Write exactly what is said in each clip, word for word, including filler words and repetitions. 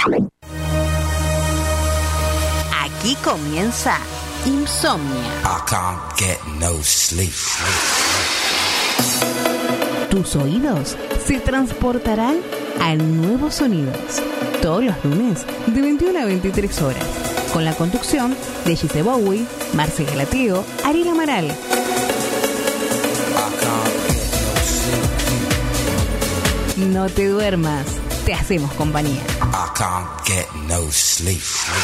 Aquí comienza Insomnia. I can't get no sleep. Tus oídos se transportarán a nuevos sonidos. Todos los lunes de veintiuna a veintitrés horas. Con la conducción de Gise Bowie, Marce Galateo, Ariel Amaral. No te duermas, te hacemos compañía. I can't get no sleep.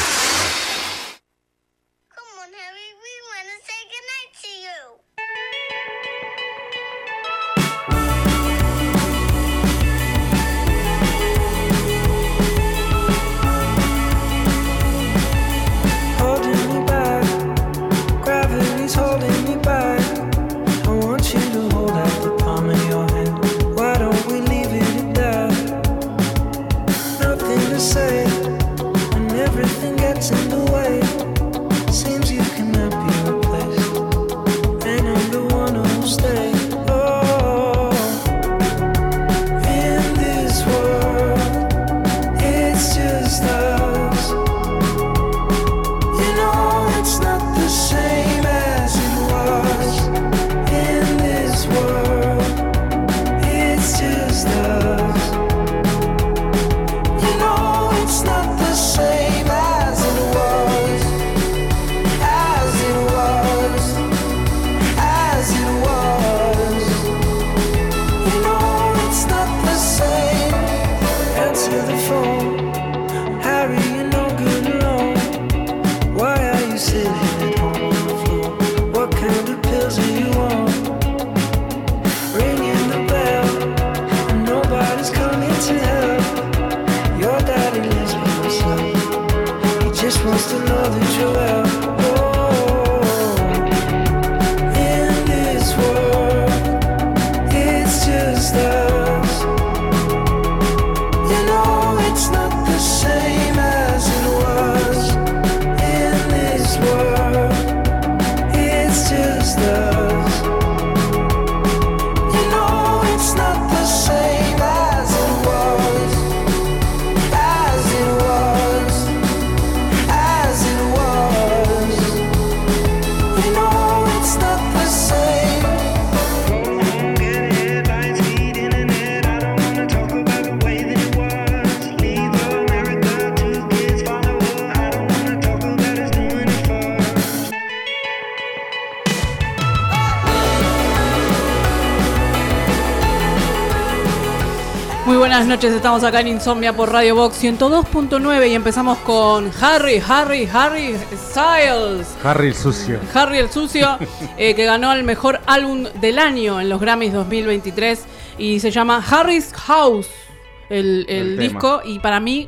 Buenas noches, estamos acá en Insomnia por Radio Box ciento dos punto nueve y empezamos con Harry, Harry, Harry Styles. Harry el sucio. Harry el sucio, eh, que ganó el mejor álbum del año en los Grammys dos mil veintitrés y se llama Harry's House, el, el, el disco. Y para mí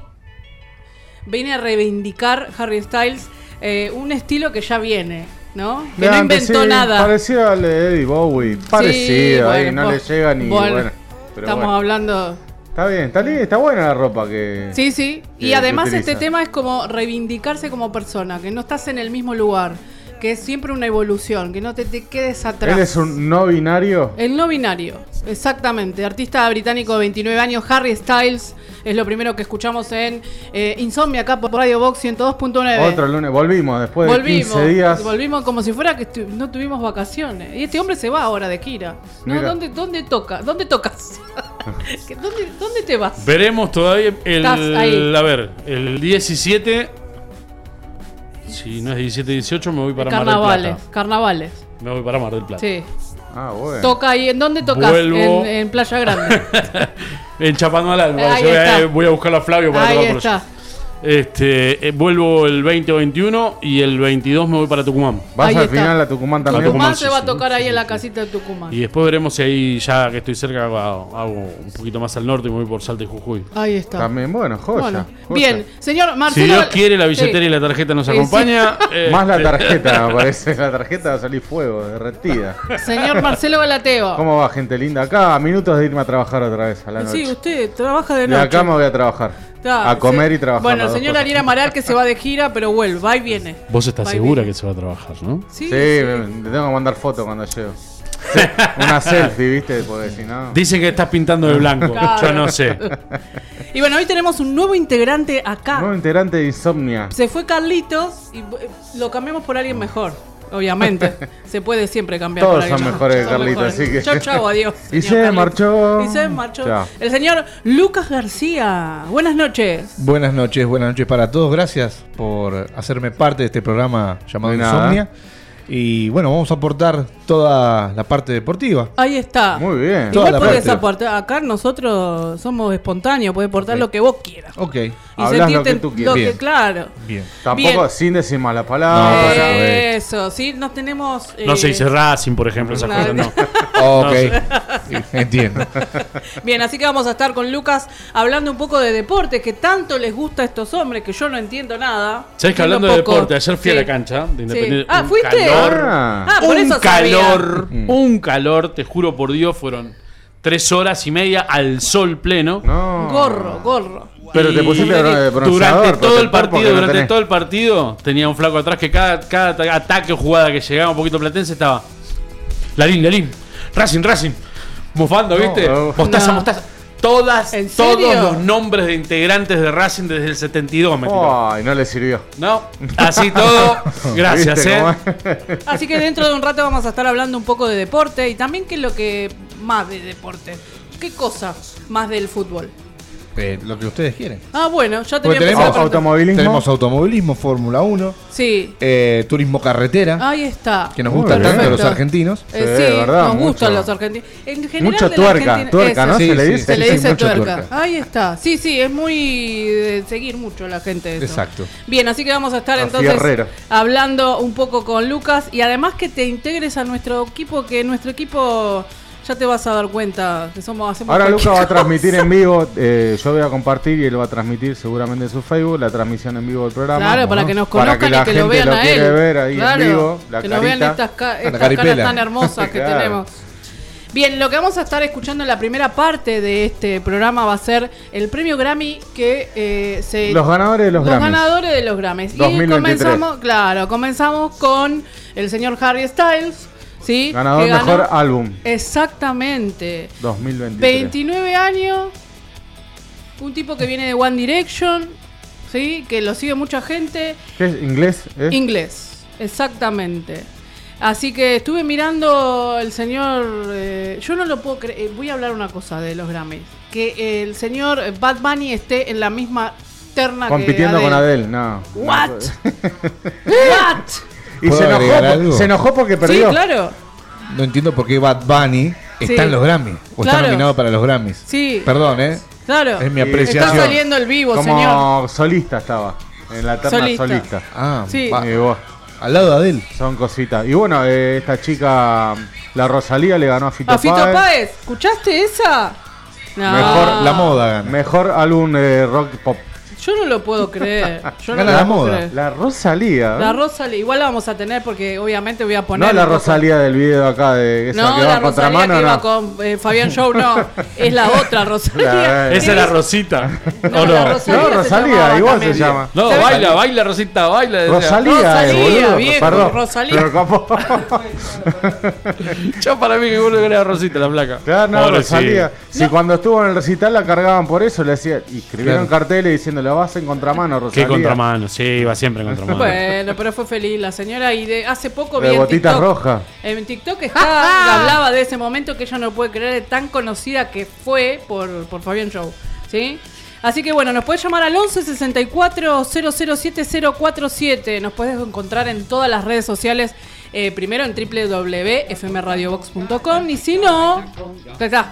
viene a reivindicar Harry Styles eh, un estilo que ya viene, ¿no? Que de no antes, inventó sí, nada. Parecido al de Eddie Bowie, parecido, sí, ahí bueno, no pues, le llega ni bueno, bueno. Pero estamos bueno. hablando... Está bien, está, está buena la ropa que... Sí, sí. Que, y además que este tema es como reivindicarse como persona, que no estás en el mismo lugar, que es siempre una evolución, que no te, te quedes atrás. Él es un no binario. El no binario, exactamente. Artista británico de veintinueve años, Harry Styles, es lo primero que escuchamos en eh, Insomnia acá por Radio Box ciento dos punto nueve. Otro lunes, volvimos después volvimos, de quince días. Volvimos como si fuera que tu, no tuvimos vacaciones. Y este hombre se va ahora de gira. ¿No? ¿Dónde, ¿Dónde toca? ¿Dónde tocas? ¿Dónde, ¿Dónde te vas? Veremos todavía el, a ver, el diecisiete. Si no es diecisiete dieciocho, me voy para Mar del Plata. Carnavales, carnavales. Me voy para Mar del Plata. Sí. Ah, bueno. Toca ahí. ¿En dónde tocas? Vuelvo... En, en Playa Grande. En Chapadmalal. Ahí voy, está. a, voy a buscar a Flavio para ahí tocar por está. allá. Este, eh, vuelvo el veinte o veintiuno y el veintidós me voy para Tucumán. ¿Vas Ahí al está. final a Tucumán también? Tucumán, Tucumán se sí, va a sí, tocar sí, ahí sí, en la sí. casita de Tucumán. Y después veremos si ahí, ya que estoy cerca, hago, hago un poquito más al norte y me voy por Salta y Jujuy. Ahí está. También, bueno, joya. Bueno, joya. bien, señor Si Marcelo. Dios quiere, la billetera Sí. y la tarjeta nos Sí, sí. acompaña. eh, Más la tarjeta, me parece. La tarjeta va a salir fuego, derretida. Señor Marcelo Galateo. ¿Cómo va, gente linda? Acá a minutos de irme a trabajar otra vez a la noche. Sí, usted trabaja de De noche. acá me voy a trabajar. Está, a comer sí. y trabajar. Bueno, el las dos señor cosas. Ariel Amaral que se va de gira, pero vuelve, va y viene. Vos estás Va y segura viene. que se va a trabajar, ¿no? Sí, Sí, sí. me, me tengo que mandar fotos cuando llego. una selfie, ¿viste? Porque si no... Dicen que estás pintando de blanco. Claro. Yo no sé. Y bueno, hoy tenemos un nuevo integrante acá. Nuevo integrante de Insomnia. Se fue Carlitos y eh, lo cambiamos por alguien mejor. Obviamente. Se puede siempre cambiar Todos por alguien son mejor. mejores que Son Carlitos, mejores. así que... Chau, chau, adiós. Y señor se Carlitos. marchó. Y se marchó. Chao. El señor Lucas García. Buenas noches. Buenas noches, buenas noches para todos. Gracias por hacerme parte de este programa llamado De nada. Insomnia. Y bueno, vamos a aportar toda la parte deportiva. Ahí está. Muy bien. Toda Igual la podés parte. aportar. Acá nosotros somos espontáneos. Podés aportar lo que vos quieras. Ok, Y Hablas lo sentirte que tú lo quieras. que- Bien. claro. bien. Tampoco Bien. sin decir malas No, palabras. por supuesto. Eso, sí, no tenemos. No eh, se dice Racing, por ejemplo, esas no, cosas no. Ok, sí, entiendo. Bien, así que vamos a estar con Lucas hablando un poco de deporte que tanto les gusta a estos hombres que yo no entiendo nada. ¿Sabes que Entiendo hablando de poco. deporte? Ayer fui Sí. a la cancha de Independiente. Sí. Ah, un ¿fuiste? Calor, Ah. Ah, por un eso sabía. calor, Mm. un calor, te juro por Dios, fueron tres horas y media al sol pleno. No. Gorro, gorro. Pero te Y pusiste bron- bronceador, durante todo el protector, porque partido, no durante tenés- todo el partido tenía un flaco atrás que cada, cada ata- ataque o jugada que llegaba un poquito platense estaba Larín, Larín, Racing, Racing, mufando, ¿viste? no. Mostaza, No. mostaza. Todas, ¿En todos serio? los nombres de integrantes de Racing desde el setenta y dos me tiró. Ay, no le sirvió. ¿No? Así todo. Gracias, ¿Viste ¿eh? cómo es? Así que dentro de un rato vamos a estar hablando un poco de deporte y también qué es lo que más de deporte. ¿Qué cosa más del fútbol? Eh, lo que ustedes quieren. Ah, bueno, ya te Porque voy a empezar tenemos a preguntar. automovilismo. Tenemos automovilismo, Fórmula uno, Sí, eh, turismo carretera, ahí está. que nos Muy gusta bien. tanto a los Perfecto. argentinos. Eh, Sí, sí, verdad, nos mucho. gustan los argentinos. En general Mucho de la tuerca, Argentina- tuerca, eso. ¿no? Sí, Se le sí, dice. Se le Sí, dice mucho tuerca. tuerca. Ahí está. Sí, sí, es muy de seguir mucho la gente eso. Exacto. Bien, así que vamos a estar A entonces Fierrero. hablando un poco con Lucas y además que te integres a nuestro equipo, que nuestro equipo ya te vas a dar cuenta que somos hacemos Ahora cualquier Luca va a cosa. transmitir en vivo, eh, yo voy a compartir y él va a transmitir seguramente en su Facebook la transmisión en vivo del programa. Claro, para que nos Para conozcan la y que lo gente vean lo a quiere él. ver ahí Claro, en vivo, la que nos vean carita. estas, ca- estas caripela. caras tan hermosas que Claro. tenemos. Bien, lo que vamos a estar escuchando en la primera parte de este programa va a ser el premio Grammy que eh, se... Los ganadores de los, los Grammys. ganadores de los Grammys. dos mil Y veintitrés. comenzamos, claro, comenzamos con el señor Harry Styles, ¿sí? Ganador que ganó- mejor álbum Exactamente. dos mil veintitrés. veintinueve años, un tipo que viene de One Direction, ¿sí? Que lo sigue mucha gente. ¿Qué es? ¿Inglés? ¿Eh? Inglés, exactamente. Así que estuve mirando el señor. eh, yo no lo puedo creer. eh, voy a hablar una cosa de los Grammys. Que el señor Bad Bunny esté en la misma terna Compitiendo que con Adele. Adele, no. What? No. What? Y ¿Puedo se enojó, agregar por- algo? se enojó porque Sí, perdió. claro. No entiendo por qué Bad Bunny está Sí. en los Grammys. O está Claro. nominado para los Grammys. Sí. Perdón, ¿eh? Claro. Es mi Sí. apreciación. Está saliendo el vivo, Como señor. solista estaba. En la terna Solista. solista. Ah, Sí. va- Y vos, al lado de Adele. son cositas. Y bueno, eh, esta chica, la Rosalía, le ganó a Fito, A Fito Páez. Páez, ¿escuchaste esa? No. Mejor La moda gana. Mejor álbum de rock pop. Yo no lo puedo creer. Yo no Gana lo la puedo moda. creer. La Rosalía. La Rosalía, igual la vamos a tener porque obviamente voy a poner. No la un poco- Rosalía del video acá de esa No, que la va Rosalía contramano, que iba no. con eh, Fabián Show, no. Es la otra Rosalía. La- Esa es la Rosita. No, ¿O la no? Rosalía No, se Rosalía, llamaba igual también. se llama. No, ¿Sabes? baila, baila, Rosita, baila. decía. Rosalía, Rosalía, eh, boludo. viejo, Perdón. Rosalía. Pero como- Yo para mí que uno que era Rosita la placa. Claro, no, Ahora Rosalía. sí. Si cuando estuvo en el recital la cargaban por eso, le decían, y escribieron Claro. carteles diciéndole, vas en contramano, Rosalía. Qué contramano, sí, va siempre en contramano. Bueno, pero fue feliz la señora y de hace poco vi De en botitas TikTok. rojas. En TikTok está, hablaba de ese momento que ella no puede creer de tan conocida que fue por, por Fabián Show, ¿sí? Así que bueno, nos puedes llamar al once sesenta y cuatro cero cero siete cero cuatro siete. Nos puedes encontrar en todas las redes sociales. Eh, primero en w w w punto f m radio box punto com y si no, acá está.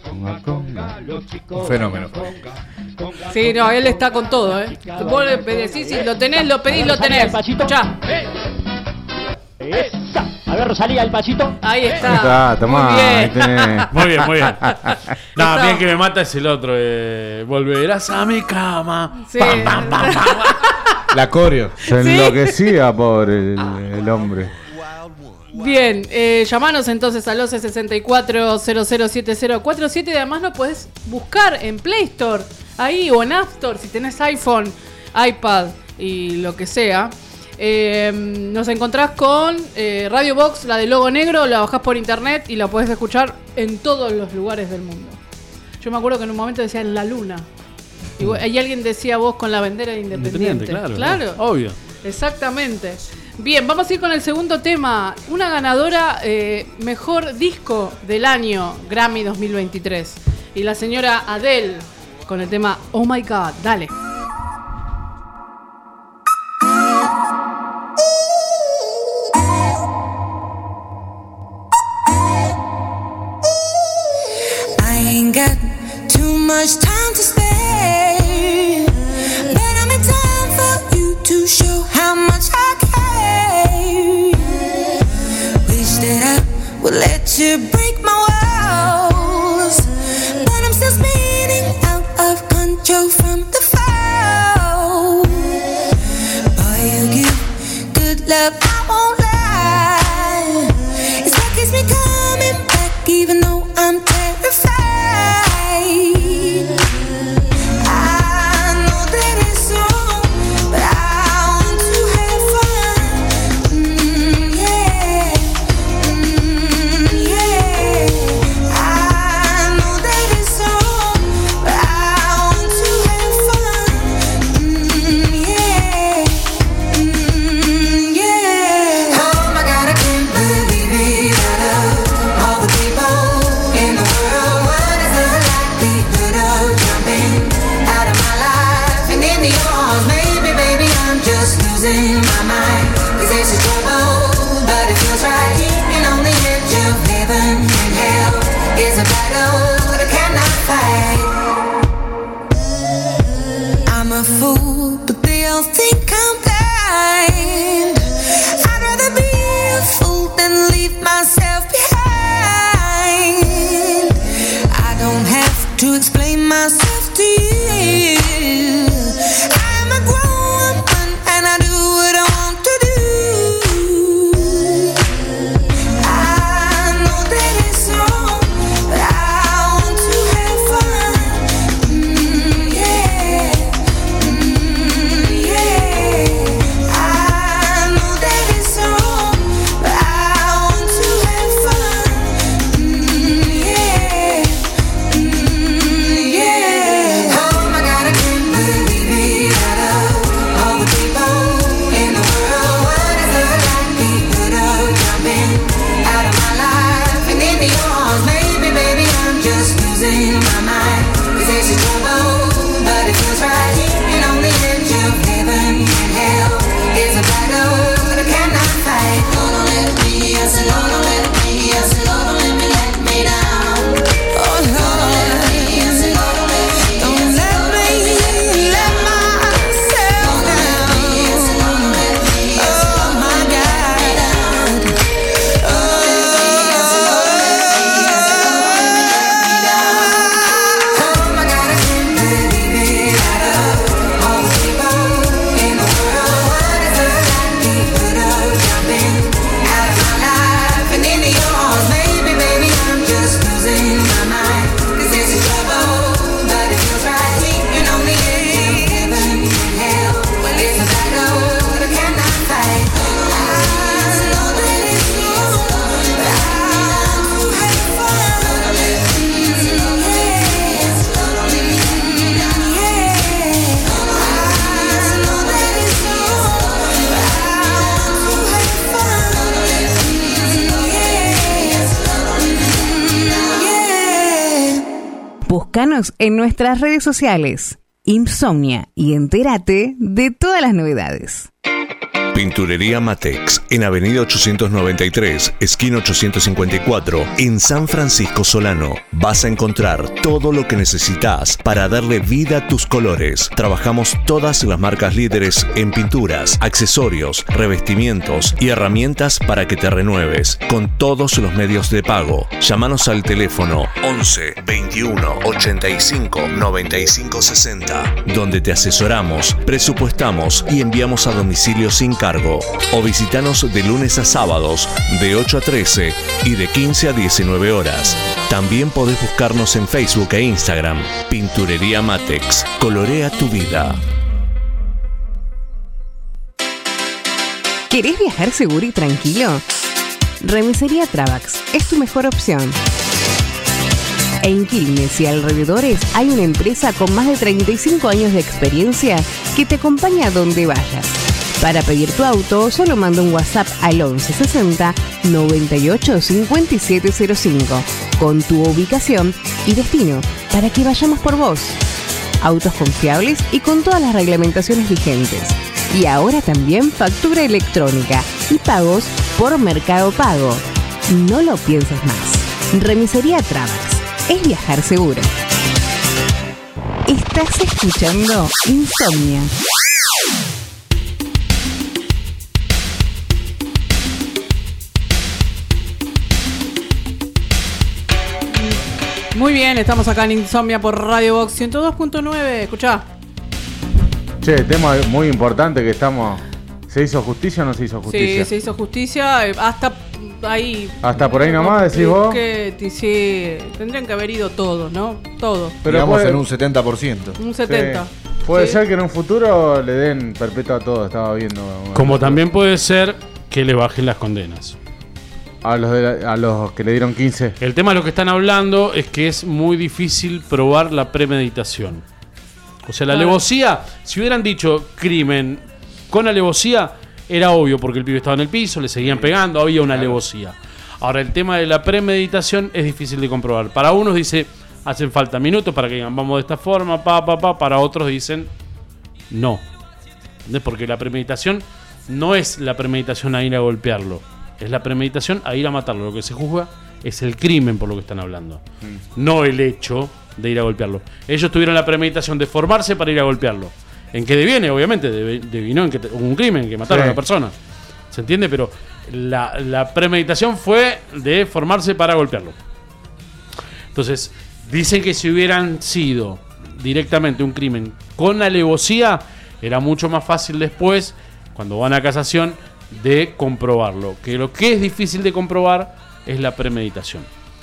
Un fenómeno. Sí, no, él está con todo, ¿eh? Vos le decís, si lo tenés, lo pedís, lo tenés. Escuchá. Esa. A ver, Rosalía, el pachito. Ahí está. Está, tomá, Muy bien. ahí tenés. Muy bien, muy bien. No, Está. bien que me mata es el otro. Eh, volverás a mi cama. Sí. Pam, pam, pam, pam. La coreo. Se Sí. enloquecía por el, el hombre. Bien, eh, llamanos entonces al once sesenta y cuatro cero cero siete cero cuatro siete y además lo puedes buscar en Play Store, ahí o en App Store, si tenés iPhone, iPad y lo que sea. Eh, nos encontrás con eh, Radio Box, la de logo negro, la bajás por internet y la podés escuchar en todos los lugares del mundo. Yo me acuerdo que en un momento decía en la luna. Y mm. ahí alguien decía vos con la bandera de Independiente. Independiente, claro, claro. claro. Obvio. Exactamente. Bien, vamos a ir con el segundo tema. Una ganadora eh, mejor disco del año Grammy dos mil veintitrés. Y la señora Adele con el tema Oh My God. Dale. Got too much time to spare, but I'm in time for you to show how much I care. Wish that I would let you break my walls, but I'm still spinning out of control from the fall. Boy, you give good love, I won't lie. It's what keeps me coming back, even though I'm terrified. I'm a fool, but they all think I'm blind. I'd rather be a fool than leave myself behind. I don't have to explain myself to you. I'm a grown woman and I do what I want to do. I know that it's wrong, but I want to have fun. Mm, yeah. Mm, yeah. I know that it's wrong, but I want to have fun. Mm, yeah. Mm, yeah. Oh my God, I can't believe it. Out of all the people in the world, what is the likelihood of jumping out of my life and into yours? Maybe, baby, I'm just losing my mind. 'Cause there's a trouble, but it feels right. And on the edge of heaven and hell is a battle that I cannot fight. Lord, don't let me, I said, Lord, don't let me, I said, Lord, don't let me let me down. Oh, Lord, don't let me, I said, Lord, don't let me, don't let me let myself down. Oh, my God. Oh, oh, my God, I can't believe it. Out of all the people in the world, what is the likelihood of jumping out of my life and into yours? Maybe, baby, I'm just losing my mind. 'Cause there's a trouble, but it feels right. And on the edge of heaven and hell, it's a battle that I cannot fight. I know that it's wrong, but I want to have fun. Mm, yeah. I know that it's wrong, but I want to have fun. Mm, yeah. Búscanos en nuestras redes sociales, Insomnia, y entérate de todas las novedades. Pinturería Matex, en Avenida ochocientos noventa y tres, esquina ochocientos cincuenta y cuatro, en San Francisco Solano. Vas a encontrar todo lo que necesitas para darle vida a tus colores. Trabajamos todas las marcas líderes en pinturas, accesorios, revestimientos y herramientas para que te renueves, con todos los medios de pago. Llámanos al teléfono once veintiuno ochenta y cinco noventa y cinco sesenta, donde te asesoramos, presupuestamos y enviamos a domicilio sin cargo. O visitanos de lunes a sábados de ocho a trece y de quince a diecinueve horas. También podés buscarnos en Facebook e Instagram. Pinturería Matex. Colorea tu vida. ¿Querés viajar seguro y tranquilo? Remisería Travax es tu mejor opción. En Quilmes y alrededores hay una empresa con más de treinta y cinco años de experiencia que te acompaña a donde vayas. Para pedir tu auto, solo manda un WhatsApp al once sesenta noventa y ocho cincuenta y siete cero cinco con tu ubicación y destino para que vayamos por vos. Autos confiables y con todas las reglamentaciones vigentes. Y ahora también factura electrónica y pagos por Mercado Pago. No lo pienses más. Remisería Travax es viajar seguro. Estás escuchando Insomnia. Muy bien, estamos acá en Insomnia por Radio Box ciento dos punto nueve. Escuchá. Che, tema muy importante que estamos... ¿Se hizo justicia o no se hizo justicia? Sí, se hizo justicia. eh, Hasta ahí. ¿Hasta por ahí nomás, decís que- vos? que- que- sí, tendrían que haber ido todos, ¿no? Todos. Pero Digamos puede- en un setenta por ciento. Un setenta. Sí. Puede Sí. ser que en un futuro le den perpetua a todo, estaba viendo. Como también puede ser que le bajen las condenas. A los, de la- a los que le dieron quince. El tema de lo que están hablando es que es muy difícil probar la premeditación. O sea, la Claro. alevosía, si hubieran dicho crimen con alevosía, era obvio porque el pibe estaba en el piso, le seguían pegando, había una alevosía. Ahora, el tema de la premeditación es difícil de comprobar. Para unos dice, hacen falta minutos para que digan, vamos de esta forma, pa, pa, pa. Para otros dicen, no. ¿Entendés? Porque la premeditación no es la premeditación a ir a golpearlo. Es la premeditación a ir a matarlo. Lo que se juzga es el crimen por lo que están hablando. No el hecho de ir a golpearlo. Ellos tuvieron la premeditación de formarse para ir a golpearlo. ¿En qué deviene? Obviamente, devi- devinó en que te- un crimen, que mataron Sí. a una persona. ¿Se entiende? Pero la, la premeditación fue de formarse para golpearlo. Entonces, dicen que si hubieran sido directamente un crimen con alevosía, era mucho más fácil después, cuando van a casación, de comprobarlo. Que lo que es difícil de comprobar es la premeditación.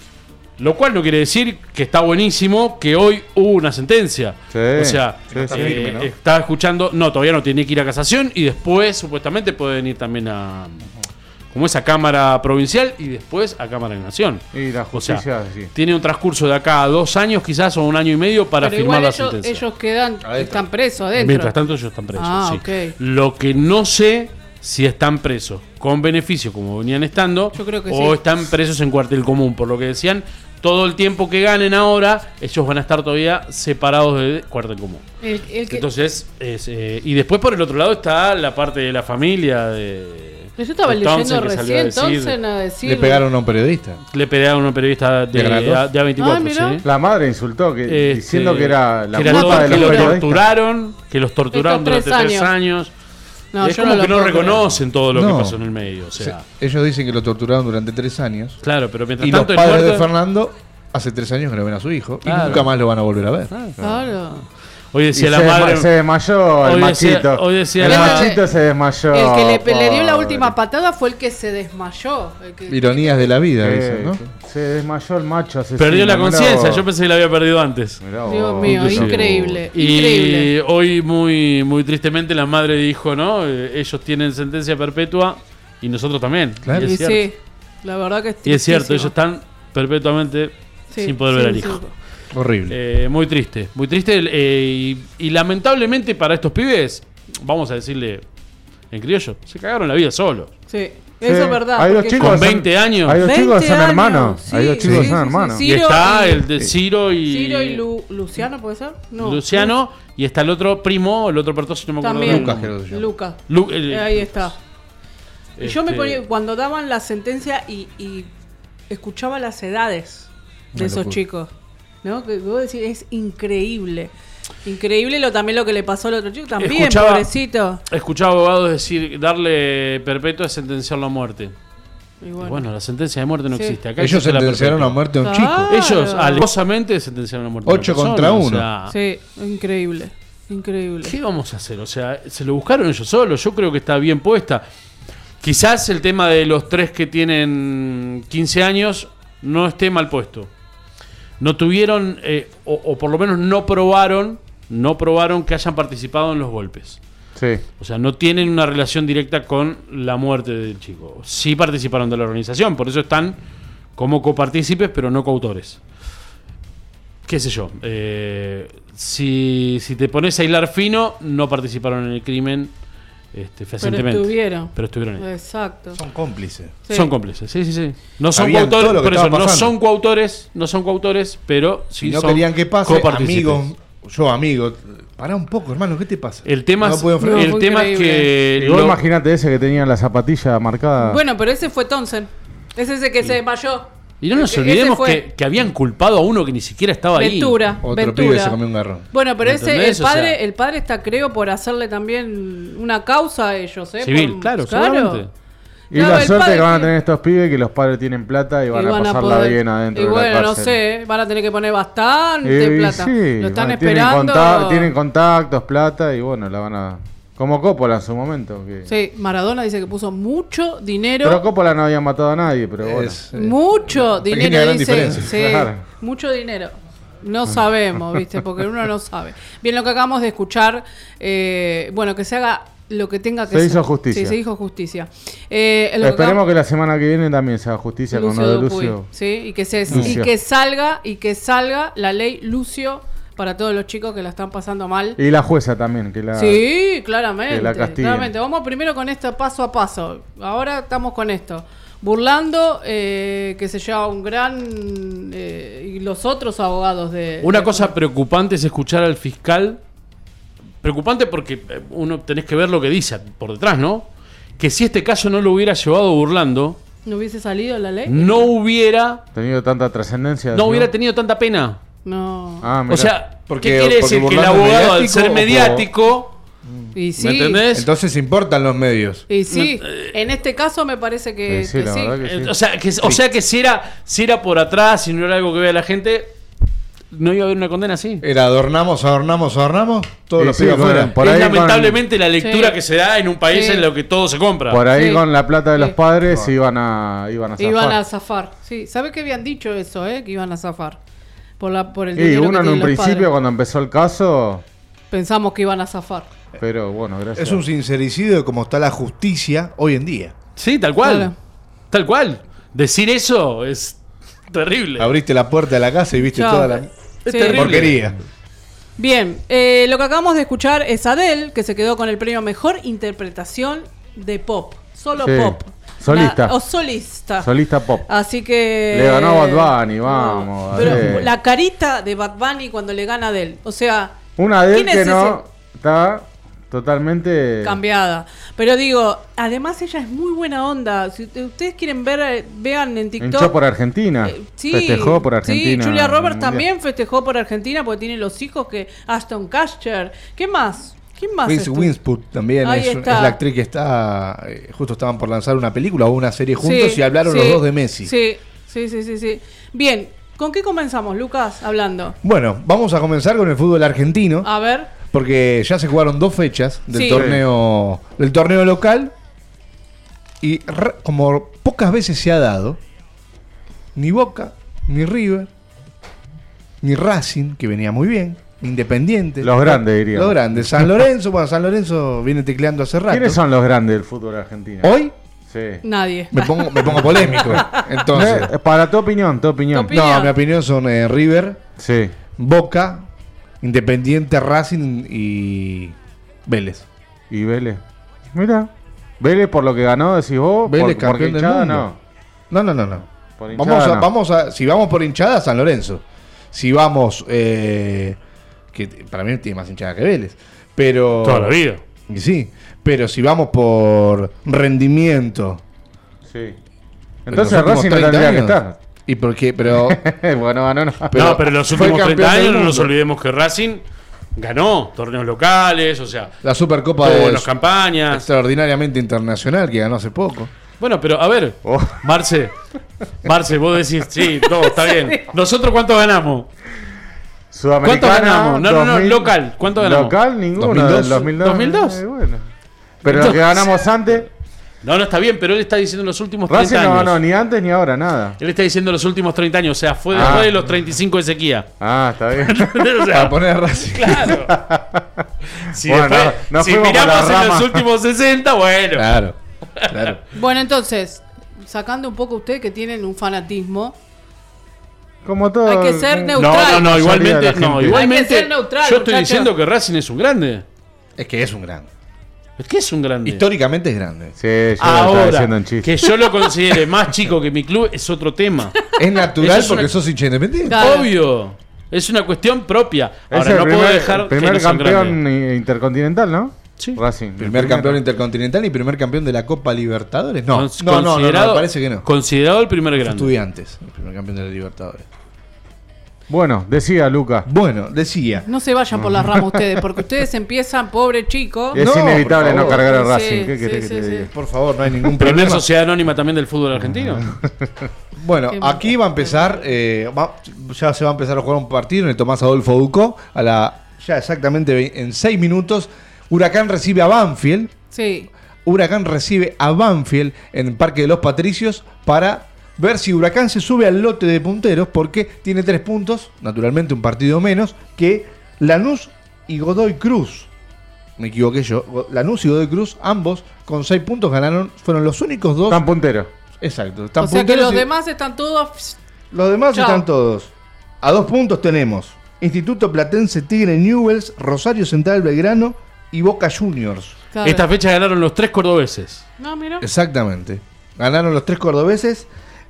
Lo cual no quiere decir que está buenísimo que hoy hubo una sentencia. Sí, o sea, sí, está eh, firme, ¿no? estaba escuchando, no, todavía no tiene que ir a casación y después supuestamente pueden ir también a como es a Cámara Provincial y después a Cámara de Nación. Y la O sea, justicia, sí. tiene un transcurso de acá a dos años quizás o un año y medio para Pero firmar igual la ellos, sentencia. ellos quedan, Adentro. están presos adentro. Mientras tanto ellos están presos. Ah, sí. ok. Lo que no sé si están presos con beneficio como venían estando Yo creo que o sí. están presos en cuartel común. Por lo que decían, todo el tiempo que ganen ahora, ellos van a estar todavía separados de cuartel común. El, el que, Entonces, es, eh, y después por el otro lado está la parte de la familia de... yo estaba de leyendo Townsend, que salió a recién, decir- Thompson a decir... Le pegaron a un periodista. Le pegaron a un periodista de, ¿De Canal dos? de A veinticuatro, Ah, mirá. sí. La madre insultó que, Este, diciendo que era la que era culpa todo- de que los los periodistas. torturaron, que los torturaron Estos tres durante tres años. años. No, es yo como no que lo no puedo reconocen todo lo No. que pasó en el medio. O sea, Se- ellos dicen que lo torturaron durante tres años. claro, pero mientras Y los tanto el padres de muerto- Fernando hace tres años que no ven a su hijo. Claro. Y nunca más lo van a volver a ver. creer. Claro. Hoy Y decía se, la desma- madre. se desmayó el Hoy decía- machito. hoy decía el la- machito se desmayó. El que le, pe- le dio la pobre. última patada fue el que se desmayó. El que- Ironías de la vida, Eh, dicen, ¿no? Se desmayó el macho asesino. Perdió la mirá conciencia, vos. yo pensé que la había perdido antes. Mirá vos. Dios mío, Inclusive. increíble. Y Increíble. hoy muy muy tristemente la madre dijo, ¿no? Eh, Ellos tienen sentencia perpetua y nosotros también. Claro. Y Y es cierto, sí, la verdad que es y es cierto tristísimo. ellos están perpetuamente Sí, sin poder ver sí, al sí. hijo. Horrible. Eh, muy triste, muy triste. eh, y, y lamentablemente para estos pibes, vamos a decirle en criollo, se cagaron la vida solos. Sí, Sí, eso es verdad. hay dos porque- chicos Con son- veinte años. Hay dos veinte chicos que son años, hermanos. sí, hay dos chicos sí, que son sí, hermanos. sí, Y Ciro está y- el de Ciro y, Ciro y Lu- Luciano, ¿puede ser? No. Luciano. Y está el otro primo, el otro pertoso, no me acuerdo También. del Lucas, nombre. creo que se llama. Lucas. Lu- el- Eh, Ahí está. Y yo me este, ponía, cuando daban la sentencia y, y escuchaba las edades de Una esos locura. chicos, ¿no? Que vos decís, es increíble. Increíble lo también lo que le pasó al otro chico. También, Escuchaba- pobrecito. Escuchaba abogados decir, darle perpetua es sentenciarlo a muerte. Y Y bueno. bueno, la sentencia de muerte no Sí. existe. Acá Ellos existe la sentenciaron a perpetua. muerte a un Ah. chico. Ellos Claro. alevosamente sentenciaron a muerte. a una Ocho persona, contra o uno. sea, Sí, increíble. Increíble. ¿qué vamos a hacer? O sea, se lo buscaron ellos solos. Yo creo que está bien puesta. Quizás el tema de los tres que tienen quince años no esté mal puesto. No tuvieron, eh, o, o por lo menos no probaron, no probaron que hayan participado en los golpes. Sí. O sea, no tienen una relación directa con la muerte del chico. Sí participaron de la organización, por eso están como copartícipes, pero no coautores. Qué sé yo. Eh, si, si te pones a hilar fino, no participaron en el crimen este, fehacientemente. Pero estuvieron. Pero estuvieron ahí. Exacto. Son cómplices. Sí. Son cómplices, sí, sí, sí. No son Sabían todo coautores, lo que por eso, estaba no pasando. son coautores, no son coautores, pero sí Si no son querían que pase, copartícipes. amigos, yo amigo, pará un poco, hermano, ¿qué te pasa? El tema, No es, puedo frenar. No, el fue tema es increíble. que Y vos lo- imagínate ese que tenía la zapatilla marcada. Bueno, pero ese fue Thompson. Es ese que se desmayó. y no nos Ese olvidemos fue que, que habían culpado a uno que ni siquiera estaba ahí. Ventura. Otro Ventura. pibe se comió un garrón. Bueno, pero ¿Me ese, el entendés? O padre, sea- el padre está, creo, por hacerle también una causa a ellos, ¿eh? Civil, Por- claro, seguramente. y Claro, la el suerte padre que van a que- tener estos pibes que los padres tienen plata y van, Y a van a pasarla poder- bien adentro y de bueno, la no cárcel. sé, van a tener que poner bastante Y plata. sí, Lo están bueno, tienen esperando. conta- tienen contactos, plata y bueno, la van a... Como Coppola en su momento. Que... Sí, Maradona dice que puso mucho dinero. Pero Coppola no había matado a nadie, pero bueno. Es, eh, Mucho pequeña dinero, gran dice. diferencia. Sí, Claro. mucho dinero. No sabemos, ¿viste? Porque uno no sabe. Bien, lo que acabamos de escuchar, eh, bueno, que se haga lo que tenga que Se ser. hizo justicia. Sí, se hizo justicia. Eh, lo que Esperemos acabamos- que la semana que viene también se haga justicia con lo de Dupuy, Lucio. sí, y que, se, y Lucio. que salga y que salga la ley Lucio para todos los chicos que la están pasando mal. Y la jueza también, que la... Sí, claramente. que la castiguen. claramente. Vamos primero con esto paso a paso. Ahora estamos con esto. Burlando, eh, que se lleva un gran... eh, y los otros abogados de... Una de- cosa preocupante es escuchar al fiscal. Preocupante porque eh, uno tenés que ver lo que dice por detrás, ¿no? Que si este caso no lo hubiera llevado Burlando, ¿No hubiese salido la ley? no hubiera, tenido tanta trascendencia. no hubiera tenido tanta pena. No. Ah, mirá. O sea, Porque- ¿qué quiere porque decir? Que el Burlando es abogado, al mediático ser o- mediático, y sí. ¿me entendés? Entonces importan los medios. Y sí, en este caso me parece que Sí, sí, que la sí. verdad que sí. Eh, O sea, que, o sea que si era, si era por atrás, si no era algo que vea la gente, no iba a haber una condena así. Era adornamos, adornamos, adornamos, todos Sí, los sí, pibes bueno, afuera. por es ahí con- lamentablemente la lectura Sí. que se da en un país Sí. en lo que todo se compra. Por ahí Sí. con la plata de los Sí. padres iban a iban a zafar. Iban a zafar. Sí, ¿sabe que habían dicho eso, eh? Que iban a zafar. Por, la, por el Y dinero que uno en tienen un los principio padres. cuando empezó el caso, Pensamos que iban a zafar. pero bueno, gracias. Es un sincericidio de cómo está la justicia hoy en día. Sí, tal cual. Claro. Tal cual. Decir eso es terrible. Abriste la puerta de la casa y viste Chao. toda la Es Sí. terrible. porquería. Bien, eh, lo que acabamos de escuchar es Adele, que se quedó con el premio Mejor Interpretación de Pop. Solo Sí. pop. Solista. La- o solista. Solista pop. Así que... Le ganó a Bad Bunny, vamos, No, pero Adele. la carita de Bad Bunny cuando le gana a Adele. O sea, Una de él ¿quién que es no está totalmente cambiada. Pero digo, además ella es muy buena onda. Si ut- ustedes quieren ver, eh, vean en TikTok. hinchó por Argentina. Eh, sí, Festejó por Argentina. Sí, Julia en el Roberts Mundial. también festejó por Argentina porque tiene los hijos que Ashton Kutcher. ¿Qué más? ¿Quién más? Reese estuvo? Witherspoon también Ahí es, es está. la actriz que está. eh, justo estaban por lanzar una película o una serie juntos Sí, y hablaron sí, los dos de Messi. Sí, sí, sí, sí, sí. Bien, ¿con qué comenzamos, Lucas? Hablando. Bueno, vamos a comenzar con el fútbol argentino. A ver. Porque ya se jugaron dos fechas del Sí. torneo del torneo local y ra- como pocas veces se ha dado, ni Boca, ni River, ni Racing, que venía muy bien, Independiente. Los grandes, diríamos. Los grandes. San Lorenzo, bueno, San Lorenzo viene tecleando hace rato. ¿Quiénes son los grandes del fútbol argentino? Hoy Sí. Nadie. me pongo, me pongo polémico. Entonces, Eh, Para tu opinión, tu opinión. Tu opinión. no, mi opinión son eh, River, Sí. Boca, Independiente, Racing y Vélez. ¿Y Vélez? Mira. Vélez por lo que ganó, decís vos. Vélez por, porque campeón del hinchada, mundo. no. No, no, no, no. Por hinchada, Vamos a, no. vamos a, si vamos por hinchada, San Lorenzo. Si vamos, eh, que t- para mí tiene más hinchada que Vélez. Pero. Toda la vida. Y sí. Pero si vamos por rendimiento. Sí. en Entonces los últimos Racing no treinta tendría que años, estar. ¿Y por qué? Pero. bueno, ganó no. Pero no, pero en los fue últimos campeón treinta del años no nos mundo. olvidemos que Racing ganó torneos locales, o sea, La Supercopa tuvo de buenas campañas. extraordinariamente internacional que ganó hace poco. Bueno, pero a ver, Oh. Marce, Marce, vos decís, sí, todo está bien. ¿Nosotros cuánto ganamos? Sudamericana. ¿Cuánto ganamos? No, no, no, dos mil local. ¿Cuánto ganamos? Local, ninguno. dos mil dos. del dos mil dos. dos mil dos. Eh, bueno. Pero lo que ganamos antes. No, no está bien, pero él está diciendo los últimos treinta Racing no años. ganó ni antes ni ahora, nada. Él está diciendo los últimos treinta años, o sea, fue Ah. después de los treinta y cinco de sequía. Ah, está bien. O sea, Para poner a Racing. claro. Si, Bueno, después- no- nos si fuimos por miramos la en rama. los últimos sesenta, bueno. Claro, claro. Bueno, entonces, sacando un poco ustedes que tienen un fanatismo, Como todo. hay que ser eh, neutral. No, no, no, La igualmente, mayoría de la no, gente. igualmente. Hay que ser neutral, yo estoy muchachos. diciendo que Racing es un grande. Es que es un grande. Es que es un grande. Históricamente es grande. Sí, yo lo estaba Ahora, diciendo en chiste. que yo lo considere más chico que mi club es otro tema. Es natural Eso es porque una- sos hincha independiente. Claro. Obvio. Es una cuestión propia. Es Ahora, el no primer, puedo dejar el que primer no son campeón grandes. i- intercontinental, ¿no? Sí. Racing. el Primer primero. campeón intercontinental y primer campeón de la Copa Libertadores. No, Cons- no, no, no, no, considerado- me parece que no. Considerado el primer grande. Estudiantes, el primer campeón de la Libertadores. Bueno, decía Luca. Bueno, decía. no se vayan por las ramas ustedes, porque ustedes empiezan, pobre chico. Es No, inevitable por no favor. cargar a Sí, Racing. ¿Qué sí, querés sí, que te sí. diga? Por favor, no hay ningún Primer problema. sociedad anónima también del fútbol argentino. Bueno, Qué aquí va a empezar, eh, va- ya se va a empezar a jugar un partido en el Tomás Adolfo Ducó, a la ya exactamente ve- en seis minutos. Huracán recibe a Banfield. Sí. Huracán recibe a Banfield en el Parque de los Patricios para ver si Huracán se sube al lote de punteros porque tiene tres puntos, naturalmente un partido menos, que Lanús y Godoy Cruz. Me equivoqué yo. Go- Lanús y Godoy Cruz, ambos con seis puntos ganaron, fueron los únicos dos. Están punteros. Exacto. Están O sea que punteros los y- demás están todos. Los demás Chao. están todos. A dos puntos tenemos Instituto Platense, Tigre, Newells, Rosario Central, Belgrano y Boca Juniors. Claro. Esta fecha ganaron los tres cordobeses. No, mira. Exactamente. Ganaron los tres cordobeses.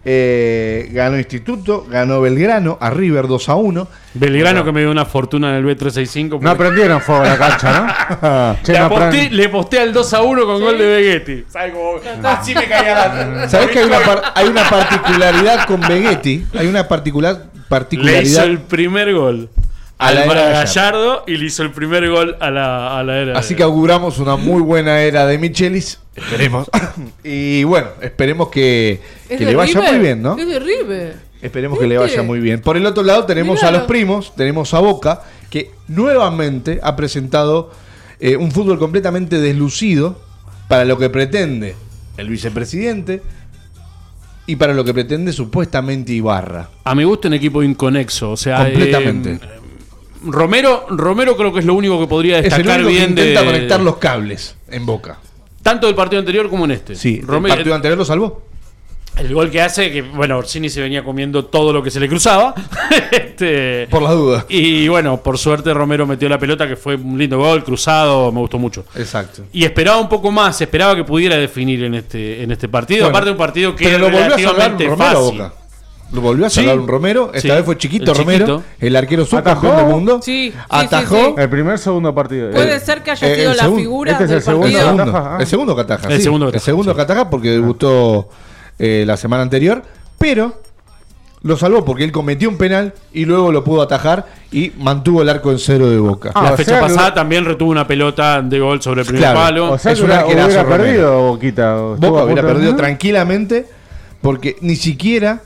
eh, ganó Instituto, ganó Belgrano, a River dos a uno. Belgrano que me dio una fortuna en el B trescientos sesenta y cinco. No aprendieron fuego en la cancha, ¿no? Che, Le no aposté, aprend- le posté al dos a uno con gol de Vegetti. ¿Sabes cómo? Así me caía la. ¿Sabés que hay una, par- hay una particularidad con Vegetti? Hay una particular, Le hizo particularidad. el primer gol A al la era Gallardo. Gallardo. y le hizo el primer gol a la, a la era. Así de- que auguramos una muy buena era de Michelis. Esperemos. Y bueno, esperemos que, ¿Es que de le vaya River? muy bien, ¿no? Es de River. Esperemos que le ¿Viste? vaya muy bien. Por el otro lado tenemos Mirá. a los primos, tenemos a Boca, que nuevamente ha presentado eh, un fútbol completamente deslucido para lo que pretende el vicepresidente y para lo que pretende supuestamente Ibarra. A mi gusto, un equipo inconexo. O sea, Completamente. eh, Romero, Romero creo que es lo único que podría Es el destacar único que bien intenta de conectar los cables en Boca. tanto del partido anterior como en este. Sí, Romero, el partido anterior lo salvó. el gol que hace, que bueno, Orsini se venía comiendo todo lo que se le cruzaba. este, Por las dudas. y bueno, por suerte Romero metió la pelota, que fue un lindo gol, cruzado, me gustó mucho. Exacto. Y esperaba un poco más, esperaba que pudiera definir en este, en este partido. Bueno, Aparte de un partido que pero es lo volvió a salvar un relativamente Romero a fácil. Boca. Lo volvió a Sí. salvar un Romero. Esta Sí. vez fue chiquito El Romero, chiquito. el arquero subcampeón ¿Atajó? del mundo. Sí, sí, Atajó. sí, sí. El primer segundo partido. Puede Eh, ser que haya eh, sido el la segundo. figura Este es del el segundo. El partido. segundo, Ataja, ah. el segundo que ataja. El sí. segundo que El ataja, segundo sí. que ataja porque debutó eh, la semana anterior, pero lo salvó porque él cometió un penal y luego lo pudo atajar y mantuvo el arco en cero de Boca. Ah, La o fecha sea que- pasada también retuvo una pelota de gol sobre el primer Claro. palo. O sea Es que un hubiera, arquerazo, hubiera Romero. perdido Boquita. o estuvo Boca a hubiera punto de- perdido ¿no? tranquilamente porque ni siquiera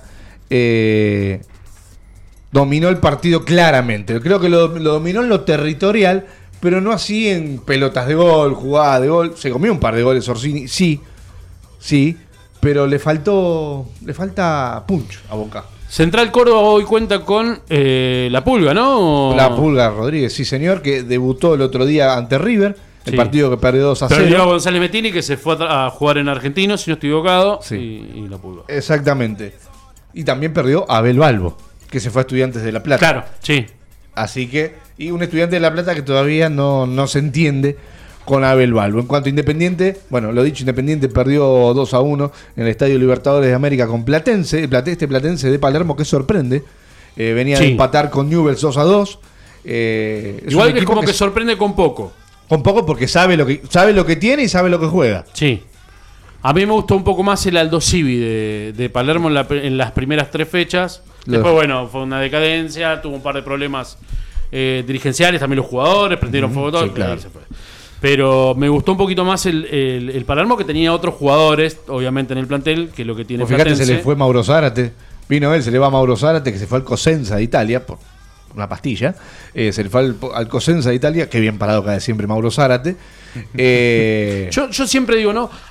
eh, dominó el partido claramente. Creo que lo, lo dominó en lo territorial, pero no así en pelotas de gol, jugadas de gol. Se comió un par de goles Orsini, sí, sí, pero le faltó, le falta punch a Boca. Central Córdoba hoy cuenta con eh, la Pulga, ¿no? La Pulga Rodríguez, sí señor, que debutó el otro día ante River, el Sí. partido que perdió dos a Perdió a cero. González Mettini, que se fue a, tra- a jugar en Argentino, si no estoy equivocado. Sí. Y, y la Pulga. Exactamente. Y también perdió a Abel Balbo, que se fue a Estudiantes de La Plata. Claro, sí. Así que, y un Estudiante de La Plata que todavía no, no se entiende con Abel Balbo. En cuanto a Independiente, bueno, lo dicho, Independiente perdió dos a uno en el Estadio Libertadores de América con Platense, el Plate- este Platense de Palermo que sorprende. Eh, venía de Sí. empatar con Newell's dos a dos. Eh, es Igual un que es equipo como que s- sorprende con poco. con poco porque sabe lo que sabe lo que tiene y sabe lo que juega. Sí. A mí me gustó un poco más el Aldo Civi de, de Palermo en, la- en las primeras tres fechas. Lo- Después, bueno, fue una decadencia, tuvo un par de problemas eh, dirigenciales, también los jugadores, prendieron fuego todo, sí, claro. y se fue. Pero me gustó un poquito más el, el- el Palermo, que tenía otros jugadores, obviamente, en el plantel, que lo que tiene Pues fíjate, se Platense. le fue Mauro Zárate. Vino él, se le va a Mauro Zárate, que se fue al Cosenza de Italia, por una pastilla. Eh, se le fue al, al Cosenza de Italia, que bien parado cada siempre Mauro Zárate. Eh, Yo, yo siempre digo, ¿no?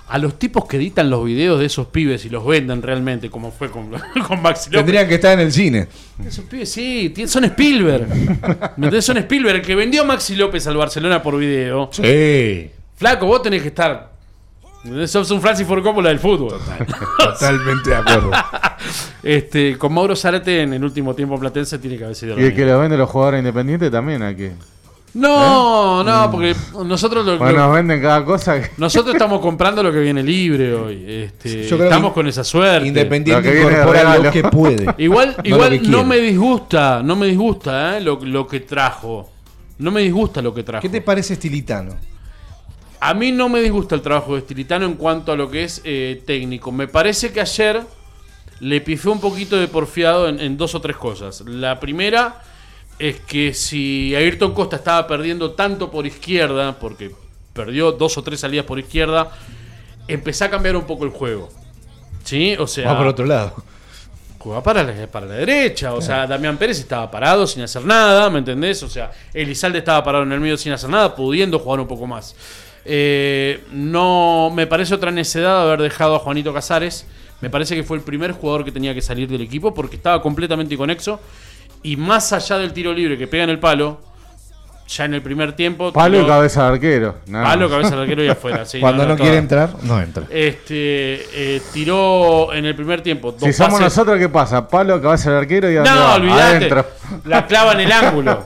a los tipos que editan los videos de esos pibes y los venden realmente, como fue con, con Maxi López. Tendrían que estar en el cine. Esos pibes, sí, tien- son Spielberg. ¿Me entendés? Son Spielberg, el que vendió a Maxi López al Barcelona por video. Sí. Flaco, vos tenés que estar. Sos un Francis Ford Coppola del fútbol. Totalmente de acuerdo. Este, con Mauro Zárate en el último tiempo platense tiene que haber sido lo Y el que mismo. lo vende los jugadores independientes también hay que. No, no, porque nosotros lo, Bueno, lo- nos venden cada cosa. Que... nosotros estamos comprando lo que viene libre hoy. Este, Yo creo estamos que con esa suerte. Independiente Lo que viene de incorpora lo regalo. que puede. Igual, No igual lo que no quiere. me disgusta, no me disgusta, eh, lo, lo que trajo. No me disgusta lo que trajo. ¿Qué te parece Estilitano? A mí no me disgusta el trabajo de Estilitano en cuanto a lo que es eh, técnico. Me parece que ayer le pifé un poquito de porfiado en, en dos o tres cosas. La primera es que si Ayrton Costa estaba perdiendo tanto por izquierda, porque perdió dos o tres salidas por izquierda, empecé a cambiar un poco el juego. ¿Sí? O sea, Va por otro lado. jugaba para la, para la derecha. O sea, Damián Pérez estaba parado sin hacer nada, ¿me entendés? O sea, Elizalde estaba parado en el medio sin hacer nada, pudiendo jugar un poco más. Eh, no me parece otra necedad haber dejado a Juanito Casares. Me parece que fue el primer jugador que tenía que salir del equipo porque estaba completamente inconexo. Y más allá del tiro libre que pega en el palo, ya en el primer tiempo. Palo y tiró- cabeza de arquero. nada Palo, más. cabeza del arquero y afuera. Sí, Cuando no, no, quiere toda- entrar, no entra. Este, eh, tiró en el primer tiempo. Dos Si somos pases- nosotros, ¿qué pasa? Palo, cabeza de arquero y ¿a dónde No, va? olvidate. Adentro. La clava en el ángulo.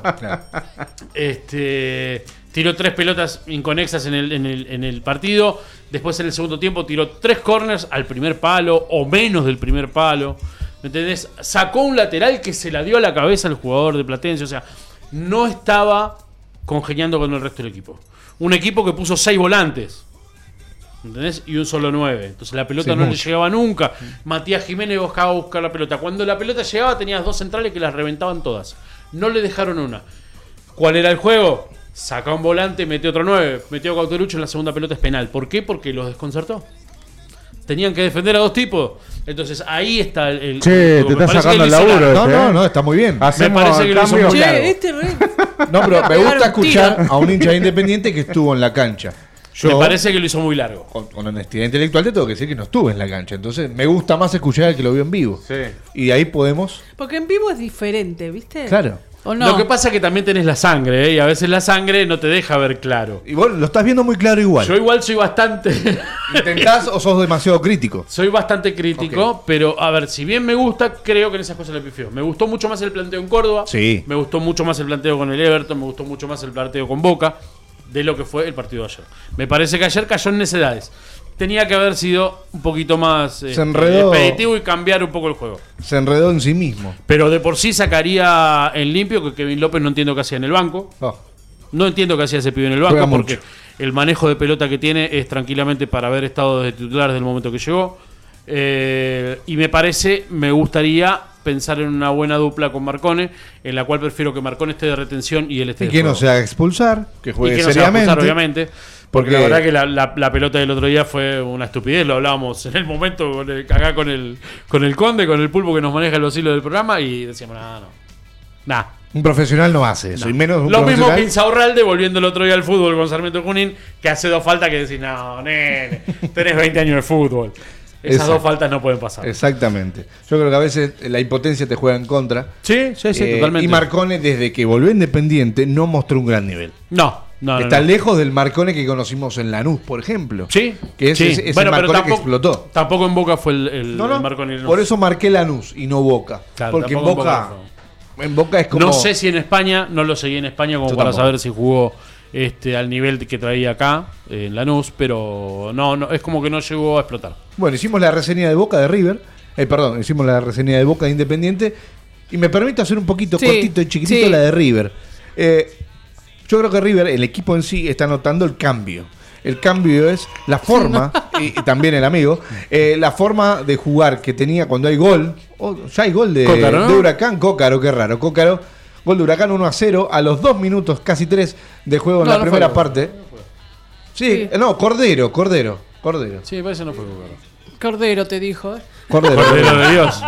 Este, tiró tres pelotas inconexas en el, en, el, en el partido. Después en el segundo tiempo tiró tres corners al primer palo o menos del primer palo. ¿Me entendés? Sacó un lateral que se la dio a la cabeza al jugador de Platense. O sea, no estaba congeniando con el resto del equipo. Un equipo que puso seis volantes. ¿Entendés? Y un solo nueve. Entonces la pelota Sí, no le mucho. llegaba nunca. Matías Jiménez buscaba buscar la pelota. Cuando la pelota llegaba tenías dos centrales que las reventaban todas. No le dejaron una. ¿Cuál era el juego? Saca un volante, metió otro nueve. Metió a Cauterucho en la segunda pelota, es penal. ¿Por qué? Porque los desconcertó. Tenían que defender a dos tipos. Entonces ahí está el... el- Che, me te está parece sacando que el él hizo laburo. la- No, este, no, ¿eh? no, está muy bien. Hacemos Me parece que lo hizo cambio. muy largo. Che, este re. No, pero me Pegar gusta un escuchar tiro. a un hincha de Independiente que estuvo en la cancha. Yo, Me parece que lo hizo muy largo. con, con honestidad intelectual, te tengo que decir que no estuve en la cancha. Entonces, me gusta más escuchar al que lo vio en vivo. Sí. Y de ahí podemos. Porque en vivo es diferente, ¿viste? Claro. ¿O no? Lo que pasa es que también tenés la sangre, ¿eh? Y a veces la sangre no te deja ver claro. Y vos lo estás viendo muy claro igual. Yo igual soy bastante... ¿Intentás o sos demasiado crítico? Soy bastante crítico, Ok. pero a ver, si bien me gusta, creo que en esas cosas le pifió. Me gustó mucho más el planteo en Córdoba. Sí. Me gustó mucho más el planteo con el Everton, me gustó mucho más el planteo con Boca de lo que fue el partido de ayer. Me parece que ayer cayó en necedades. Tenía que haber sido un poquito más este, enredó. expeditivo y cambiar un poco el juego. Se enredó en sí mismo. Pero de por sí sacaría en limpio que Kevin López no entiendo qué hacía en el banco. Oh, No entiendo qué hacía ese pibe en el banco Juega porque mucho. el manejo de pelota que tiene es tranquilamente para haber estado de titular desde el momento que llegó. Eh, y me parece, me gustaría pensar en una buena dupla con Marcone, en la cual prefiero que Marcone esté de retención y él esté y de que no juego. se haga expulsar, que Y juegue que no se va a seriamente. expulsar, obviamente. Porque, Porque- la verdad que la, la- la pelota del otro día fue una estupidez. Lo hablábamos en el momento con el- acá con el, con el Conde, con el pulpo que nos maneja los hilos del programa. Y decíamos, nada, no. Nah. Un profesional no hace eso. Y menos un Lo mismo profesional- que Insaurralde volviendo el otro día al fútbol con Sarmiento Junín, que hace dos faltas que decís, no, nene, tenés veinte años de fútbol. Esas Exacto. dos faltas no pueden pasar. Exactamente. Yo creo que a veces la impotencia te juega en contra. Sí, sí, sí, Eh, totalmente. Y Marcone, desde que volvió Independiente, no mostró un gran nivel. No, no, no. Está no. lejos del Marcone que conocimos en Lanús, por ejemplo. Sí, Que es sí. ese, ese Bueno, pero Marcone que tampoco- explotó. Tampoco en Boca fue el, el, No, no, el Marconi Lanús. por eso marqué Lanús y no Boca. Claro, Porque en tampoco en Boca, Boca en Boca es como... No sé si en España, no lo seguí en España como Yo para tampoco. saber si jugó este, al nivel que traía acá, eh, en Lanús, pero no, no, es como que no llegó a explotar. Bueno, hicimos la reseña de Boca de River. Eh, perdón, hicimos la reseña de Boca de Independiente. Y me permito hacer un poquito Sí, cortito y chiquitito sí. la de River. Eh, yo creo que River, el equipo en sí, está notando el cambio. El cambio es la forma, y, y también el amigo, eh, la forma de jugar que tenía cuando hay gol. Oh, ya hay gol de, Cócaro, ¿no? de Huracán, Cócaro, qué raro. Cócaro, gol de Huracán uno a cero a los dos minutos, casi tres de juego en No, la no primera fue. parte. Sí, Sí. eh, no, Cordero, Cordero, Cordero. Sí, parece no fue Boca. Cordero te dijo, ¿eh? Cordero. Cordero de Dios.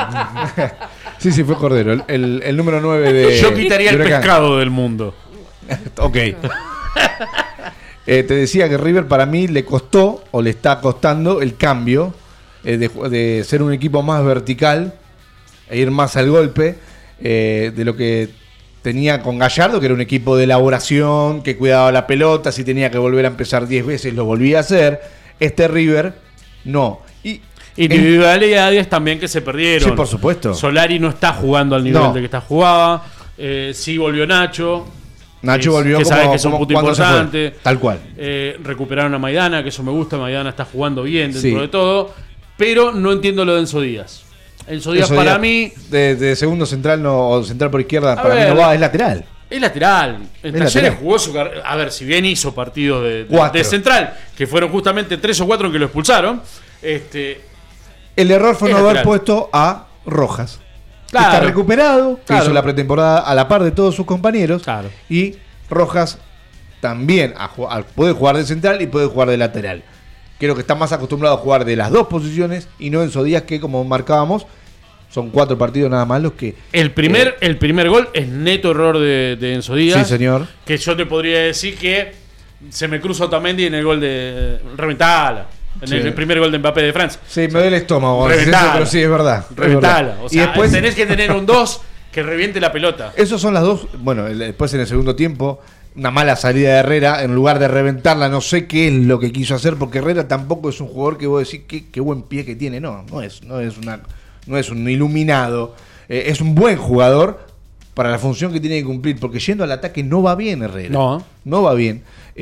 Sí, sí, fue Cordero. El, el- el número nueve de. Yo quitaría de el Huracán. pescado del mundo. Ok. Eh, te decía que River para mí le costó o le está costando el cambio eh, de, de ser un equipo más vertical e ir más al golpe eh, de lo que tenía con Gallardo, que era un equipo de elaboración, que cuidaba la pelota, si tenía que volver a empezar diez veces lo volvía a hacer. Este River no. Y individualidades también que se perdieron. Sí, por supuesto. Solari no está jugando al nivel No. de que está jugaba. Eh, sí volvió Nacho. Nacho que, volvió que como, sabes que es un como punto cuando se fue. importante. Tal cual. Eh, recuperaron a Maidana, que eso me gusta. Maidana está jugando bien dentro Sí. de todo. Pero no entiendo lo de Enzo Díaz. Enzo Díaz Eso para ya mí De, de segundo central no, o central por izquierda, A para ver. mí no va, es lateral. es lateral. En Es Talleres lateral. jugó su carrera. A ver, si bien hizo partidos de, de- Cuatro. de central, que fueron justamente tres o cuatro en que lo expulsaron. Este, El error fue Es no haber lateral. puesto a Rojas. Claro. Está recuperado, que Claro. hizo la pretemporada a la par de todos sus compañeros. Claro. Y Rojas también a ju- a- puede jugar de central y puede jugar de lateral. Creo que está más acostumbrado a jugar de las dos posiciones y no Enzo Díaz, que como marcábamos, son cuatro partidos nada más los que... el, primer, Eh, el primer gol es neto error de, de Enzo Díaz. Sí, señor. Que yo te podría decir que se me cruza Otamendi en el gol de Reventala. En Sí. el, el primer gol de Mbappé de Francia. Sí, me duele el estómago, Reventala. pero sí, es verdad. es Reventala. verdad. O Y sea, después, tenés que tener un dos que reviente la pelota. esos son las dos. Bueno, el- después en el segundo tiempo, una mala salida de Herrera, en lugar de reventarla, no sé qué es lo que quiso hacer, porque Herrera tampoco es un jugador que vos decís qué, qué buen pie que tiene. No, no es, no es una, no es un iluminado. Eh, es un buen jugador para la función que tiene que cumplir, porque yendo al ataque no va bien Herrera. No. No va bien.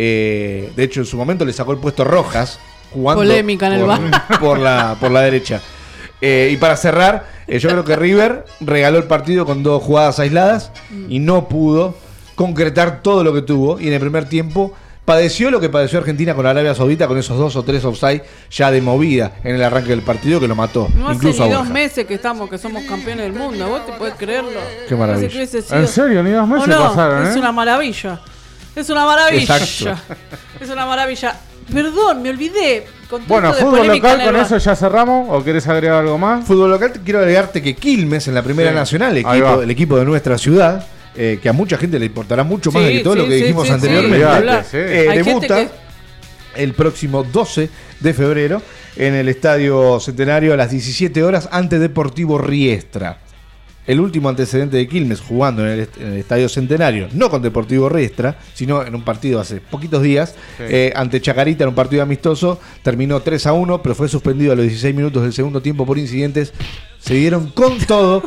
Eh, de hecho, en su momento le sacó el puesto Rojas, jugando Polémica en el por, bar. por la, por la derecha. Eh, y para cerrar, eh, yo creo que River regaló el partido con dos jugadas aisladas y no pudo concretar todo lo que tuvo. Y en el primer tiempo padeció lo que padeció Argentina con Arabia Saudita, con esos dos o tres offside ya de movida en el arranque del partido, que lo mató. No hace incluso ni a dos Borja. meses que estamos, que somos campeones del mundo. ¿Vos te podés creerlo? Qué maravilla. No sé qué hubiese sido. ¿En serio? Ni dos meses ¿O no? pasaron, Es ¿eh? una maravilla. Es una maravilla. Exacto. Es una maravilla. Perdón, me olvidé. Con todo Bueno, esto de fútbol polémica local, en el con bar. eso ya cerramos. ¿O querés agregar algo más? Fútbol local, te quiero agregarte que Quilmes en la Primera Sí. Nacional, el Ahí equipo, va. el equipo de nuestra ciudad, eh, que a mucha gente le importará mucho más Sí, de que todo sí, lo que sí, dijimos sí, anteriormente, sí, Olvidate, sí. eh, Hay gente debuta que- el próximo doce de febrero en el Estadio Centenario a las diecisiete horas ante Deportivo Riestra. El último antecedente de Quilmes jugando en el, est- en el Estadio Centenario, no con Deportivo Riestra, sino en un partido hace poquitos días, Sí. eh, ante Chacarita en un partido amistoso, terminó tres a uno, pero fue suspendido a los dieciséis minutos del segundo tiempo por incidentes. Se dieron con todo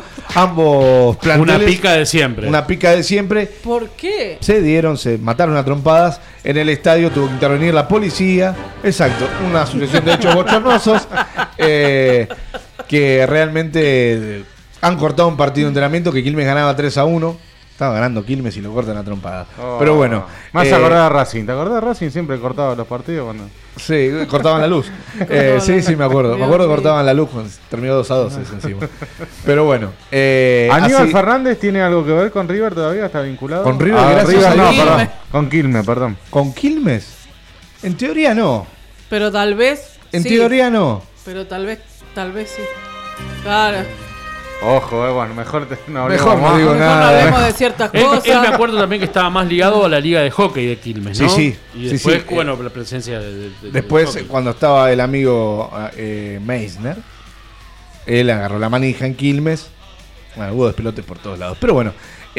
ambos planteles. Una pica de siempre. Una pica de siempre. ¿Por qué? Se dieron, se mataron a trompadas. En el estadio tuvo que intervenir la policía. Exacto, una sucesión de hechos bochornosos eh, que realmente eh, han cortado un partido de entrenamiento que Quilmes ganaba tres a uno. Estaba ganando Quilmes y lo cortan a trompada. Oh. Pero bueno. Más eh, acordar a Racing. ¿Te acordás de Racing? Siempre cortaba los partidos cuando. Sí, cortaban la luz. Eh, sí, sí, me acuerdo. Me acuerdo que cortaban la luz cuando terminó dos a dos ese encima. Pero bueno. Eh, ¿Aníbal así- Fernández tiene algo que ver con River todavía? ¿Está vinculado? Con River, Ah, gracias River a no, Dios. perdón. Con Quilmes, perdón. ¿Con Quilmes? En teoría no. Pero tal vez. En sí. teoría no. Pero tal vez, tal vez sí. Claro. Ojo, eh, bueno, mejor te, no Mejor hablemos no más. digo Mejor nada. no hablemos de ciertas Él, cosas. él me acuerdo también que estaba más ligado a la liga de hockey de Quilmes, ¿no? Sí, sí. Y Sí, después, sí. bueno, la presencia de, de- de- Después, del hockey. cuando estaba el amigo eh, Meissner, él agarró la manija en Quilmes. Bueno, hubo despelotes por todos lados. Pero bueno,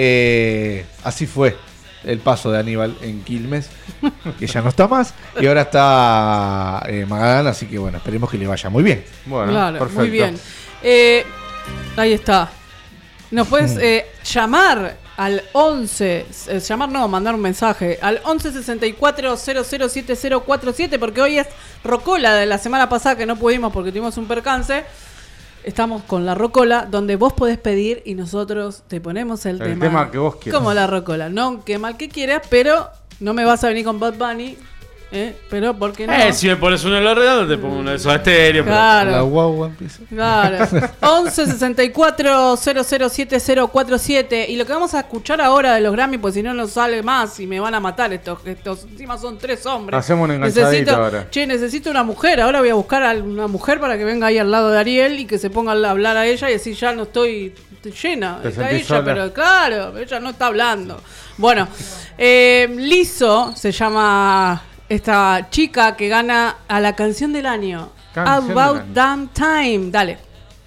eh, así fue el paso de Aníbal en Quilmes, que ya no está más. Y ahora está eh, Magadán, así que bueno, esperemos que le vaya muy bien. Bueno, Claro, perfecto. muy bien. Eh, ahí está. Nos Mm. puedes eh, llamar al once, eh, llamar no, mandar un mensaje al once sesenta y cuatro cero cero siete cero cuatro siete, porque hoy es Rocola de la semana pasada que no pudimos porque tuvimos un percance. Estamos con la Rocola, donde vos podés pedir y nosotros te ponemos el, El tema que vos quieras. Como la Rocola, no que mal que quieras, pero no me vas a venir con Bad Bunny, ¿eh? Pero ¿por qué no? Eh, si me pones uno en la redonda, te pongo uno de esos estéreo. pero- Claro. La guagua empieza. Claro. once sesenta y cuatro cero cero siete cero cuatro siete. Y lo que vamos a escuchar ahora de los Grammy, pues si no nos sale más y me van a matar estos. estos encima son tres hombres. Hacemos un enganchadito necesito, ahora. Che, necesito una mujer. Ahora voy a buscar a una mujer para que venga ahí al lado de Ariel y que se ponga a hablar a ella y decir ya no estoy, estoy llena. Te Está sentís ella, sola. pero claro, ella no está hablando. Bueno, eh, Liso se llama esta chica que gana a la canción del año. Canción del About año. Damn Time. Dale.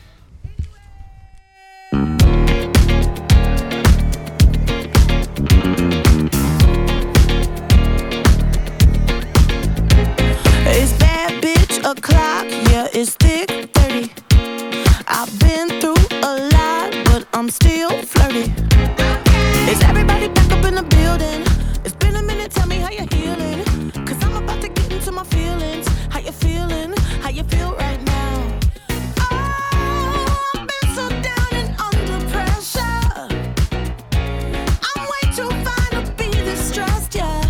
It's bad bitch o'clock, yeah, it's thick thirty. I've been through a lot, but I'm still flirty. Is everybody back up in the building? It's been a minute, tell me how you're healing. Cause I'm about to get into my feelings. How you feeling? How you feel right now? Oh, I've been so down and under pressure. I'm way too fine to be this stressed, yeah.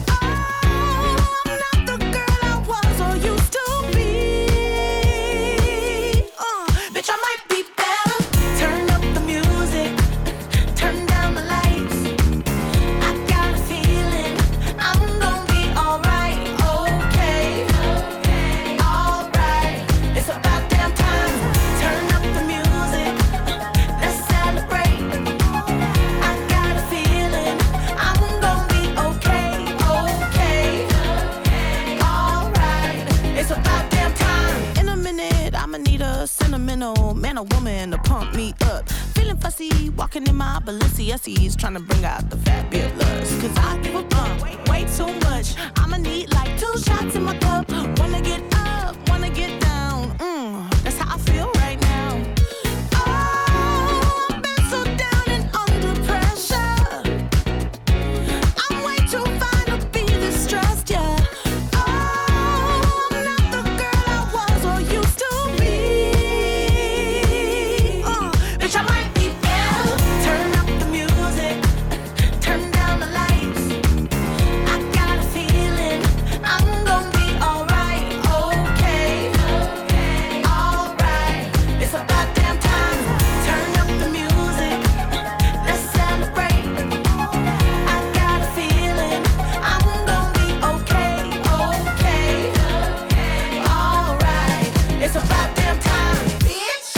Bitch, I might be better. Turn up the music, turn down the lights. I got a feeling I'm gonna be alright, okay, alright. It's about damn time. Turn up the music, let's celebrate. I got a feeling I'm gonna be okay, okay, alright. It's about damn time. In a minute, I'ma need a sentimental man or woman to pump me up. Feeling fussy, walking in my Balenciennes, trying to bring out the fabulous. Cause I give a bump, way too much. I'ma need like two shots in my cup. Wanna get up, wanna get down. Mm, that's how I feel right now. Oh, I've been so down and under pressure. I'm way too fine to be this stressed, yeah. I might be better. Turn up the music, turn down the lights. I got a feeling I'm gonna be alright, okay, alright. It's about damn time. Turn up the music, let's celebrate. I got a feeling I'm gonna be okay, okay, alright. It's about damn time, bitch.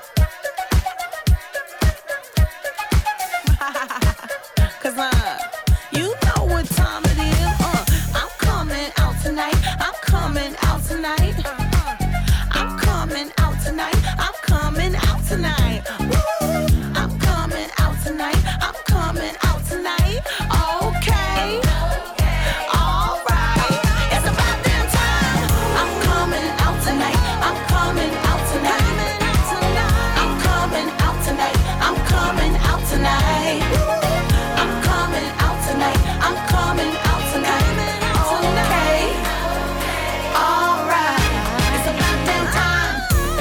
Cause uh, you know what time it is. Uh, I'm coming out tonight. I'm coming out tonight. I'm coming out tonight. I'm coming out tonight. Woo! I'm coming out tonight. I'm coming out tonight. Okay. Alright. It's about damn time. I'm coming out tonight. I'm coming out tonight. I'm coming out tonight. I'm coming out tonight. I'm coming out tonight. I'm coming out tonight. Okay. Alright. It's about damn time.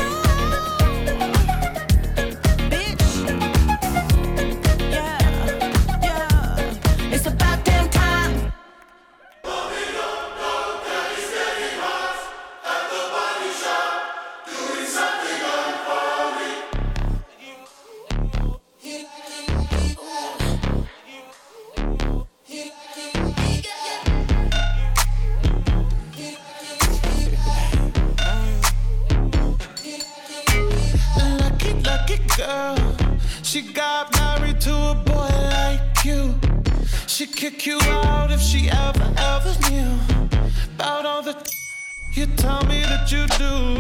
Bitch. Yeah. Yeah. It's about damn time. Lucky, lucky girl. She got married to a boy like you. She'd kick you out if she ever, ever knew about all the you tell me that you do.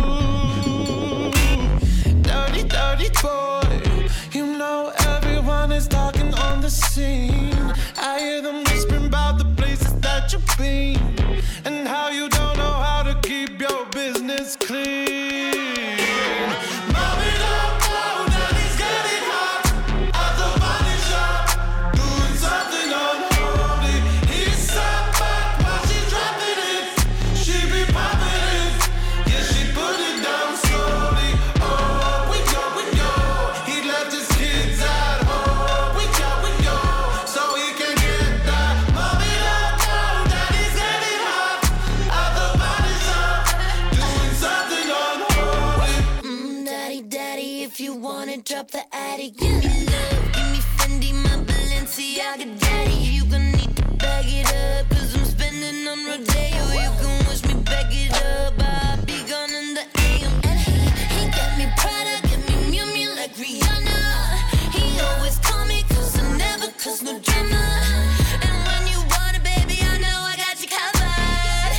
Dirty, dirty boy. You know everyone is talking on the scene. I hear them whispering about the places that you've been and how you don't know how to keep your business clean. Mommy, don't know that he's getting hot at the body shop, doing something unholy. He's sat back while she's dropping it. She be popping it, yeah, she put it down slowly. Oh, we go, we go. He left his kids at home. We go, we go, so he can get that. Mommy, don't know that he's getting hot at the body shop, doing something unholy. Mm, daddy, daddy, if you wanna drop the attic, give me love, give me Fendi, my Balenciaga daddy. You gon' need to bag it up, cause I'm spending on Rodeo. You can wish me back it up, I'll be gone in the A M. And he, he got me Prada, got me Miu Miu like Rihanna. He always call me cause I never cause no drama. And when you want it, baby, I know I got you covered.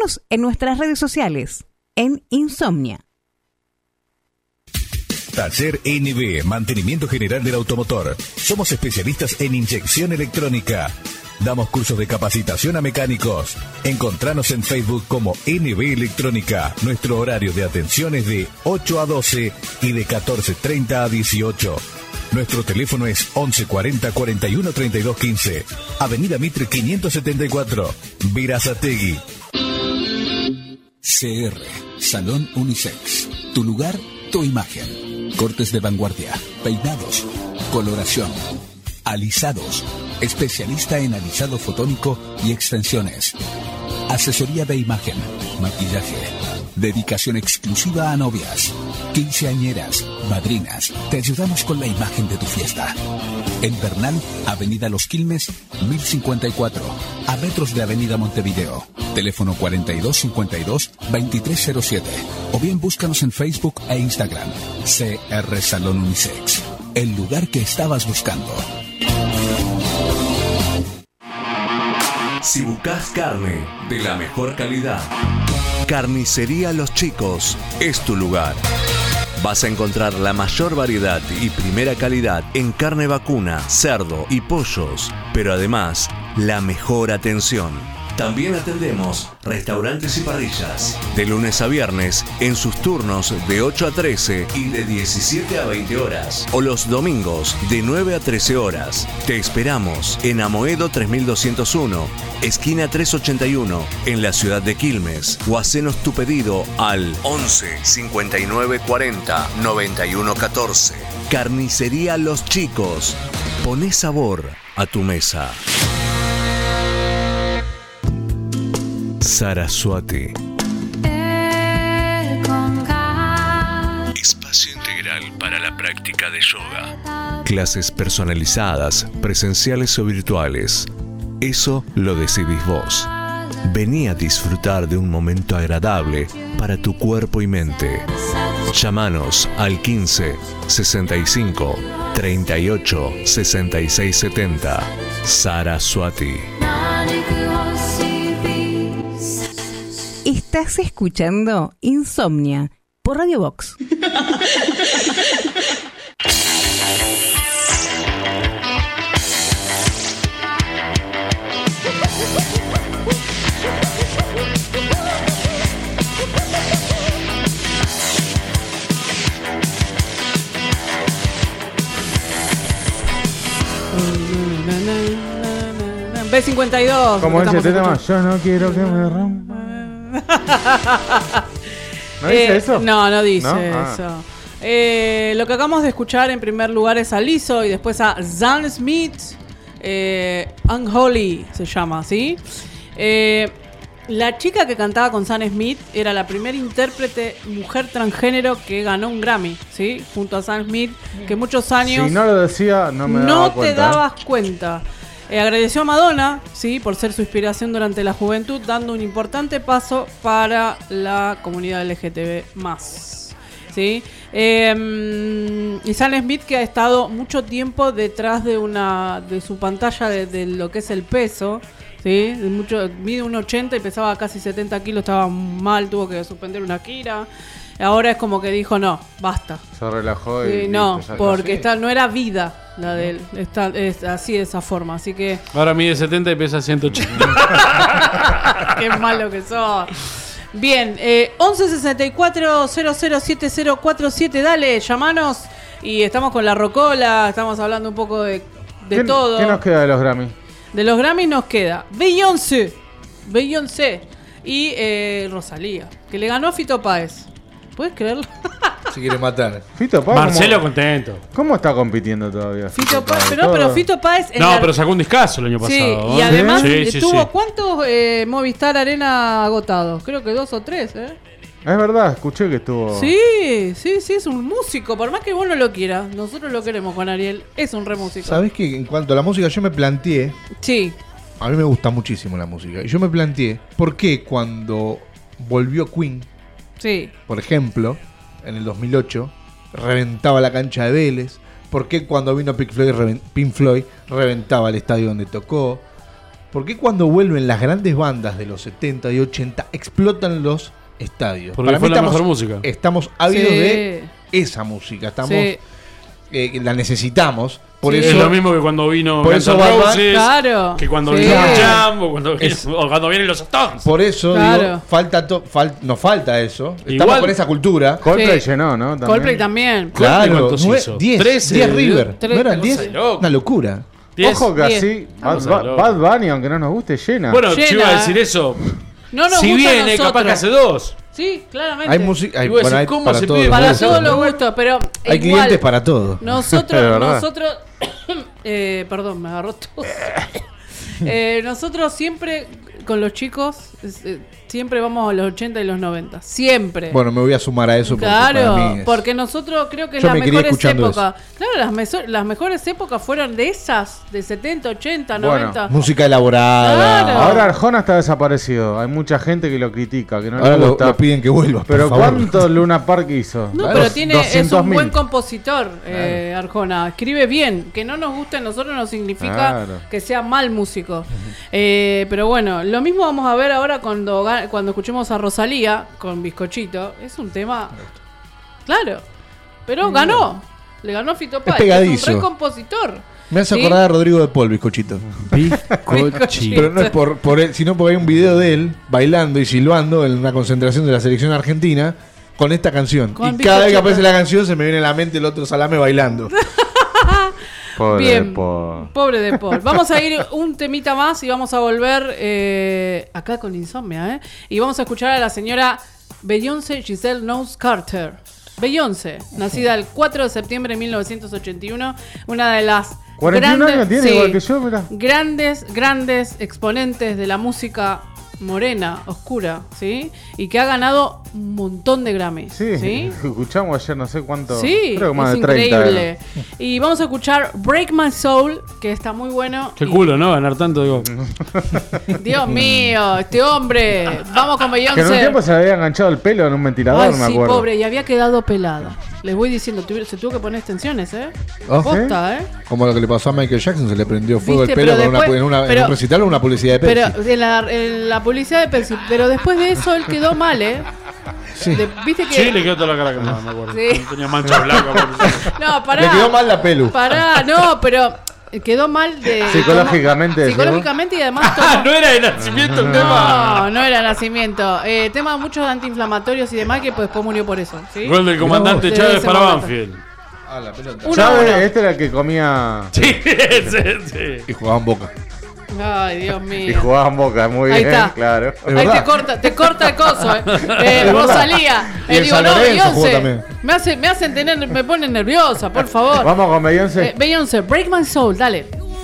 Seguinos en nuestras redes sociales en Insomnia. Taller N B, Mantenimiento General del Automotor. Somos especialistas en inyección electrónica. Damos cursos de capacitación a mecánicos. Encontranos en Facebook como N B Electrónica. Nuestro horario de atención es de ocho a doce y de catorce treinta a dieciocho. Nuestro teléfono es once cuarenta cuarenta y uno treinta y dos quince. Avenida Mitre quinientos setenta y cuatro, Verazategui. C R, Salón Unisex. Tu lugar, tu imagen. Cortes de vanguardia, peinados, coloración, alisados. Especialista en alisado fotónico y extensiones. Asesoría de imagen, maquillaje. Dedicación exclusiva a novias, quinceañeras, madrinas. Te ayudamos con la imagen de tu fiesta. En Bernal, Avenida Los Quilmes, mil cincuenta y cuatro, a metros de Avenida Montevideo. Teléfono cuarenta y dos cincuenta y dos, veintitrés cero siete. O bien búscanos en Facebook e Instagram. C R Salón Unisex. El lugar que estabas buscando. Si buscas carne de la mejor calidad, Carnicería Los Chicos es tu lugar. Vas a encontrar la mayor variedad y primera calidad en carne vacuna, cerdo y pollos, pero además la mejor atención. También atendemos restaurantes y parrillas. De lunes a viernes, en sus turnos de ocho a trece y de diecisiete a veinte horas. O los domingos de nueve a trece horas. Te esperamos en Amoedo tres mil doscientos uno, esquina trescientos ochenta y uno, en la ciudad de Quilmes. O hacenos tu pedido al once cincuenta y nueve cuarenta noventa y uno catorce. Carnicería Los Chicos. Poné sabor a tu mesa. Saraswati. Espacio integral para la práctica de yoga. Clases personalizadas, presenciales o virtuales. Eso lo decidís vos. Vení a disfrutar de un momento agradable para tu cuerpo y mente. Llámanos al quince sesenta y cinco treinta y ocho sesenta y seis setenta. Saraswati. Estás escuchando Insomnia por Radio Box. B cincuenta y dos. Como ese tema, yo no quiero que me rompa. ¿No dice eh, eso? No, no dice ¿No? Ah. eso. Eh, lo que acabamos de escuchar en primer lugar es a Lizzo y después a Sam Smith. Eh, Unholy se llama, ¿sí? Eh, la chica que cantaba con Sam Smith era la primera intérprete mujer transgénero que ganó un Grammy, ¿sí? Junto a Sam Smith, que muchos años Si no lo decía, no me no daba te cuenta. dabas cuenta. Eh, agradeció a Madonna, sí, por ser su inspiración durante la juventud, dando un importante paso para la comunidad L G T B más, ¿sí? Eh, y Sam Smith, que ha estado mucho tiempo detrás de una de su pantalla de, de lo que es el peso, ¿sí? De mucho, mide uno ochenta y pesaba casi setenta kilos, estaba mal, tuvo que suspender una gira. Ahora es como que dijo, no, basta. Se relajó y... Sí, y no, listo, ya porque está. esta no era vida la de él, está, es así de esa forma, así que Ahora mide setenta y pesa ciento ochenta. qué malo que sos. Bien, eh, once sesenta y cuatro cero cero siete cero cuatro siete, dale, llamanos. Y estamos con la rocola, estamos hablando un poco de, de ¿Qué, todo. ¿Qué nos queda de los Grammy? De los Grammys nos queda Beyoncé, Beyoncé y eh, Rosalía, que le ganó a Fito Páez. ¿Puedes creerlo? Se quiere matar. Fito Páez. Marcelo ¿cómo, contento. ¿Cómo está compitiendo todavía? Fito Páez, pero, Todo. no, pero Fito Páez en No, la- pero sacó un discazo el año Sí, pasado. y ¿eh? además Sí, eh, sí, tuvo sí. ¿cuántos eh, Movistar Arena agotados? Creo que dos o tres, ¿eh? Es verdad, escuché que estuvo... Sí, sí, sí, es un músico. Por más que vos no lo quieras, nosotros lo queremos con Ariel. Es un re músico. ¿Sabés que en cuanto a la música yo me planteé? Sí. A mí me gusta muchísimo la música. Y yo me planteé, ¿por qué cuando volvió Queen, Sí. por ejemplo, en el dos mil ocho, reventaba la cancha de Vélez? ¿Por qué cuando vino Pink Floyd, reven- Pink Floyd reventaba el estadio donde tocó? ¿Por qué cuando vuelven las grandes bandas de los setenta y ochenta explotan los estadios? Porque Para fue mí la estamos, mejor música. Estamos ávidos Sí. de esa música. Estamos, Sí. eh, la necesitamos. Por Sí. eso Es lo mismo que cuando vino por Guns eso N' Batman- Roses, Claro. que cuando Sí. vino Jam, o cuando, Es- o cuando vienen los Stones. Por eso Claro. digo, falta to- fal- nos falta eso. Estamos Igual- con esa cultura. Coldplay Sí. llenó, ¿no? También. Coldplay también. Claro, ¿Cuántos nueve- hizo? diez, trece, diez River. Tres, ¿No eran cosa diez? de loco. Una locura. diez. Ojo que Diez. así, Bad, Vamos a Ba- loco. Bad Bunny, aunque no nos guste, llena. Bueno, Llena, yo iba a eh. decir eso. No nos si gusta a viene, capaz nosotros. que hace dos. Sí, claramente. Hay música, hay, Y vos bueno, decís, hay ¿cómo para se todo. pide? Para Puede ser, todos los ¿no? gustos, pero Hay igual, clientes para todo. Nosotros, De verdad. nosotros, eh, perdón, me agarró todo. Eh, nosotros siempre con los chicos, eh, siempre vamos a los ochenta y los noventa. Siempre. Bueno, me voy a sumar a eso. Porque Claro, para mí es- porque nosotros creo que Yo las me crié mejores escuchando épocas. Claro, las, meso- las mejores épocas fueron de esas, de setenta, ochenta, Bueno, noventa. música elaborada. Claro. Ahora Arjona está desaparecido. Hay mucha gente que lo critica, que no Ahora le lo, gusta. lo piden que vuelva. por Pero favor. ¿cuánto Luna Park hizo? No, Dos- pero tiene, es doscientos un mil. buen compositor, eh, Arjona. Escribe bien. Que no nos guste a nosotros no significa Claro. que sea mal músico. Eh, pero bueno, lo mismo vamos a ver ahora cuando, ga- cuando escuchemos a Rosalía con Bizcochito. Es un tema. Claro. Pero ganó. Le ganó a Fito Páez, que es un pegadizo. re compositor. Me hace ¿Sí? acordar a Rodrigo de Paul, bizcochito. Bizcochito. Pero no es por, por él, sino porque hay un video de él bailando y silbando en una concentración de la selección argentina con esta canción. Con y cada vez que bizcochito. aparece la canción se me viene a la mente el otro salame bailando. Pobre Bien. Paul. Pobre de Paul. Vamos a ir un temita más y vamos a volver eh, acá con Insomnia, ¿eh? Y vamos a escuchar a la señora Beyoncé Giselle Knowles Carter. Beyoncé, nacida el cuatro de septiembre de mil novecientos ochenta y uno, una de las cuarenta y un grandes, años tiene, sí, igual que yo, mirá. grandes, grandes exponentes de la música morena, oscura, ¿sí? Y que ha ganado un montón de Grammys, Sí, ¿sí? escuchamos ayer no sé cuánto. Sí, creo que más es de treinta. increíble. Y vamos a escuchar Break My Soul, que está muy bueno. Qué Y- culo, ¿no? Ganar tanto, digo. Dios mío, este hombre. Vamos con Que en un Beyoncé. tiempo se le había enganchado el pelo en un ventilador, Ay, me sí, acuerdo. pobre, y había quedado pelada. Les voy diciendo, tuvi- se tuvo que poner extensiones, ¿eh? Oh, Posta, ¿eh? Como lo que le pasó a Michael Jackson, se le prendió fuego Viste, el pelo pero con una- después- en, una, en pero- un recital o una publicidad de Pepsi. Pero en la, en la publicidad de Pepsi. Pero después de eso él quedó mal, ¿eh? Sí. De- ¿Viste que? Sí, le quedó toda la cara quemada, me acuerdo. Sí. Tenía manchas blancas. por- No, pará. Le quedó mal la pelu. Pará, no, pero quedó mal de. Psicológicamente, tomó- decís vos. Psicológicamente y además. Ah, tomó- no era de nacimiento el tema. No, no era nacimiento. Eh, tema muchos antiinflamatorios y demás que pues, después murió por eso. ¿sí? Gol del comandante De Chávez ese para momento. Banfield. Ah, la pelota. Uno a ¿Sabes? uno. Este era el que comía Sí, sí, sí. Y jugaban Boca. Ay, Dios mío. y jugaba en Boca, muy Ahí bien, está. claro. Es Ahí verdad. te corta, te corta el coso, eh. Eh, Es verdad. Rosalía. Y Eh, el digo, San no, Lorenzo jugó Beyoncé. también. Me, hace, me hacen tener, me ponen nerviosa, por favor. Vamos con Beyoncé. Eh, Beyoncé, Break My Soul, dale.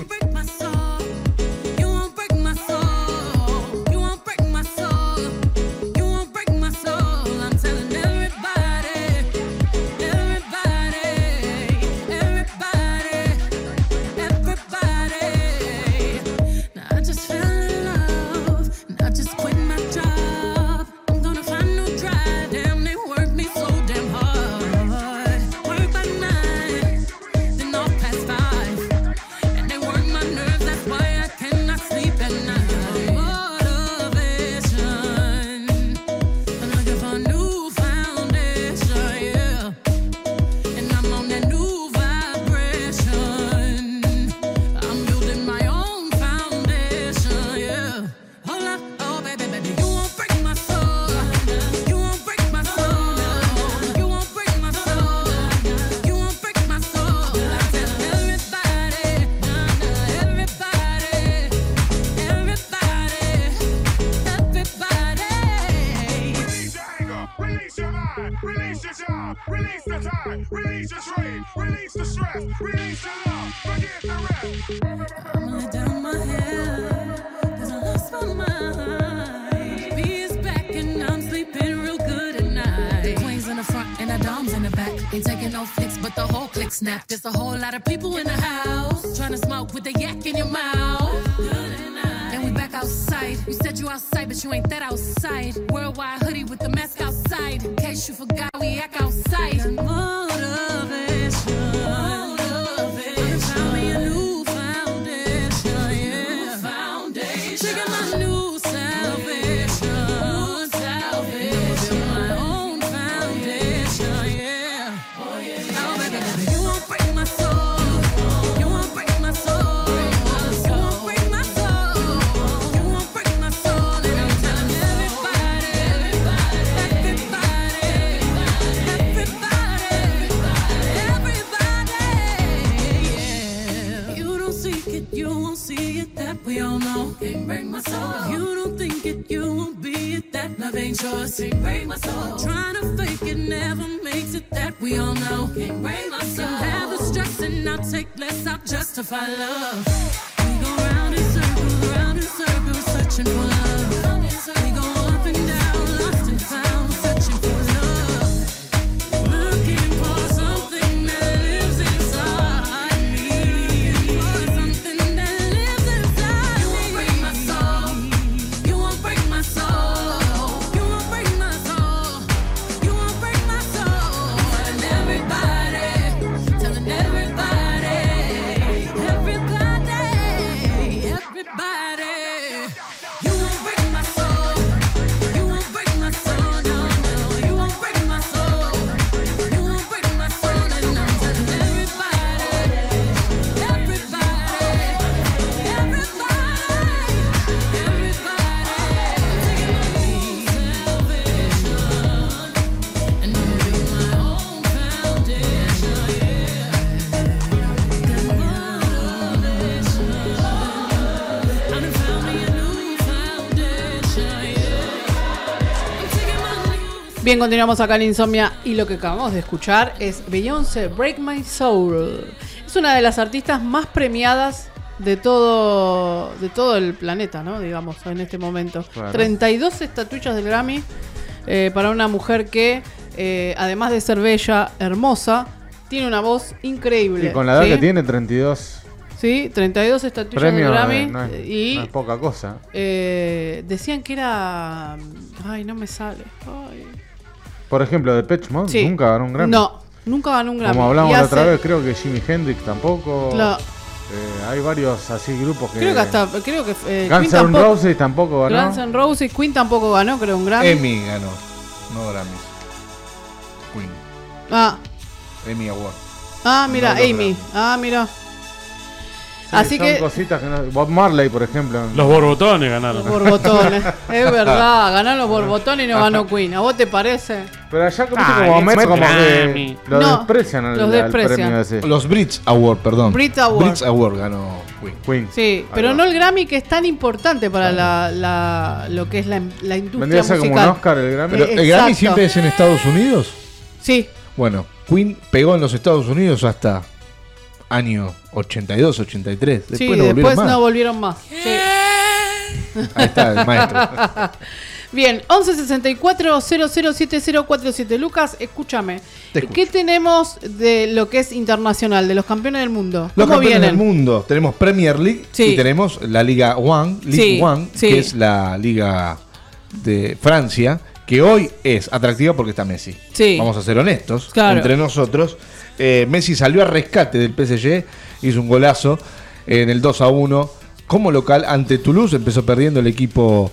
Release your mind, release your job, release the time, release your dream, release the stress, release your love, forget the rest. I'ma let down my hair, cause I lost my mind. B is back and I'm sleeping real good at night. The queen's in the front and the dom's in the back. Ain't taking no flicks, but the whole click snap. There's a whole lot of people in the house, trying to smoke with the yak in your mouth. And we back outside. You said you outside, but you ain't that outside. Worldwide hoodie with the mask outside. In case you forgot, we act outside. Motivation. Motivation. Found me a new foundation, yeah. Foundation. no. Can't break my soul. If you don't think it, you won't be it. That love ain't yours. Can't break my soul. Trying to fake it never makes it. That we all know. Can't break my soul. Can have the stress and I'll take less. I'll justify love. We go round in circles, round in circles, searching for love. We go up and down, lost and found, searching for love. Looking for something that lives inside me. For something that lives inside me. You won't break my soul. You won't break my soul. You won't break my soul. You won't break my soul. Telling everybody, telling everybody, everybody, everybody. You won't break my soul. You won't break my soul. No, no. You won't break my soul. You won't break my soul. And I'm telling everybody, everybody, Bien, continuamos acá en Insomnia y lo que acabamos de escuchar es Beyoncé, Break My Soul. Es una de las artistas más premiadas de todo de todo el planeta, ¿no? Digamos, en este momento. Claro. treinta y dos estatuillas del Grammy eh, para una mujer que, eh, además de ser bella, hermosa, tiene una voz increíble. Y con la edad ¿sí? que tiene, treinta y dos Sí, treinta y dos estatuillas premios, del Grammy. eh, no, es, y no es poca cosa. eh, decían que era... Ay, no me sale. Ay. Por ejemplo, Depeche Mode Sí. nunca ganó un Grammy. No, nunca ganó un Grammy. Como hablamos Y la hace- otra vez, creo que Jimi Hendrix tampoco. Claro. Eh, hay varios así grupos que. Creo que hasta... Creo que, eh, Guns Queen N' tampoco- Roses tampoco ganó. Guns N' Roses, Queen tampoco ganó, creo, un Grammy. Emmy ganó, no Grammys. Queen. Ah, Emmy Award. ah, mira, No los Amy. Grammy. Ah, mira. Sí, Así son que... cositas que no- Bob Marley, por ejemplo. Los borbotones ganaron. Los borbotones. Es verdad, ganaron los borbotones y no ganó Queen. ¿A vos te parece? Pero allá como, Ah, como, es como Grammy. que lo No, desprecian al, los al desprecian. premio ese. Los Brits Award, perdón. Brit Award. Brits Award ganó Queen. Queen. Sí, pero va. no el Grammy, que es tan importante para la, la, lo que es la, la industria Vendría a ser como un musical. Oscar el Grammy. Pero Eh, el Grammy exacto. siempre es en Estados Unidos. Sí, Bueno, Queen pegó en los Estados Unidos hasta año ochenta y dos, ochenta y tres. Después sí, no volvieron después más. no volvieron más. Sí. Ahí está el maestro. Bien, once sesenta y cuatro cero cero siete cero cuatro siete. Lucas, escúchame. Te escucho. ¿Qué tenemos de lo que es internacional, de los campeones del mundo? Los ¿Cómo campeones vienen? del mundo. Tenemos Premier League Sí. y tenemos la Liga One, League Sí, One, sí. que es la liga de Francia, que hoy es atractiva porque está Messi. Sí. Vamos a ser honestos Claro. entre nosotros. Eh, Messi salió a rescate del P S G, hizo un golazo en el dos a uno como local ante Toulouse. Empezó perdiendo el equipo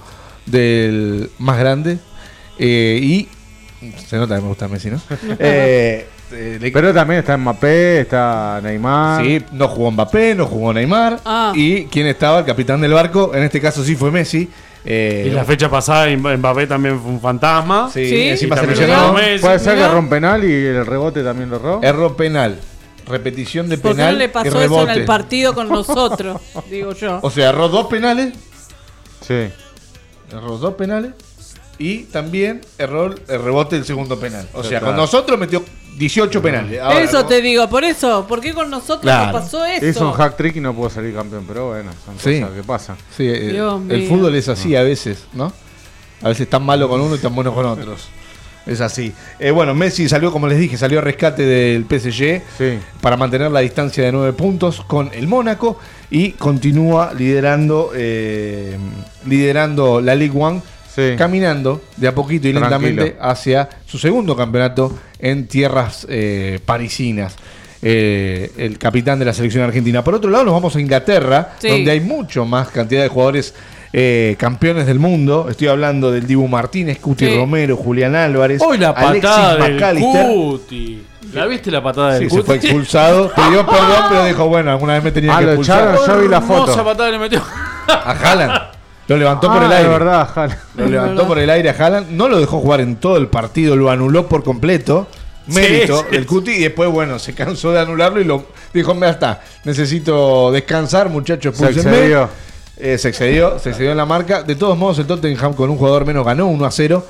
del más grande. Eh, y se nota que me gusta Messi, ¿no? Eh, eh, le- Pero también está Mbappé, está Neymar. Sí, no jugó Mbappé, no jugó Neymar. Ah. Y quién estaba, el capitán del barco, en este caso sí fue Messi. Eh, Y la fecha pasada Mbappé también fue un fantasma. Sí, Sí. encima Y se también lesionó. lo ganó Messi. Puede ser que Mirá. erró un penal y el rebote también lo erró. Erró penal. Repetición de ¿Por qué penal no le y pasó eso rebote. en el partido con nosotros? Digo yo. O sea, erró dos penales. Sí. Erró dos penales. Y también erró el rebote del segundo penal. O sea, Claro. con nosotros metió dieciocho penales. Ahora, Eso ¿no? te digo, por eso. ¿Por qué con nosotros Claro. nos pasó eso? Hizo un hack trick y no pudo salir campeón, pero bueno, son Sí. cosas que pasan. Sí, eh, Dios el mío. fútbol es así a veces, ¿no? A veces tan malo con uno y tan bueno con otros. Es así. Eh, bueno, Messi salió, como les dije, salió a rescate del P S G Sí. para mantener la distancia de nueve puntos con el Mónaco y continúa liderando, eh, liderando la League One, Sí. caminando de a poquito y Tranquilo. lentamente hacia su segundo campeonato en tierras eh, parisinas. Eh, el capitán de la selección argentina. Por otro lado, nos vamos a Inglaterra, Sí. donde hay mucho más cantidad de jugadores eh, campeones del mundo. Estoy hablando del Dibu Martínez, Cuti Sí. Romero, Julián Álvarez, Hoy la patada del McAllister. Cuti. ¿La viste la patada del Sí, se Cuti? fue expulsado. Pidió perdón, pero dijo, bueno, alguna vez me tenía Ah, que lo expulsar. echaron, yo vi la foto. Hermosa patada le metió. A Haaland. Lo levantó por Ah, el de aire. verdad, Jal. Lo levantó por el aire a Haaland. No lo dejó jugar en todo el partido, lo anuló por completo. Mérito Sí, sí, del Cuti. Y después, bueno, se cansó de anularlo y lo dijo, ya está, necesito descansar, muchachos, Se expúlsenme. excedió. Eh, se excedió, se excedió en la marca. De todos modos, el Tottenham con un jugador menos ganó uno a cero.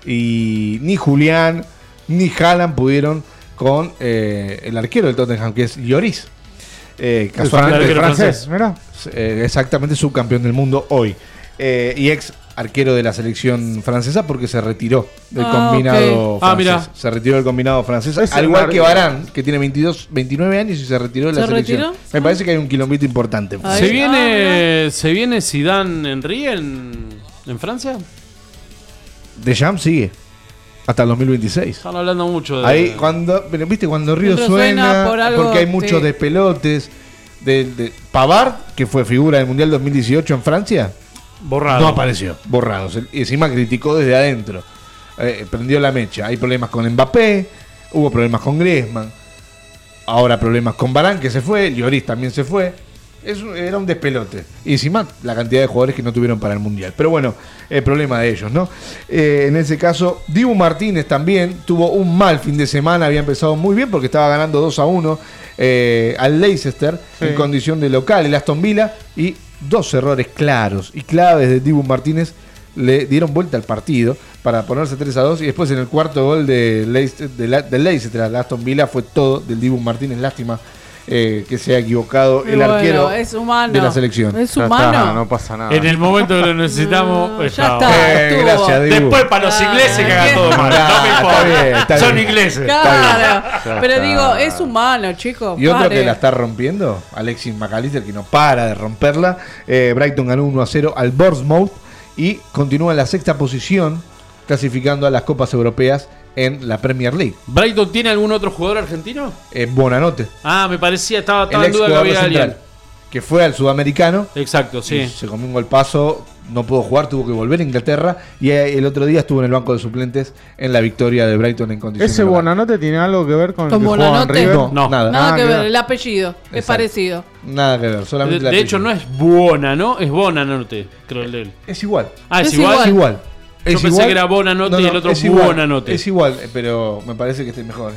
Y ni Julián ni Haaland pudieron con eh, el arquero del Tottenham, que es Lloris. Eh, casualmente el francés, mira. Eh, exactamente subcampeón del mundo hoy. Eh, y ex arquero de la selección francesa porque se retiró del Ah, combinado ok. Ah, francés. mira. Se retiró del combinado francés. Es Al un igual que ar- Varane, que tiene veintidós, veintinueve años y se retiró de la ¿Se selección. retiró? Me parece que hay un quilombito importante. Ahí. ¿Se Ah, viene, ¿Se viene Zidane Henry en, en Francia? Deschamps sigue hasta el dos mil veintiséis. Están hablando mucho de. Ahí cuando, pero, viste, cuando Río Siempre suena, suena por algo, porque hay muchos sí. despelotes. De, de Pavard, que fue figura del Mundial dos mil dieciocho en Francia, Borrado. no apareció. Borrado. Y encima criticó desde adentro. Eh, prendió la mecha. Hay problemas con Mbappé, hubo problemas con Griezmann, ahora problemas con Varane, que se fue, Lloris también se fue. Es un- era un despelote. Y encima la cantidad de jugadores que no tuvieron para el Mundial. Pero bueno, el problema de ellos, ¿no? Eh, en ese caso, Dibu Martínez también tuvo un mal fin de semana. Había empezado muy bien porque estaba ganando dos a uno eh, al Leicester Sí. en condición de local, el Aston Villa. Y dos errores claros y claves de Dibu Martínez le dieron vuelta al partido para ponerse tres a dos. Y después en el cuarto gol de Leicester, de la- del Leicester al Aston Villa fue todo del Dibu Martínez. Lástima eh, que se ha equivocado Y el bueno, arquero es humano. de la selección. Es Ya humano. está, no pasa nada. En el momento que lo necesitamos. No, ya estaba. está. Eh, estuvo. gracias, Dibu. Después para los Ah, ingleses que hagan bien. todo mal. Ah, No me está importa. bien, está Son bien. ingleses. Claro. Ya Pero está. digo, es humano, chicos. Y otro pare. que la está rompiendo, Alexis McAllister, que no para de romperla. Eh, Brighton ganó uno a cero al Bournemouth y continúa en la sexta posición, clasificando a las Copas Europeas en la Premier League. ¿Brighton tiene algún otro jugador argentino? Eh, Bonanote, Ah, me parecía, estaba, el estaba en ex duda que jugador había alguien. central, que fue al Sudamericano. Exacto, Y sí. se comió un golpazo, no pudo jugar, tuvo que volver a Inglaterra. Y eh, el otro día estuvo en el banco de suplentes en la victoria de Brighton en condiciones. ¿Ese de local. Bonanote tiene algo que ver con, ¿Con el que jugaba en Bonanote? River? No, No. nada. Nada Ah, que mira. ver, el apellido es Exacto. parecido. Nada que ver, De, solamente la de hecho, no apellido. es Buona, ¿no? Es Bonanote, creo el de él. Es igual. Ah, es, Es igual. Es igual. Yo Es pensé igual. que era Bonanote y el otro es igual, Buonanote. Es igual, eh, pero me parece que este es mejor.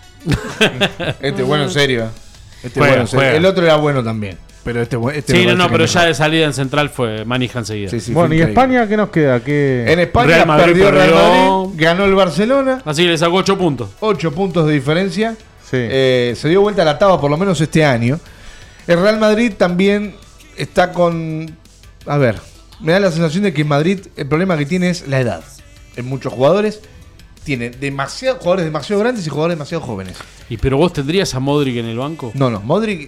eh. Este es bueno en serio. eh. Este es Juega, bueno en serio. juega. El otro era bueno también. Pero este, bu- este me Sí, no, parece no, que pero es ya mejor. de salida en central fue manija enseguida. Sí, sí, Bueno, fue ¿y increíble. España qué nos queda? ¿Qué... En España Real Madrid perdió Real perdió. Madrid, ganó el Barcelona, Así que le sacó ocho puntos. ocho puntos de diferencia. Sí. Eh, se dio vuelta a la tabla por lo menos este año. El Real Madrid también está con... A ver, me da la sensación de que en Madrid el problema que tiene es la edad. En muchos jugadores tiene demasiados jugadores demasiado grandes y jugadores demasiado jóvenes. ¿Y pero vos tendrías a Modric en el banco? No, no, Modric...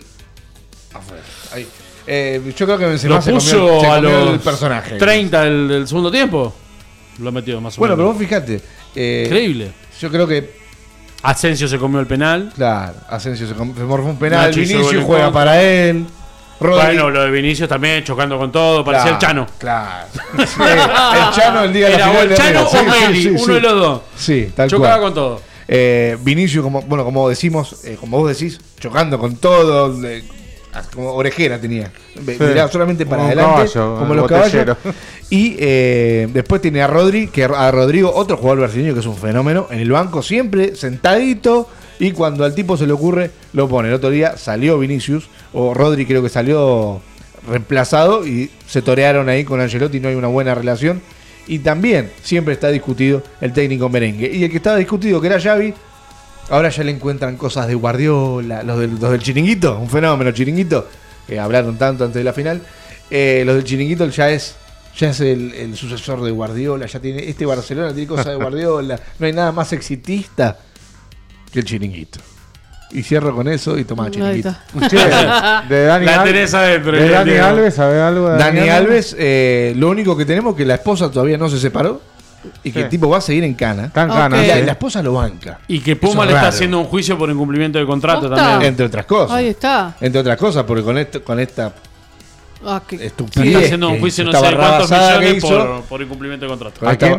A ver, ahí. Eh, yo creo que Benzema Lo se comió, puso se a comió los el personaje. treinta del, del segundo tiempo. Lo ha metido más o Bueno, pero menos. vos fíjate. eh, Increíble. Yo creo que Asensio se comió el penal. Claro, Asensio se, com- se morfó un penal, Nacho hizo gol Vinicius en juega contra. para él. Rodri- Bueno, lo de Vinicius también chocando con todo. Parecía el Chano. Claro. Sí, el Chano el día de la Era o final el de Chano River. o Sí, sí, Meli, sí, uno sí. de los dos. Sí, tal Chocaba cual. con todo. Eh, Vinicius, como, bueno, como decimos, eh, como vos decís, chocando con todo, de- como orejera tenía. Ve- Sí. Miraba solamente para Como un adelante, caballo, como el los botellero. caballos. Y eh, después tiene a Rodri, que a Rodrigo, otro jugador brasileño que es un fenómeno, en el banco siempre sentadito. Y cuando al tipo se le ocurre, lo pone. El otro día salió Vinicius, o Rodri creo que salió reemplazado, y se torearon ahí con Ancelotti, no hay una buena relación. Y también siempre está discutido el técnico merengue. Y el que estaba discutido, que era Xavi, ahora ya le encuentran cosas de Guardiola, los del, los del Chiringuito, un fenómeno Chiringuito, que hablaron tanto antes de la final. Eh, los del Chiringuito ya es ya es el, el sucesor de Guardiola, ya tiene este Barcelona tiene cosas de Guardiola, no hay nada más exitista que el Chiringuito. Y cierro con eso y toma Ahí Chiringuito. está. Che, de Dani, La Al- tenés adentro, de el Dani Diego. Alves, ¿sabés algo de Dani Alves, eh, lo único que tenemos es que la esposa todavía no se separó y que Sí. el tipo va a seguir en cana. Tan Ok. ganas. Y la, ¿eh? la esposa lo banca. Y que Eso Puma es le está raro. haciendo un juicio por incumplimiento de contrato Posta. también. Entre otras cosas. Ahí está. Entre otras cosas, porque con, esto, con esta Ah, que- Le estupidez. está haciendo un que juicio no esta sé de cuántos barrabasada que millones hizo, por, por incumplimiento de contrato. con ¿A esta- quién?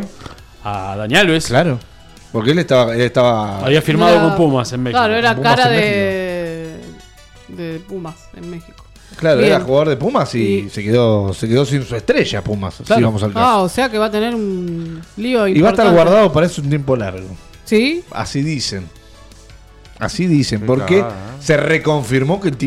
A Dani Alves. Claro. Porque él estaba. Él estaba Había firmado Era- con Pumas en México. Claro, era Pumas cara en de, de Pumas en México. claro, Bien. era jugador de Pumas y, Y- se quedó se quedó sin su estrella Pumas. Si Claro. vamos al caso. Ah, o sea que va a tener un lío y va a estar importante. guardado para eso un tiempo largo. ¿Sí? Así dicen. Así dicen. Qué Porque cagada, ¿eh? se reconfirmó que el tipo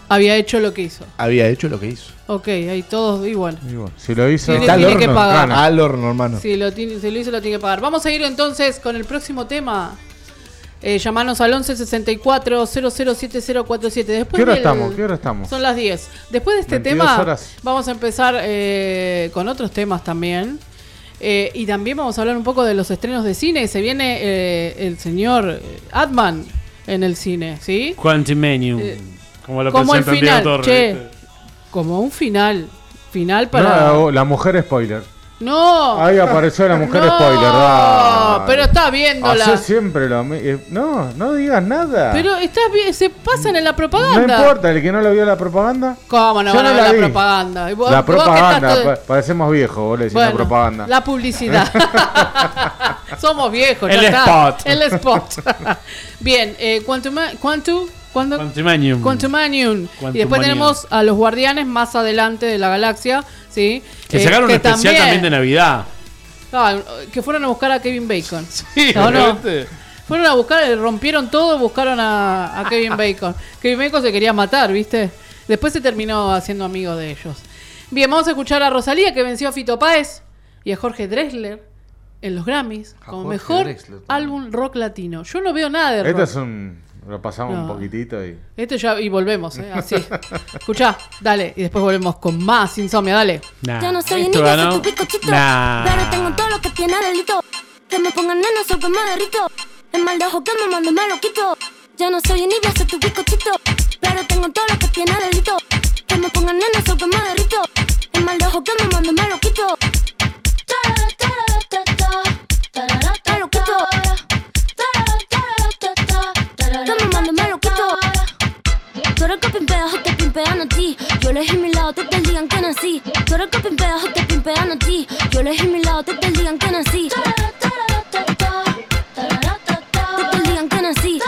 había hecho lo que hizo. Había hecho lo que hizo. Ok, ahí todos igual. Igual. Si lo hizo, Sí, le tiene que pagar. Al horno, hermano. Si lo, tiene, si lo hizo, lo tiene que pagar. Vamos a ir entonces con el próximo tema. Eh, llamanos al once sesenta y cuatro cero cero siete cero cuatro siete. Después ¿Qué hora del- estamos? ¿Qué hora estamos? Son las diez. Después de este veintidós tema, horas. vamos a empezar eh, con otros temas también. Eh, y también vamos a hablar un poco de los estrenos de cine. Se viene eh, el señor Atman en el cine, ¿sí? Quantumanium. Eh, como lo como el presenta Diego final, Torres. che, como un final. Final para... No, la mujer spoiler. No. Ahí apareció la mujer No, spoiler. dale. pero está viéndola. Hacé siempre lo mismo. No, no digas nada. Pero estás bien, se pasan en la no propaganda. importa, el que no lo vio la propaganda. ¿Cómo no Yo van a no ver la la vi. propaganda? Y vos- La vos que estás propaganda, todo- pa- parecemos viejos, vos le decís Bueno, la propaganda. la publicidad. Somos viejos, El ya está. spot. El spot. Bien, eh, Quantuma- Quantu- ¿cuándo? Quantumanium. Quantumanium. Y después Quantumanium. tenemos a los Guardianes más adelante de la galaxia, ¿sí? Que Eh, sacaron un especial también de Navidad. Ah, que fueron a buscar a Kevin Bacon. Sí, ¿O no? obviamente. Fueron a buscar, eh, rompieron todo, buscaron a, a Kevin Bacon. Kevin Bacon se quería matar, ¿viste? Después se terminó haciendo amigo de ellos. Bien, vamos a escuchar a Rosalía, que venció a Fito Páez y a Jorge Drexler en los Grammys como Jorge mejor Drexler también. álbum rock latino. Yo no veo nada de rock. Esto es un. Lo pasamos No. un poquitito y. Esto ya, y volvemos, ¿eh? Así. Escuchá, dale, y después volvemos con más Insomnia, dale. Nah, Yo no soy esto niña, ganó. soy tu picochito. Nah. Pero tengo todo lo que tiene delito. Que me pongan nena, soy que me derrito. El mal de ojo que me mando me lo quito. Yo no soy envidia, soy tu picochito. Pero tengo todo lo que tiene delito. Que me pongan nena, soy que me derrito. El mal de ojo que me mando me lo quito. Me lo quito. Que me mando me lo quito. Tú eres que pimpeas o te pimpean a ti. Yo elegí mi lado, te te digan que nací. Tú eres que pimpeas o te pimpean a ti. Yo elegí mi lado, te te digan que nací. Te te digan que nací.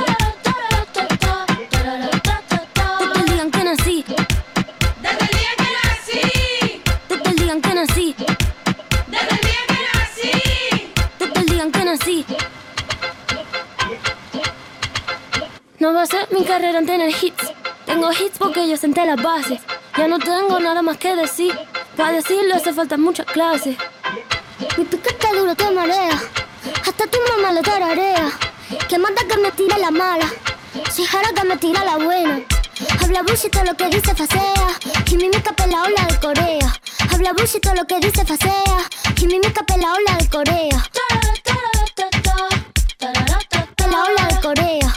Te te digan que nací. Desde el día que nací, Te te digan que nací. desde el día que nací. Te te digan que nací. No va a ser mi carrera en tener hits. Tengo hits porque yo senté las bases. Ya no tengo nada más que decir. Para decirlo hace falta mucha clase. Mi piquete duro te marea. Hasta tu mamá lo tararea. Que manda que me tira la mala. Si jara que me tira la buena. Habla bullshit todo lo que dice facea. Quimimica pela ola de Corea. Habla bullshit todo lo que dice facea. Quimimica pela ola de Corea. Pela ola de Corea.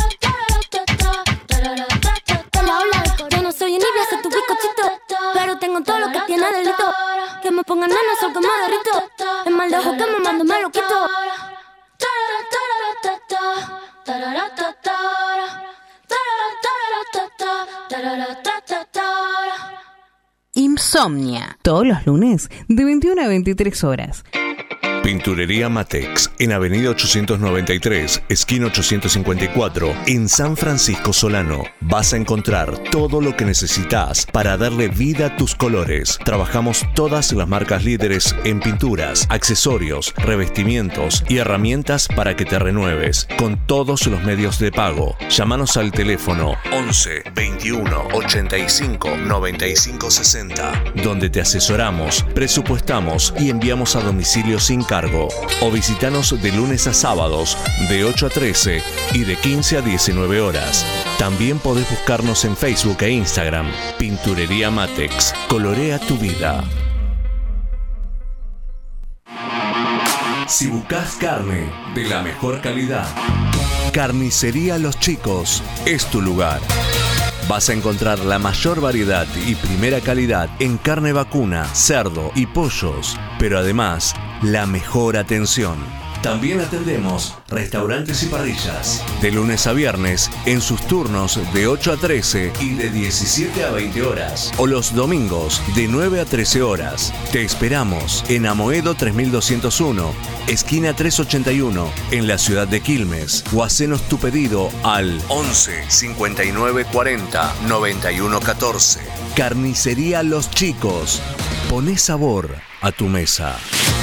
Pela ola de Corea. Yo no soy envidia, soy tu bizcochito. Pero tengo todo lo que tiene delito. Que me pongan nena, soy que me derrito. El mal de ojo que me mando me lo quito. Insomnia, todos los lunes de veintiuna a veintitrés horas. Pinturería Matex, en Avenida ochocientos noventa y tres, esquina ochocientos cincuenta y cuatro, en San Francisco Solano. Vas a encontrar todo lo que necesitas para darle vida a tus colores. Trabajamos todas las marcas líderes en pinturas, accesorios, revestimientos y herramientas para que te renueves, con todos los medios de pago. Llámanos al teléfono once veintiuno ochenta y cinco noventa y cinco sesenta, donde te asesoramos, presupuestamos y enviamos a domicilio sin cargo. O visitanos de lunes a sábados de ocho a trece y de quince a diecinueve horas. También podés buscarnos en Facebook e Instagram. Pinturería Matex. Colorea tu vida. Si buscas carne de la mejor calidad, Carnicería Los Chicos es tu lugar. Vas a encontrar la mayor variedad y primera calidad en carne vacuna, cerdo y pollos, pero además la mejor atención. También atendemos restaurantes y parrillas, de lunes a viernes en sus turnos de ocho a trece y de diecisiete a veinte horas, o los domingos de nueve a trece horas. Te esperamos en Amoedo tres mil doscientos uno, esquina trescientos ochenta y uno, en la ciudad de Quilmes, o hacenos tu pedido al once cincuenta y nueve cuarenta noventa y uno catorce. Carnicería Los Chicos. Poné sabor a tu mesa.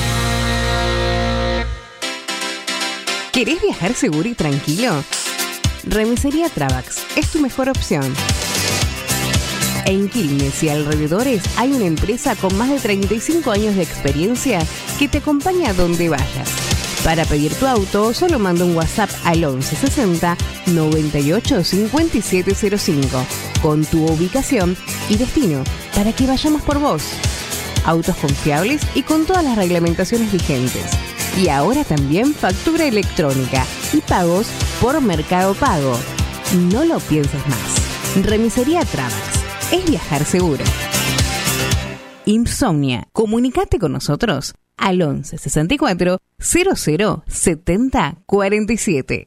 ¿Querés viajar seguro y tranquilo? Remisería Travax es tu mejor opción. En Quilmes y alrededores hay una empresa con más de treinta y cinco años de experiencia que te acompaña donde vayas. Para pedir tu auto, solo manda un WhatsApp al once sesenta noventa y ocho cincuenta y siete cero cinco con tu ubicación y destino para que vayamos por vos. Autos confiables y con todas las reglamentaciones vigentes. Y ahora también factura electrónica y pagos por Mercado Pago. No lo pienses más. Remisería Tramax. Es viajar seguro. Insomnia. Comunicate con nosotros al once sesenta y cuatro cero cero setenta cuarenta y siete.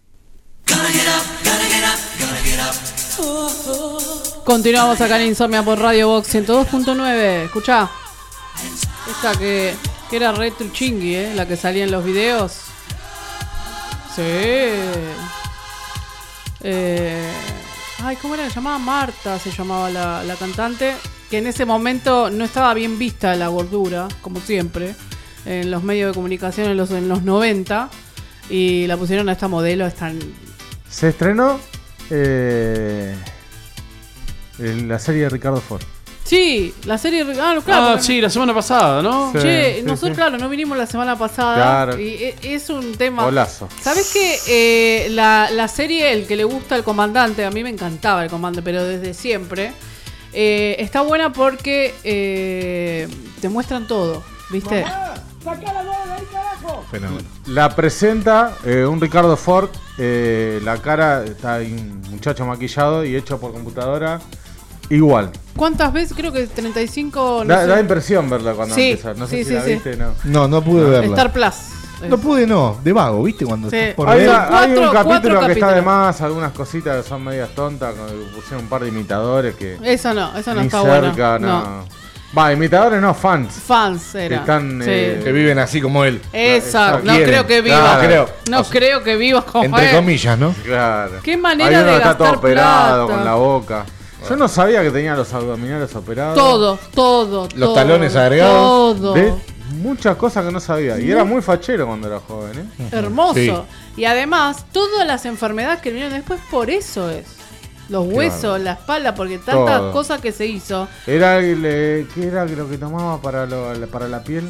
Continuamos acá en Insomnia por Radio Box ciento dos punto nueve. Escuchá. Esta que, que era re truchingui, ¿eh? La que salía en los videos. Sí. Eh, ay, ¿cómo era? Se llamaba Marta, se llamaba la, la cantante. Que en ese momento no estaba bien vista la gordura, como siempre, en los medios de comunicación en los, en los noventa. Y la pusieron a esta modelo, esta... Se estrenó eh, en la serie de Ricardo Ford. Sí, la serie... Ah, claro, Ah, porque- sí, la semana pasada, ¿no? Sí, Che, sí, nosotros, sí. claro, no vinimos la semana pasada. Claro. Y e- es un tema... Golazo. ¿Sabes qué? Eh, la, la serie, el que le gusta el comandante, a mí me encantaba el comandante, pero desde siempre, eh, está buena porque eh, te muestran todo, ¿viste? Fenómeno. La presenta eh, un Ricardo Ford. eh, la cara está ahí un muchacho maquillado y hecho por computadora. Igual. ¿Cuántas veces? Creo que treinta y cinco... No Da, sé. da impresión verla cuando Sí, empieza. No sé sí, si sí, la sí. viste, no. No, no pude verla. Star Plus. No pude, no. De vago, ¿viste? Cuando Sí. estás por Hay, ver. una- hay Cuatro- un cuatro capítulo que está de capítulos. más, algunas cositas que son medias tontas, como que pusieron un par de imitadores que Eso no, eso no ni está cerca, bueno. no. No. Va, imitadores no, fans. Fans Que era. están, Sí. eh, Que viven así como él. Esa, no Quieren. creo que viva. Claro. Creo. No creo que viva como Entre él. comillas, ¿no? Claro. Qué manera Hay uno de que está todo gastar operado plata. con la boca. Yo no sabía que tenía los abdominales operados. Todo, todo, Los todo, talones agregados. Todo. De muchas cosas que no sabía. Y era muy fachero cuando era joven, ¿eh? Hermoso. Sí. Y además, todas las enfermedades que vinieron después, por eso es. Los huesos, Claro. la espalda, porque tantas Todo. cosas que se hizo. Era el, eh, ¿qué era lo que tomaba para, lo- para la piel?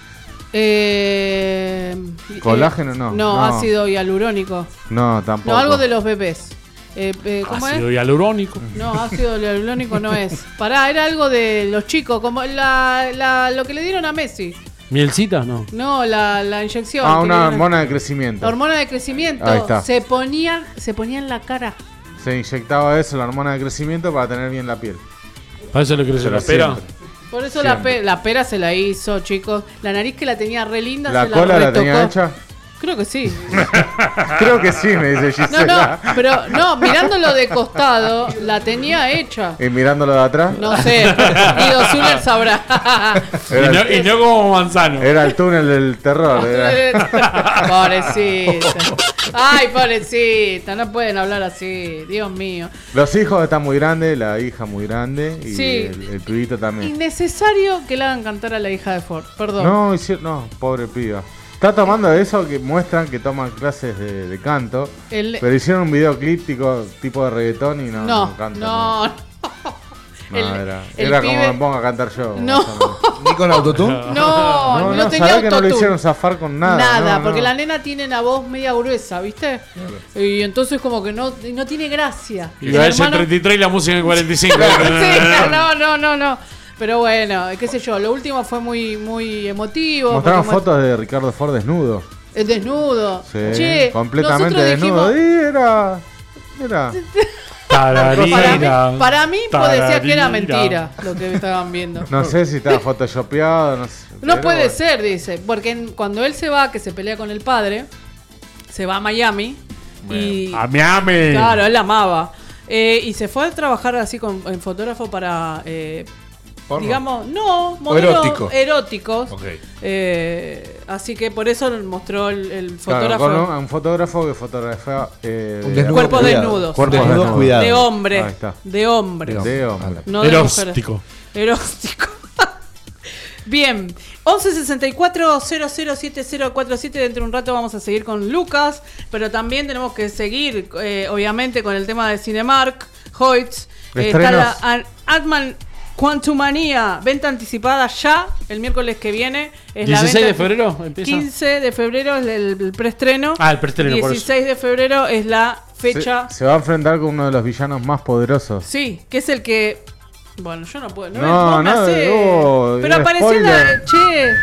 Eh, ¿Colágeno? eh, No, No, no. ácido hialurónico. No, tampoco. No, algo de los bebés. Eh, eh, ¿Cómo Ácido es? hialurónico. No, ácido hialurónico no es. Pará, era algo de los chicos, como la, la, lo que le dieron a Messi. ¿Mielcita? No. No, la, la inyección. Ah, que le una dieron- hormona de crecimiento. La hormona de crecimiento. Ahí está. Se ponían, se ponían en la cara. Se inyectaba eso, la hormona de crecimiento, para tener bien la piel. Para eso le creció Pero la pera. siempre. Por eso la, Siempre. pe- la pera se la hizo, chicos. La nariz que la tenía re linda ¿La se la cola la retocó. tenía hecha? Creo que sí. Creo que sí, me dice No, Gisela. no, pero no, mirándolo de costado, la tenía hecha. Y mirándolo de atrás. No sé, Guido Zuller sabrá. Y Era, no, el, y no como manzano. era el túnel del terror. era- Pobrecita. Ay, pobrecita, no pueden hablar así, Dios mío. Los hijos están muy grandes, la hija muy grande y Sí. el, el pibito también. Innecesario que le hagan cantar a la hija de Ford, perdón. No, hici- no, pobre piba. Está tomando eso que muestran que toman clases de, de canto. El- Pero hicieron un videoclip tipo, tipo de reggaetón y no, No, no canta. no, no. No, el- era el era como pibe- me pongo a cantar yo. No. más o menos. Ni con autotune. No, no, no, tenía sabés que no lo autotune. hicieron zafar con nada. Nada, no, porque no. la nena tiene una voz media gruesa, ¿viste? Y entonces como que no, no tiene gracia. Y El va ese hermano- treinta y tres y la música en cuarenta y cinco. Sí, no, no, no, no. Pero bueno, qué sé yo, lo último fue muy, muy emotivo. Mostraron porque fotos de Ricardo Ford desnudo. El desnudo. Sí, Che, completamente nosotros desnudo. dijimos- Y era. Era. Para mí, Tararira. para mí pues decía que era Tararira. mentira lo que estaban viendo. No sé si estaba photoshopeado. No, sé, No pero puede bueno. ser, dice. Porque en- cuando él se va, que se pelea con el padre, se va a Miami. Y, A Miami. claro, él la amaba. Eh, y se fue a trabajar así con en fotógrafo para. eh, ¿Porno? digamos, no, modelos erótico. eróticos. Ok. Eh, así que por eso mostró el, el Claro, fotógrafo. con un, un fotógrafo que fotografía. Eh, Un desnudo Cuerpos cuidado. desnudos. Cuerpos Desnudos desnudos. cuidado. de hombre. Ahí está. De hombre. De hombre. No de Eróstico. mujeres. Eróstico. Bien, once sesenta y cuatro cero cero siete cero cuatro siete. Dentro de un rato vamos a seguir con Lucas, pero también tenemos que seguir, eh, obviamente, con el tema de Cinemark, Hoyts. Eh, está Estrenos. la- an- Ant-Man Quantumania, venta anticipada ya el miércoles que viene. Es la ¿dieciséis venta- de febrero empieza? quince de febrero es el, el preestreno. Ah, el preestreno, por eso. dieciséis de febrero es la fecha. Se, se va a enfrentar con uno de los villanos más poderosos. Sí, que es el que. Bueno, yo no puedo. No, No, vos me no, hacés. oh, pero era apareció en la. spoiler. Che.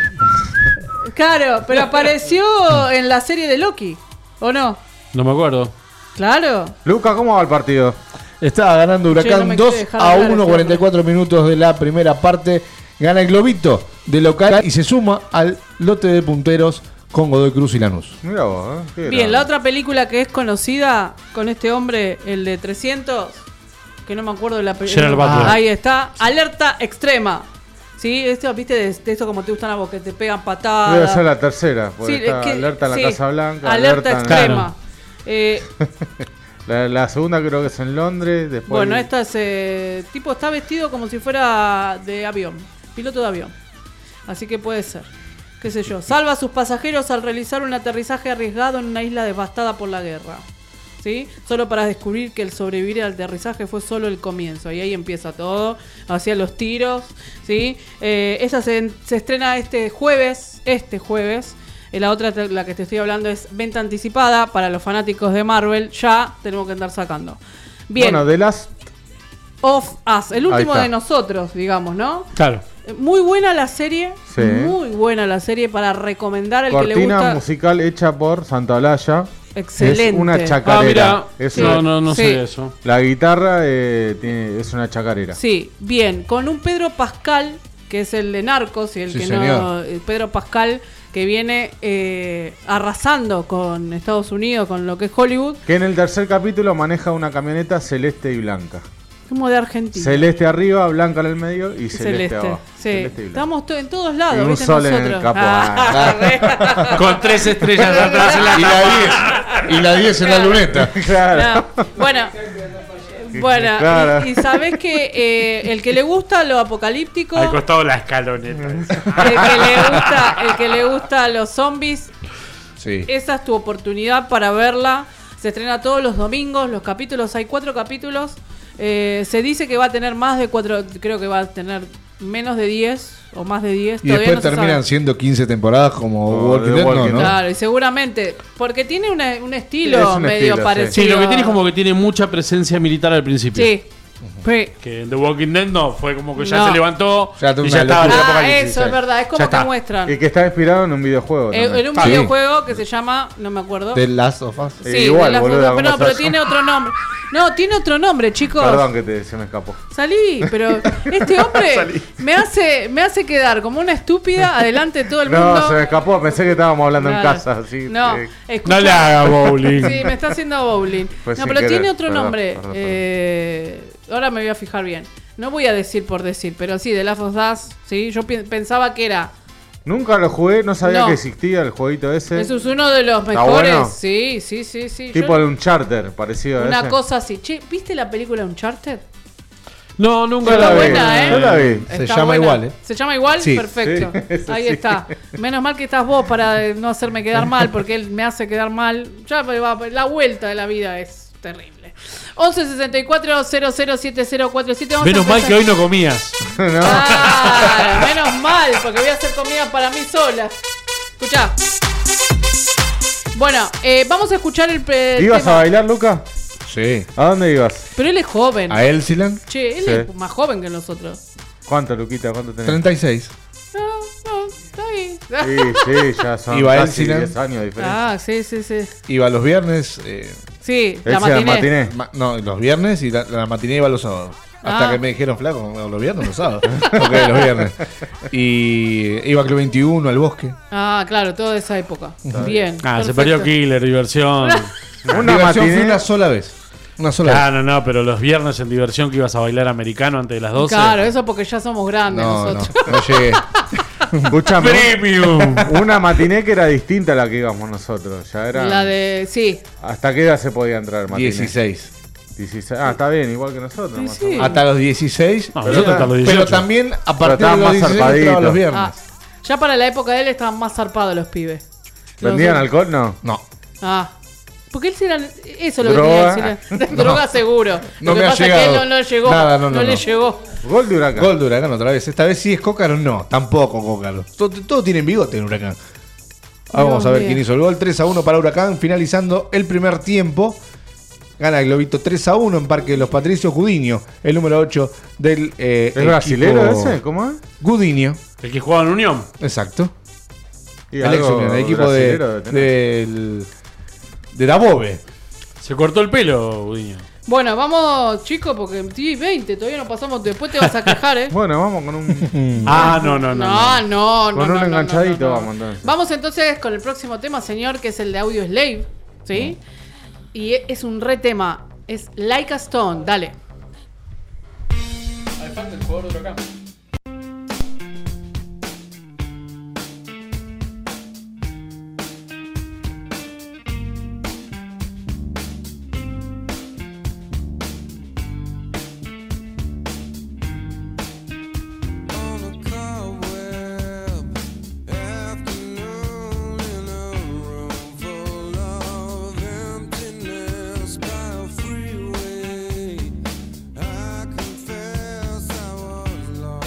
Claro, pero apareció en la serie de Loki. ¿O no? No me acuerdo. Claro. Luca, ¿cómo va el partido? Estaba ganando Che, Huracán no me dos quiere dejar a hablar uno, este cuarenta y cuatro minutos de la primera parte. Gana el Globito de local y se suma al lote de punteros con Godoy Cruz y Lanús. Mira vos, ¿eh? Qué Bien, grande. la otra película que es conocida con este hombre, el de trescientos, que no me acuerdo de la película. Gerard Butler. Ahí está, Alerta Extrema. ¿Sí? Esto, viste, de, de esto como te gustan a vos, que te pegan patadas. Debe ser la tercera, porque Sí, está es que- alerta en la sí, Casa Blanca. Alerta en- Extrema. Eh, La, la segunda creo que es en Londres. Después bueno, esta es. Eh, tipo, está vestido como si fuera de avión, piloto de avión. Así que puede ser. Qué sé yo. Salva a sus pasajeros al realizar un aterrizaje arriesgado en una isla devastada por la guerra. ¿Sí? Solo para descubrir que el sobrevivir al aterrizaje fue solo el comienzo. Y ahí empieza todo. Hacia los tiros. ¿Sí? Eh, esa se, se estrena este jueves. Este jueves. Eh, La otra, te- la que te estoy hablando, es venta anticipada para los fanáticos de Marvel. Ya tenemos que andar sacando. Bien. Bueno, The Last Of Us, el Ahí último está. de nosotros, digamos, ¿no? Claro. Eh, Muy buena la serie. Sí. Muy buena la serie para recomendar al que le cortina gusta. musical hecha por Santaolalla. Excelente. Es una Ah, chacarera. mira. Es Sí. una- No, no, no Sí. sé eso. La guitarra eh, tiene- es una chacarera. Sí, bien. Con un Pedro Pascal, que es el de Narcos, y el Sí, que señor. no. el Pedro Pascal, que viene eh, arrasando con Estados Unidos, con lo que es Hollywood, Que en el tercer capítulo maneja una camioneta celeste y blanca. como de Argentina. Celeste arriba, blanca en el medio y celeste, Celeste. abajo. Sí. Celeste y blanca. Estamos to- en todos lados, Y un ¿viste? sol en el Nosotros. capo. Ah, Con tres estrellas atrás en la Y la diez. Y la diez en la luneta. Claro. no. Bueno, bueno, Claro. y, y sabés que eh, el que le gusta lo apocalíptico, Al el costado de la escaloneta. que le gusta, el que le gusta los zombies, Sí. esa es tu oportunidad para verla. Se estrena todos los domingos, los capítulos, hay cuatro capítulos. Eh, se dice que va a tener más de cuatro, creo que va a tener menos de diez o más de diez. Y todavía después no se terminan sabe. siendo quince temporadas como Oh, Walking The Dead, no, Walking ¿no? Dead. Claro, y seguramente, porque tiene una- un estilo Es un medio estilo, sí. parecido. Sí, lo que tiene es a- como que tiene mucha presencia militar al principio. Sí. Sí. Que en The Walking Dead no, fue como que ya No. se levantó Ya tuvo y una ya estaba en el locura. Ah, apocalipsis. eso es verdad, es como Ya que está. muestran. Y que está inspirado en un videojuego. Eh, también. en un Sí. videojuego que se llama, no me acuerdo. The Last of Us. Sí, Eh, igual, de la boluda, foto, ¿cómo pero, se pero llama? tiene otro nombre. No, tiene otro nombre, chicos. Perdón que te, se me escapó. Salí, pero este hombre me hace me hace quedar como una estúpida adelante de todo el mundo. No, se me escapó. Pensé que estábamos hablando en Claro. casa. Así, No, eh, escucha- No le haga bowling. Sí, me está haciendo bowling. Fue no, sin pero querer. tiene otro Perdón, nombre. perdón, perdón. Eh, ahora me voy a fijar bien. No voy a decir por decir, pero sí, The Last of Us, sí, yo pi- pensaba que era. Nunca lo jugué, no sabía No. que existía el jueguito ese. Eso es uno de los ¿Está mejores. bueno? Sí, sí, sí, sí. Tipo Yo- de un charter, parecido a una ese. cosa así. Che, ¿viste la película Uncharted? No, nunca Yo la Está vi. vi. buena, ¿eh? Yo la vi. Se Está llama buena. igual, ¿eh? ¿Se llama igual? Sí. Perfecto. Sí, eso Ahí sí. está. Menos mal que estás vos para eh, no hacerme quedar mal, porque él me hace quedar mal. Ya me va- la vuelta de la vida es terrible. once sesenta y cuatro cero cero siete cero cuatro siete. Vamos a Menos mal empezar- que hoy no comías. No. Claro, menos mal, porque voy a hacer comida para mí sola. Escuchá. Bueno, eh, vamos a escuchar el, pre- el ¿Ibas tema. a bailar, Luca? Sí. ¿A dónde ibas? Pero él es joven. ¿A Elsiland? Che, él Sí. es más joven que nosotros. ¿Cuánto, Luquita? ¿Cuánto tenés? treinta y seis. No, no, está bien. Sí, sí, ya son Iba a casi Elsiland. diez años de diferencia. Ah, sí, sí, sí. Iba los viernes. eh, Sí, la Ese era el matiné. matiné. ma- no, los viernes y la, la matiné iba los sábados. Hasta Ah. que me dijeron, flaco, no, los viernes o los sábados. Ok, los viernes. Y iba a Club veintiuno, al bosque. Ah, claro, toda esa época. Bien. Ah, se perfecto. perdió Killer, diversión. Una Diversión fui matiné. una sola vez. Una sola vez. Claro, no, pero los viernes en diversión que ibas a bailar americano antes de las doce. Claro, eso porque ya somos grandes No, no, nosotros. no llegué. Escuchame. Premium. Una matiné que era distinta a la que íbamos nosotros. Ya era. La de. Sí. ¿Hasta qué edad se podía entrar, matiné? dieciséis. dieciséis. Ah, está bien, igual que nosotros. Sí, más o sí. menos. Hasta los dieciséis. No, nosotros hasta los Pero dieciocho. también a partir de estaban los más dieciséis zarpaditos. entraban los viernes. Ah, ya para la época de él estaban más zarpados los pibes. ¿Vendían Nosotros- alcohol? No. No. Ah, Porque él sí era. Eso es lo Droga. que tenía que decir. No. Droga seguro. No lo que me ha pasa llegado. es que él no, no llegó. Nada, no, no, no, le no. llegó. Gol de Huracán. Gol de Huracán otra vez. Esta vez sí es Cócaro, no. Tampoco Cócaro. Todos todo tienen bigote en Huracán. Vamos Dios a ver mío. quién hizo el gol. tres a uno para Huracán. Finalizando el primer tiempo. Gana el Globito tres a uno en Parque de los Patricios. Gudiño, el número ocho del. Eh, ¿Es brasilero equipo- ese? ¿Cómo es? Gudiño. El que jugaba en Unión. Exacto. Y El ex algo Unión, el equipo de, brasilero debe tener. del. De Dabove. Se cortó el pelo, Gudiño. Bueno, vamos, chicos, porque sí, veinte, todavía no pasamos. Después te vas a quejar, ¿eh? Bueno, vamos con un. Ah, no, no, no. No, no, no. Con no, un no, enganchadito no, no. vamos entonces. Vamos entonces con el próximo tema, señor, que es el de Audio Slave. ¿Sí? Y e- es un re tema. Es Like a Stone. Dale. Ahí falta el jugador de Huracán. On a cobweb afternoon in a room full of emptiness by a freeway, I confess I was lost.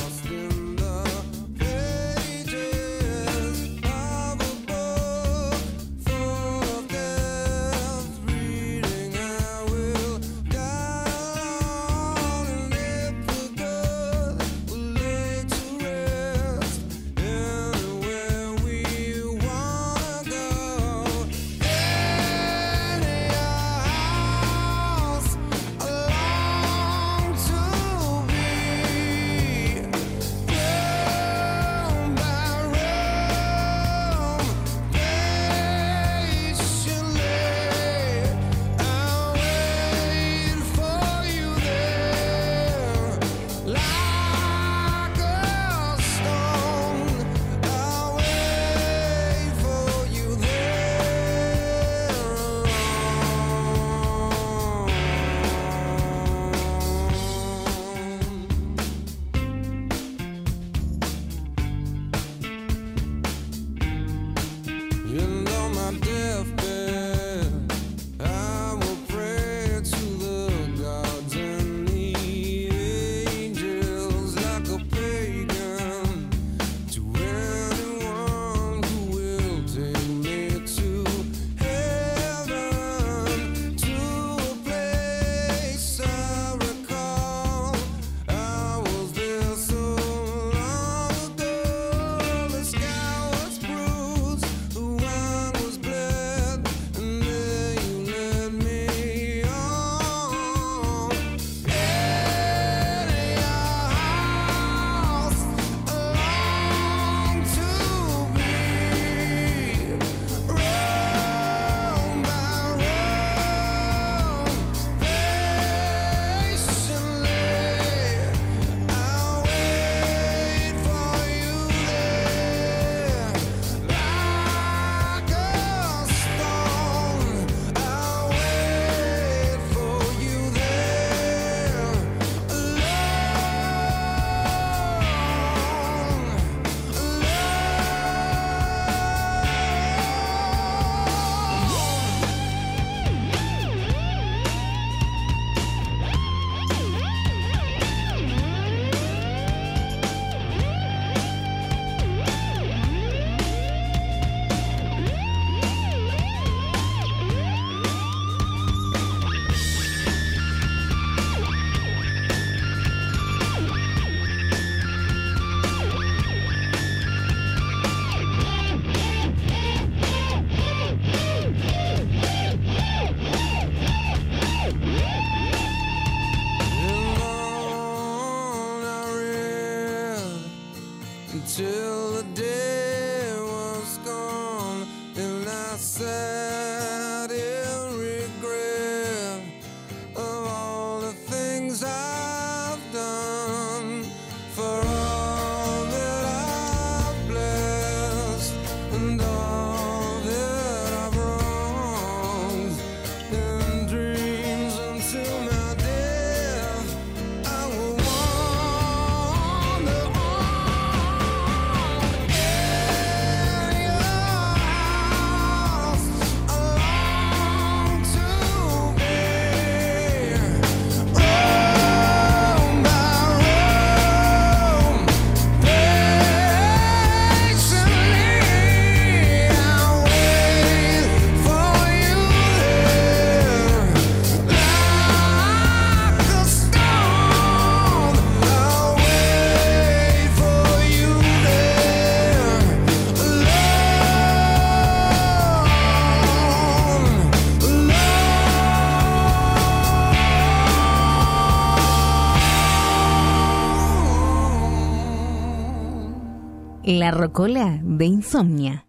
La rocola de Insomnia.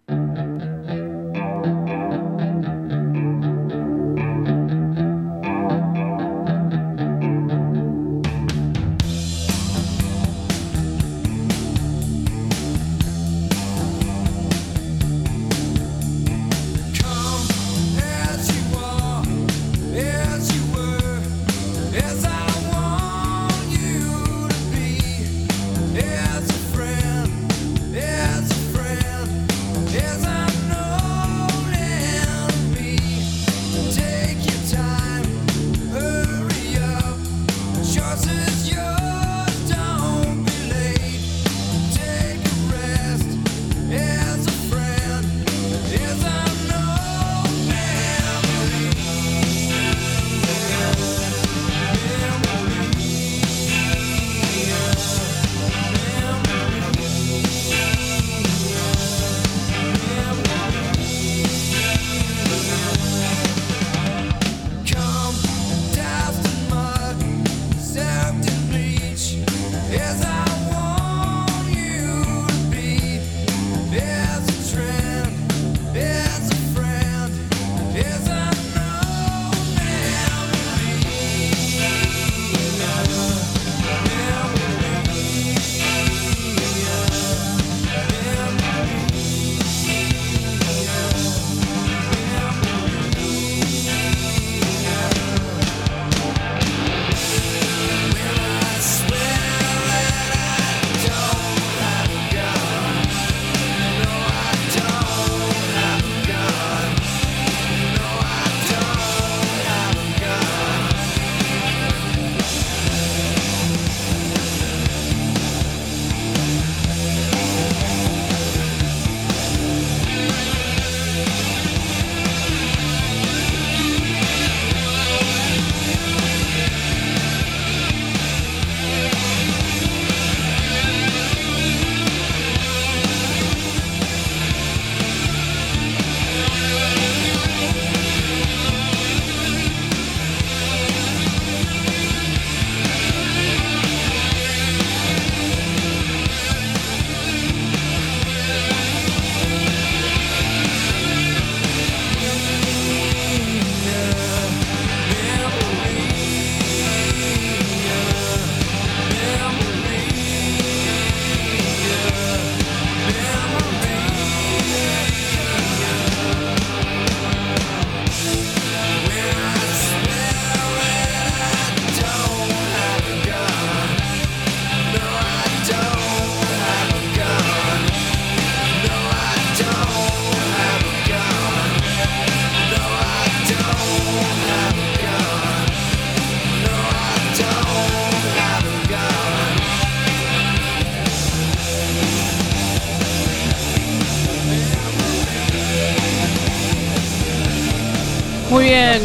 Muy bien.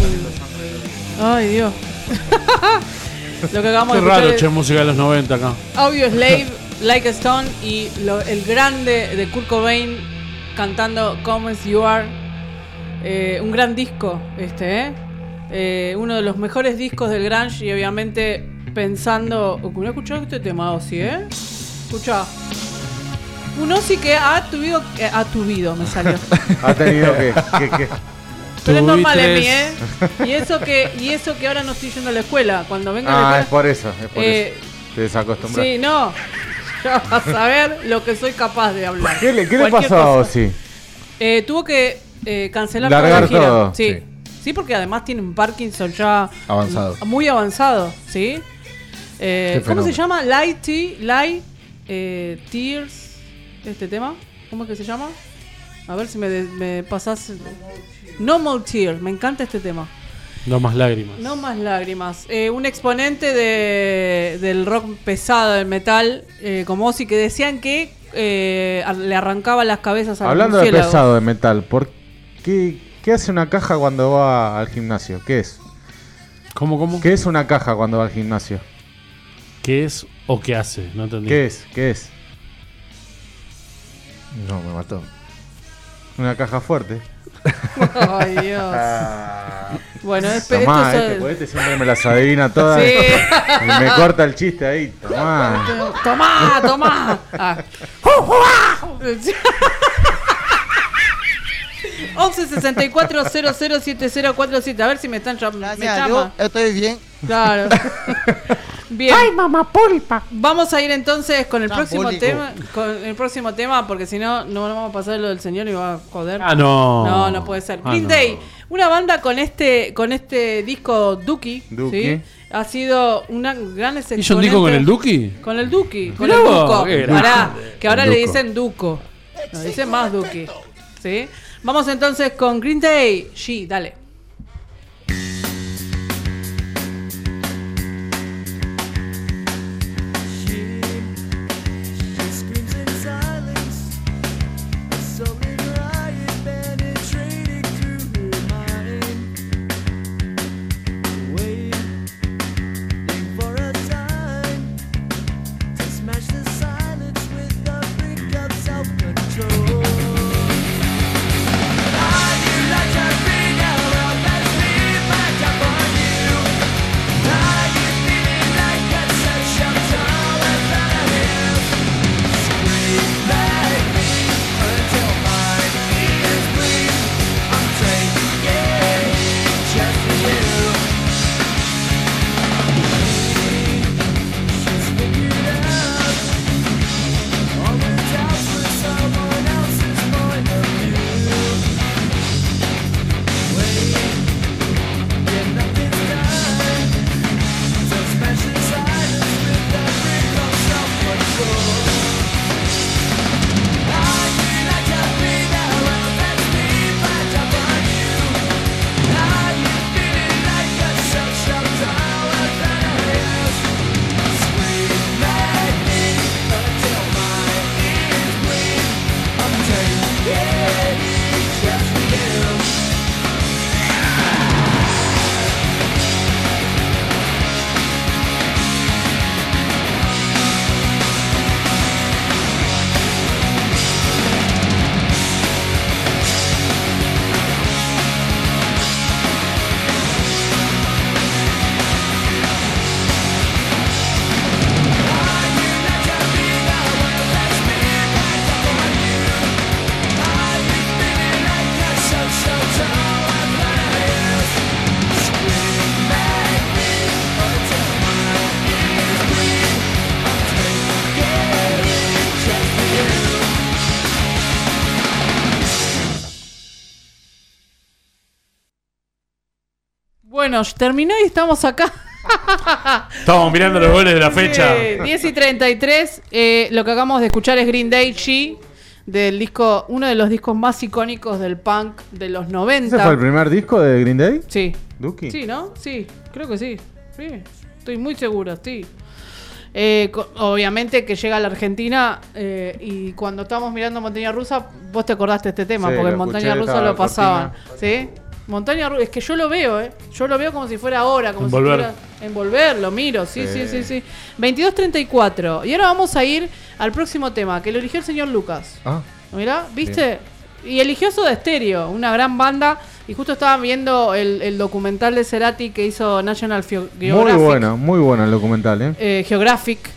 Ay, Dios. Lo que acabamos Qué de raro, escuchar che, es música de los noventa acá. Audio Slave, Like a Stone y lo- el grande de Kurt Cobain cantando Come As You Are. Eh, un gran disco este, ¿eh? Eh, uno de los mejores discos del grunge y obviamente pensando... ¿No he escuchado este tema, Ozzy, eh? Escucha. Un Ozzy que ha tuvido... eh, ha tuvido, me salió. Ha tenido que... que, que Pero es Tuvi normal en tres. mí, ¿eh? Y eso que, y eso que ahora no estoy yendo a la escuela. Cuando venga a la Ah, escuela... es por eso, es por Eh, eso. Te desacostumbras. Sí, no. Ya vas a ver lo que soy capaz de hablar. ¿Qué le, qué le Cualquier pasó a cosa. Ozzy? Eh, tuvo que eh, cancelar Largar toda la gira. todo. Sí. Sí. sí, porque además tiene un Parkinson ya Avanzado. m- muy avanzado, ¿sí? Eh, Qué ¿Cómo se fenómeno. llama? Light, Tea- Light eh, Tears. Este tema. ¿Cómo es que se llama? A ver si me, de- me pasás. No More Tears. Me encanta este tema. No más lágrimas. No más lágrimas. Eh, un exponente de, del rock pesado, del metal, eh, como Ozzy, que decían que eh, ar- le arrancaba las cabezas a los Hablando de murciélagos. pesado, de metal, ¿por qué, qué hace una caja cuando va al gimnasio? ¿Qué es? ¿Cómo, cómo? ¿Qué es una caja cuando va al gimnasio? ¿Qué es o qué hace? No entendí. ¿Qué es? ¿Qué es? No, me mató. Una caja fuerte. Ay, Dios. Bueno, es, esto Tomá, es- este, porque este siempre me las adivina todas. Sí. Y me corta el chiste ahí. Tomá. Tomá, tomá. Ah. once sesenta y cuatro cero cero siete cero cuatro siete. A ver si me están llam- me Gracias a llaman. Dios, estoy bien. Claro. Bien. Ay, mamá pulpa. Vamos a ir entonces con el Tan próximo público. tema, con el próximo tema, porque si no, no vamos a pasar lo del señor y va a joder. Ah, no. No, no puede ser. Ah, Green no. Day, una banda con este, con este disco Dookie, Dookie. ¿sí? Ha sido una gran exponente. ¿Hizo un disco con el Duki? Con el Duki, con Mirá el vos, Duco. qué Pará, grande. que ahora El le Duco. dicen Duco. No, dicen más Duki. ¿Sí? Vamos entonces con Green Day. G, dale. Screams in silence, a sullen riot penetrating through her mind. Waiting for a time to smash the silence with the brink of self-control. Are you like a big arrow that's been back up on you? Are you feeling like that's such a tall without a hill? Scream like me until my ears bleed. I'm taking it just for you. She's figured out all the doubts with someone else's point of view. Wait, yeah, nothing's done. So smash the silence with the brick of self-control. Are you like a big arrow that's been back up on you? Are you feeling like you're such a tower that is? Scream like me until my ears bleed. I'm taking it just for you. Bueno, terminó y estamos acá. Estamos mirando los goles de la fecha. Sí, diez y treinta y tres. Eh, lo que acabamos de escuchar es Green Day G, del disco, uno de los discos más icónicos del punk de los noventa. ¿Ese fue el primer disco de Green Day? Sí. Dookie. Sí, ¿no? Sí, creo que sí. Sí, estoy muy seguro, sí. Eh, co- obviamente que llega a la Argentina eh, y cuando estábamos mirando Montaña Rusa, vos te acordaste de este tema, Sí, porque lo en Montaña escuché, Rusa estaba lo la pasaban. ¿Sí? Montaña Rusa, es que yo lo veo, ¿eh? Yo lo veo como si fuera ahora, como Envolver. si fuera envolver, lo miro, sí, sí, Sí. sí, sí. veintidós treinta y cuatro. Y ahora vamos a ir al próximo tema, que lo eligió el señor Lucas. Ah, Mirá, ¿viste? Y eligió Soda Stereo, una gran banda. Y justo estaban viendo el, el documental de Cerati que hizo National Geo- Muy Geographic. bueno, muy bueno el documental, ¿eh? eh, Geographic.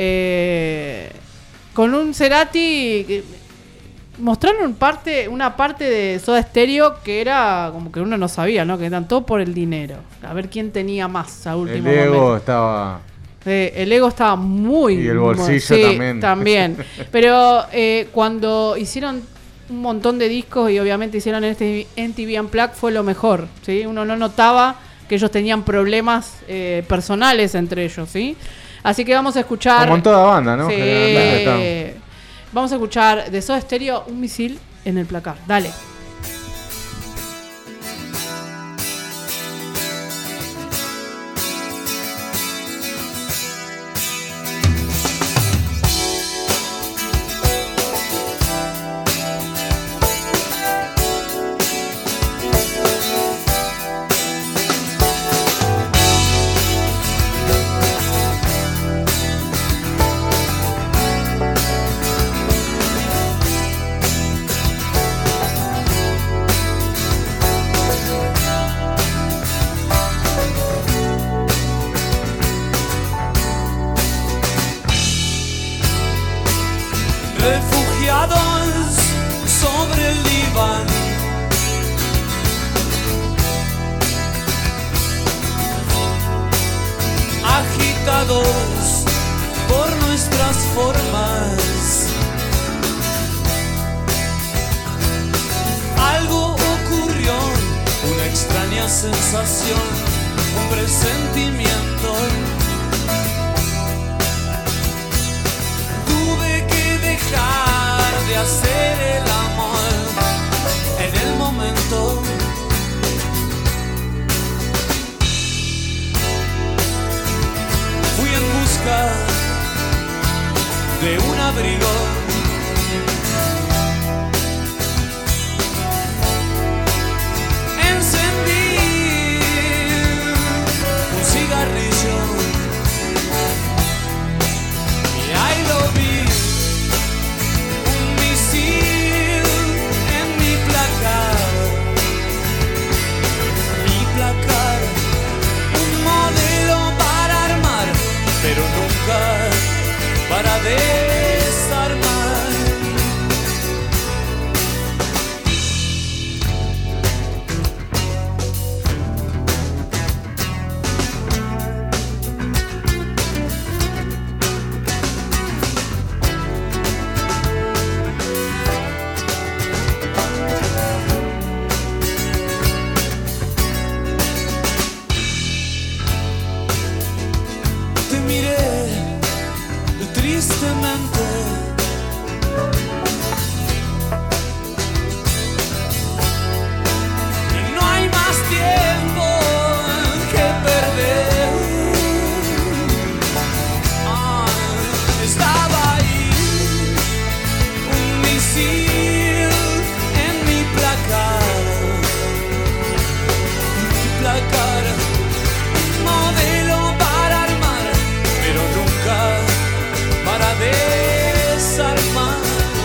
eh, con un Cerati. que- mostraron parte, una parte de Soda Stereo que era como que uno no sabía, ¿no? Que eran todo por el dinero. A ver quién tenía más a último El ego momento. estaba... Eh, el ego estaba muy... Y el muy- bolsillo sí, también. también. Pero eh, cuando hicieron un montón de discos y obviamente hicieron este M T V Unplugged fue lo mejor, ¿sí? Uno no notaba que ellos tenían problemas eh, personales entre ellos, ¿sí? Así que vamos a escuchar... Como en toda banda, ¿no? Sí. Generalmente están- Vamos a escuchar de Soda Stereo Un misil en el placar. Dale. Thank sensación, un presentimiento. Tuve que dejar de hacer el amor en el momento. Fui en busca de un abrigo. Y ahí lo vi, un misil en mi placar, mi placar, un modelo para armar, pero nunca para desarmar. Tristemente, no hay más tiempo que perder. Ah, estaba ahí, un misil en mi placar, mi placar, modelo para armar, pero nunca para desarmar.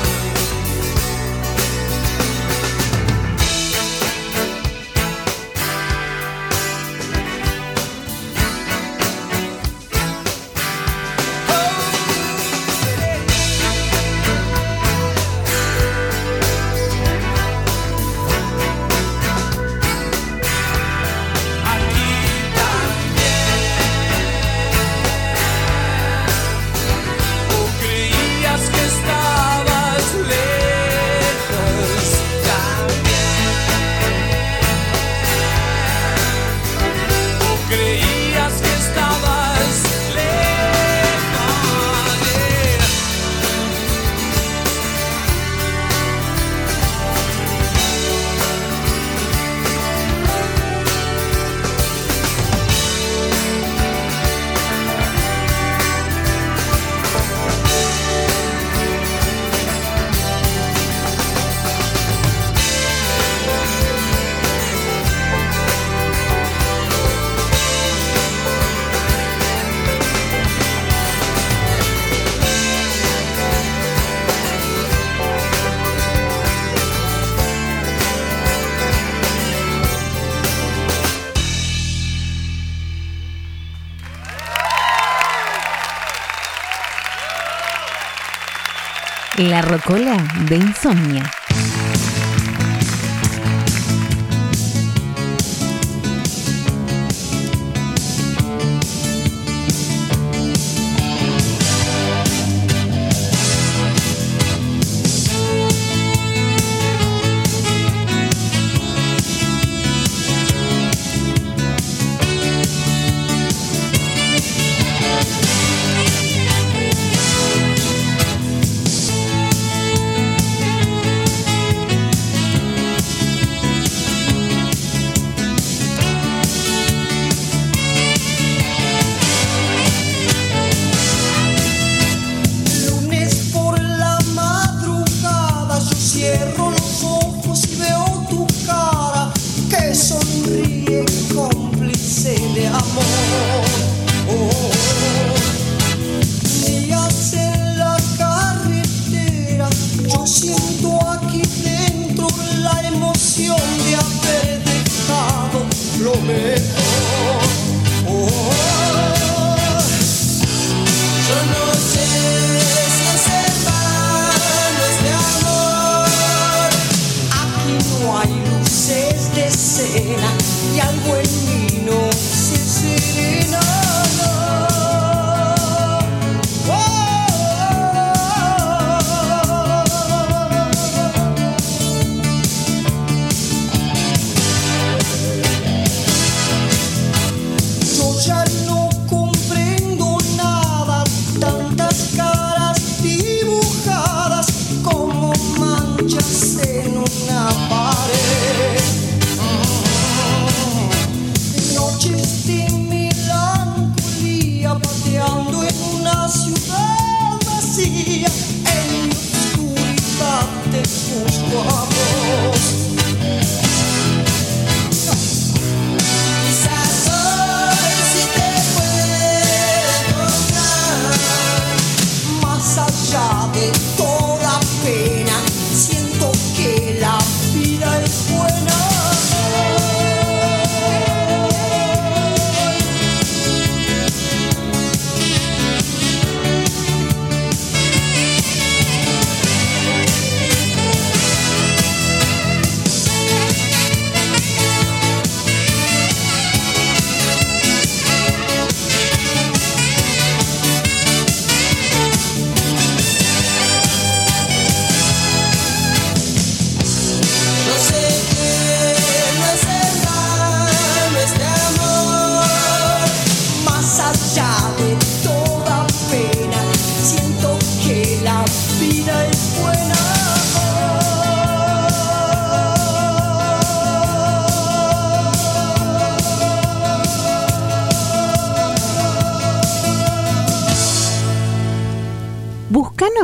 La rocola de Insomnia.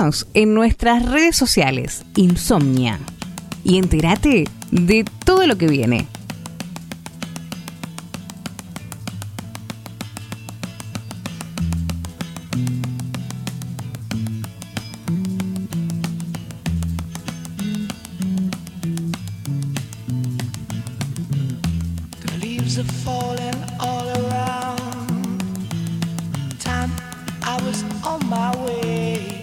Búscanos en nuestras redes sociales, Insomnia, y entérate de todo lo que viene. The leaves are falling all around. Time I was on my way.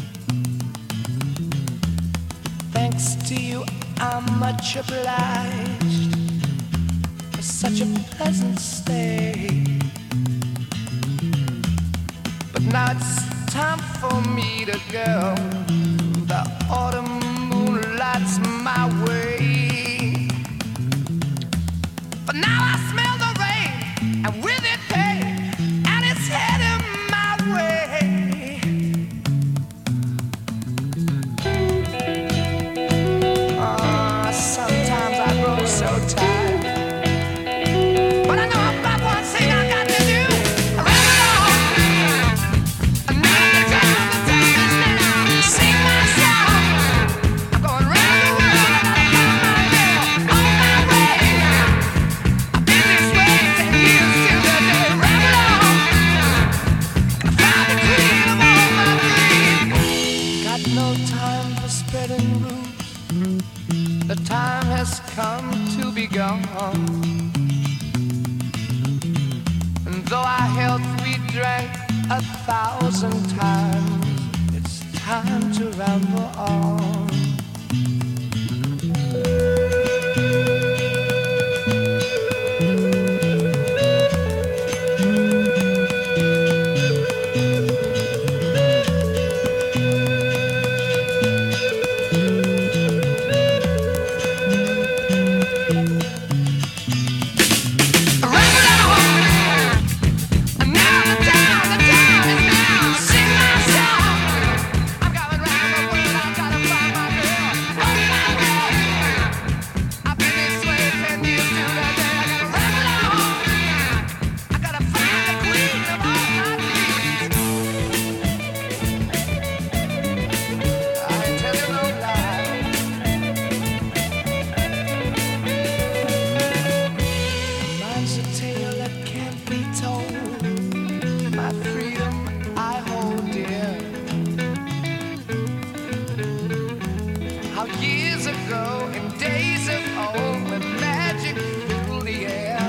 Thanks to you, I'm much obliged for such a pleasant stay. But now it's time for me to go. The autumn moonlight's my way. But now I smell the rain, and with it pain, and it's heading my way. Ah, sometimes I grow so tired, but I know I've got one thing I got to do. I run along, and now the time, the time is now. Sing my song. I'm going round the world, I gotta find my girl on my way. I've been this way ten years till the day. Run along, I found the queen of all my dreams. Got no time for spreading rumors. The time has come to be gone. And though our health we drank a thousand times, it's time to ramble on. Mine's a tale that can't be told. My freedom I hold dear. How years ago, in days of old, when magic filled the air,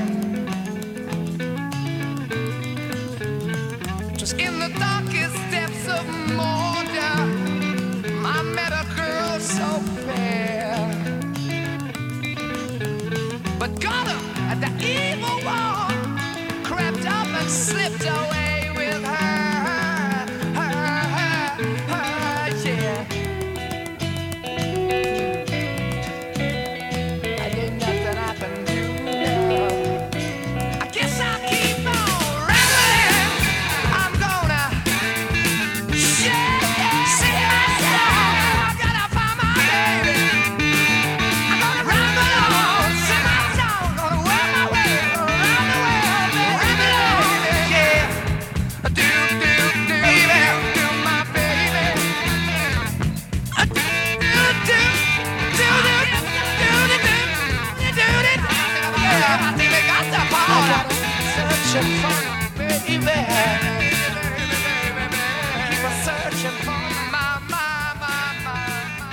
just in the darkest depths of Mordor, I met a girl so fair. But got her at the evil wall, crept up and slipped away with her, her, her, her, yeah. I did nothing I can do. I guess I'll keep on rambling. I'm gonna shake, sing myself. I gotta find my baby. I'm gonna ramble on, sing my song, gonna work my way around the world, baby, yeah. Do, do, do, baby, do my baby. Do, do, do, do, do, do, do, do, do. Yeah, I think they got the power. Searching for my baby. Keep on searching for my, my, my, my.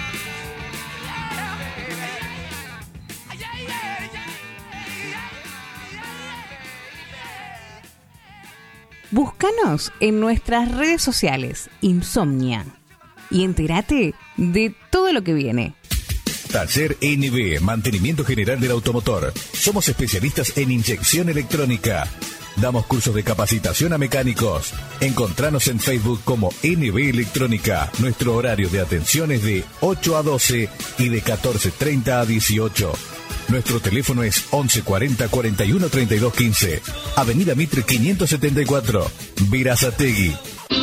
Búscanos en nuestras redes sociales, Insomnia, y entérate de todo lo que viene. Taller N B, mantenimiento general del automotor. Somos especialistas en inyección electrónica. Damos cursos de capacitación a mecánicos. Encontranos en Facebook como N B Electrónica. Nuestro horario de atención es de ocho a doce y de catorce treinta a dieciocho. Nuestro teléfono es once cuarenta cuarenta y uno treinta y dos quince. Avenida Mitre quinientos setenta y cuatro, Verazategui.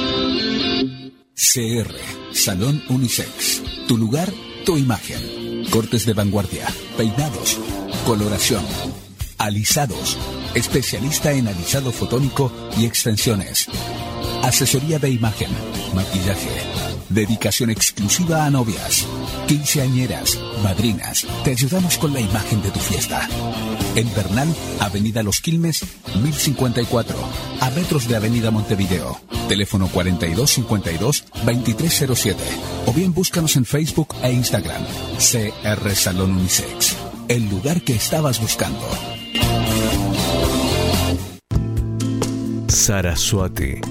C R, Salón Unisex. Tu lugar, tu imagen. Cortes de vanguardia, peinados, coloración, alisados. Especialista en alisado fotónico y extensiones. Asesoría de imagen, maquillaje, Dedicación exclusiva a novias, quinceañeras, madrinas. Te ayudamos con la imagen de tu fiesta. En Bernal, Avenida Los Quilmes, mil cincuenta y cuatro, a metros de Avenida Montevideo. Teléfono cuarenta y dos cincuenta y dos, veintitrés cero siete. O bien búscanos en Facebook e Instagram. C R Salón Unisex. El lugar que estabas buscando. Saraswati.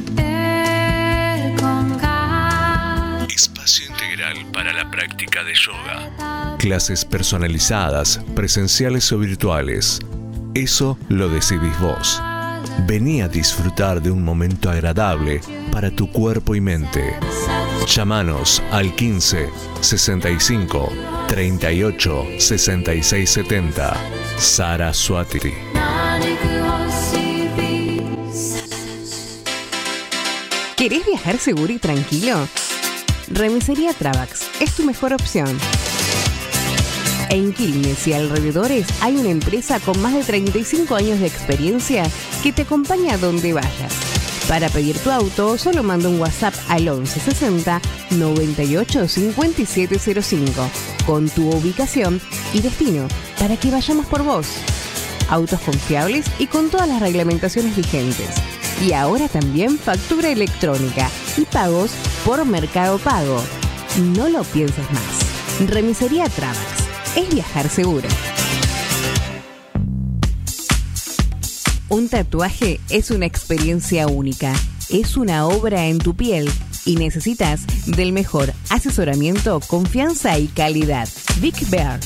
Espacio integral para la práctica de yoga. Clases personalizadas, presenciales o virtuales. Eso lo decidís vos. Vení a disfrutar de un momento agradable para tu cuerpo y mente. Llámanos al quince, sesenta y cinco, treinta y ocho, sesenta y seis setenta. Saraswati. ¿Querés viajar seguro y tranquilo? Remisería Travax es tu mejor opción. En Quilmes y alrededores hay una empresa con más de treinta y cinco años de experiencia que te acompaña a donde vayas. Para pedir tu auto, solo manda un WhatsApp al once sesenta, noventa y ocho, cincuenta y siete cero cinco con tu ubicación y destino para que vayamos por vos. Autos confiables y con todas las reglamentaciones vigentes. Y ahora también factura electrónica y pagos por Mercado Pago. No lo pienses más. Remisería Travax. Es viajar seguro. Un tatuaje es una experiencia única. Es una obra en tu piel y necesitas del mejor asesoramiento, confianza y calidad. Big Bear.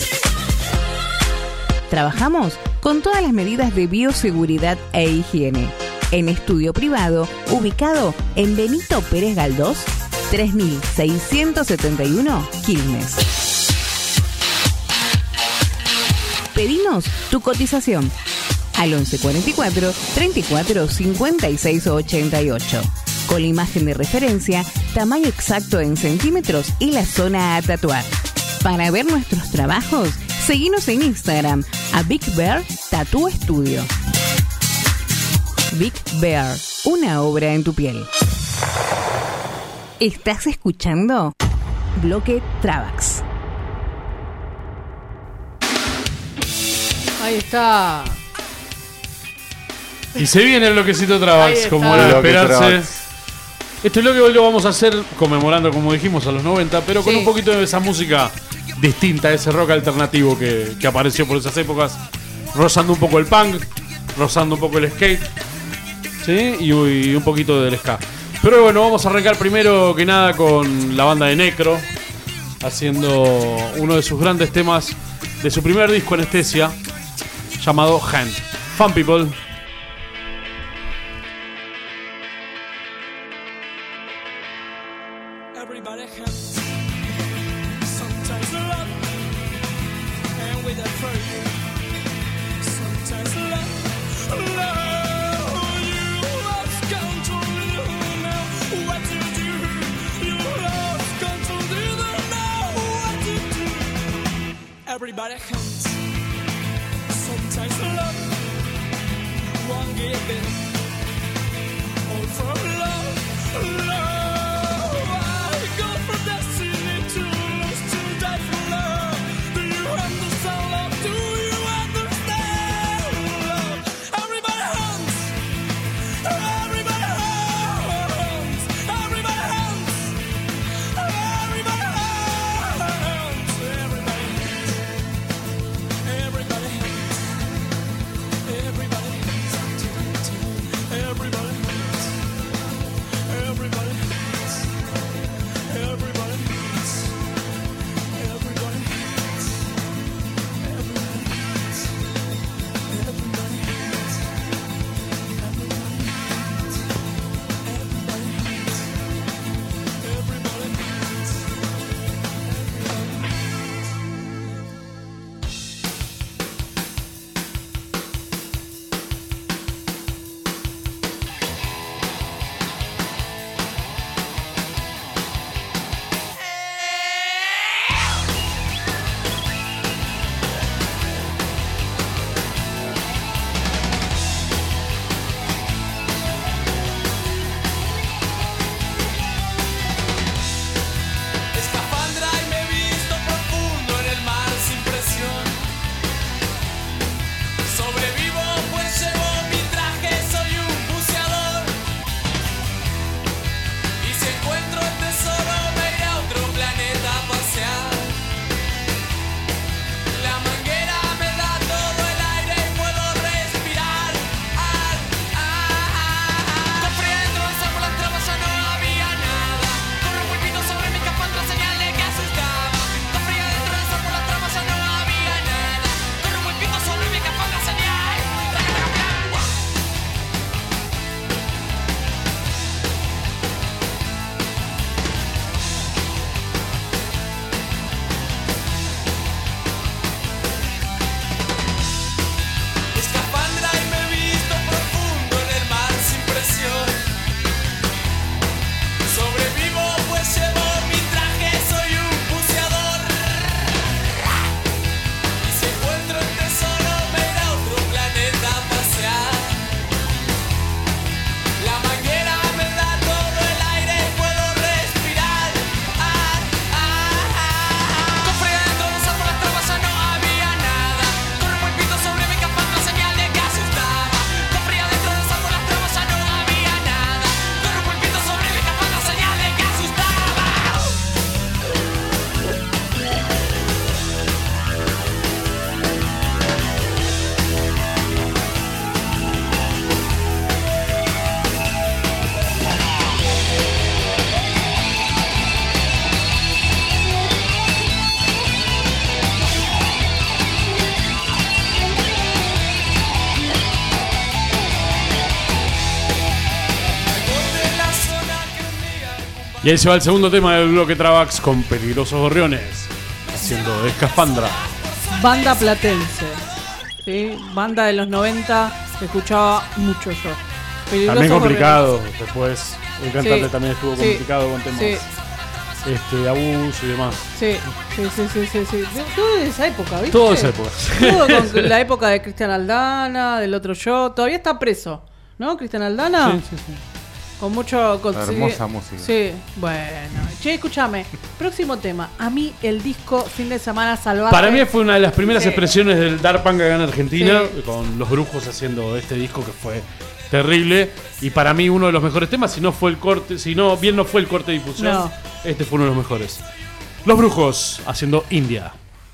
Trabajamos con todas las medidas de bioseguridad e higiene. En estudio privado, ubicado en Benito Pérez Galdós, tres mil seiscientos setenta y uno, Quilmes. Pedinos tu cotización al once cuarenta y cuatro, treinta y cuatro, cincuenta y seis ochenta y ocho. Con la imagen de referencia, tamaño exacto en centímetros y la zona a tatuar. Para ver nuestros trabajos, seguinos en Instagram a Big Bear Tattoo Studio. Big Bear, una obra en tu piel. ¿Estás escuchando? Bloque Travax. Ahí está. Y se viene el bloquecito Travax, como era de esperarse. Este bloque hoy lo vamos a hacer conmemorando, como dijimos, a los noventa, pero con Sí. un poquito de esa música distinta, ese rock alternativo que, que apareció por esas épocas, rozando un poco el punk, rozando un poco el skate, ¿sí? Y, y un poquito del ska. Pero bueno, vamos a arrancar primero que nada con la banda de Necro, haciendo uno de sus grandes temas de su primer disco, Anestesia, llamado Hand. Fun People. Everybody hands. Sometimes love, and with that for you. Sometimes love, love. You lost control, you don't know what to do. You lost control, you don't know what to do. Everybody hands. Sometimes love, won't give in. All for love, love. Everybody Y ahí se va el segundo tema del bloque Travax con Peligrosos Gorriones, haciendo Escafandra. Banda platense. ¿Sí? Banda de los noventa que escuchaba mucho yo. Peligrosos También complicado. Gorriones. Después el cantante Sí, también estuvo sí, complicado con temas sí. este, abuso y demás. Sí, sí, sí, sí, sí, sí. Todo de esa época, ¿viste? Todo de esa época. Todo con la época de Cristian Aldana, del otro yo. Todavía está preso, ¿no? Cristian Aldana. Sí, sí, sí. Con mucho... Con, Hermosa sí, música. Sí, bueno. Che, escúchame. Próximo tema. A mí el disco Fin de Semana Salvaje... Para mí fue una de las primeras Sí. expresiones del Dark Punk acá en Argentina, Sí. con Los Brujos haciendo este disco que fue terrible. Y para mí uno de los mejores temas, si no fue el corte, si no, bien no fue el corte de difusión, No. este fue uno de los mejores. Los Brujos haciendo India.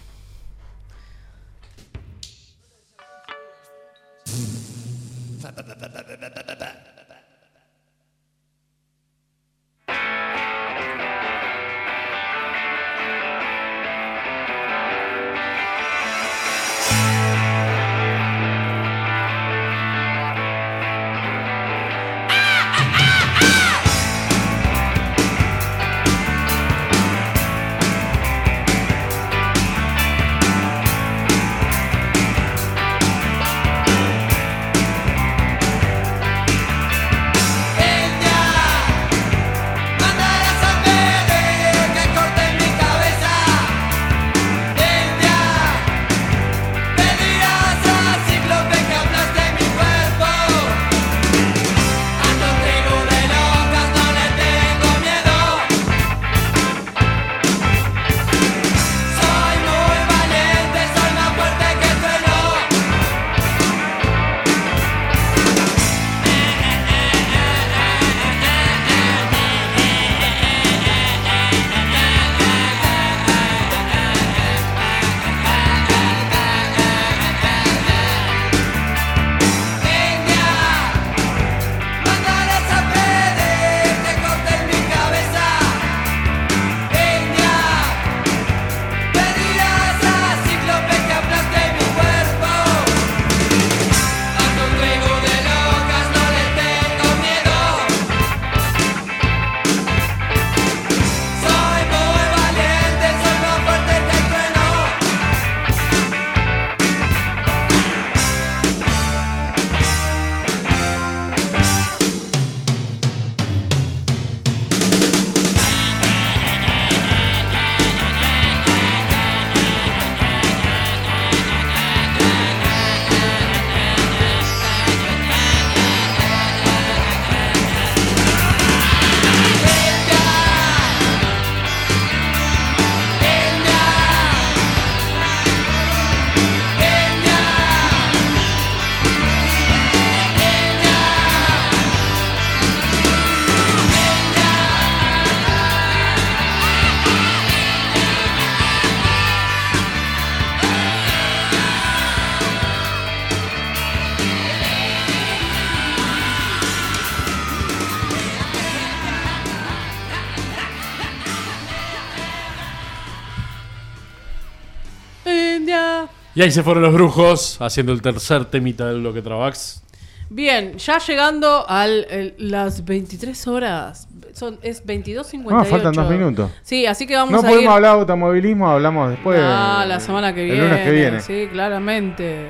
India. Y ahí se fueron Los Brujos haciendo el tercer temita del bloque Travax. Bien, ya llegando a las veintitrés horas. Son, es veintidós cincuenta y ocho. Ah, faltan dos minutos. Sí, así que vamos no a podemos ir... hablar de automovilismo, hablamos después. Ah, la semana que el viene. lunes que viene. Sí, claramente.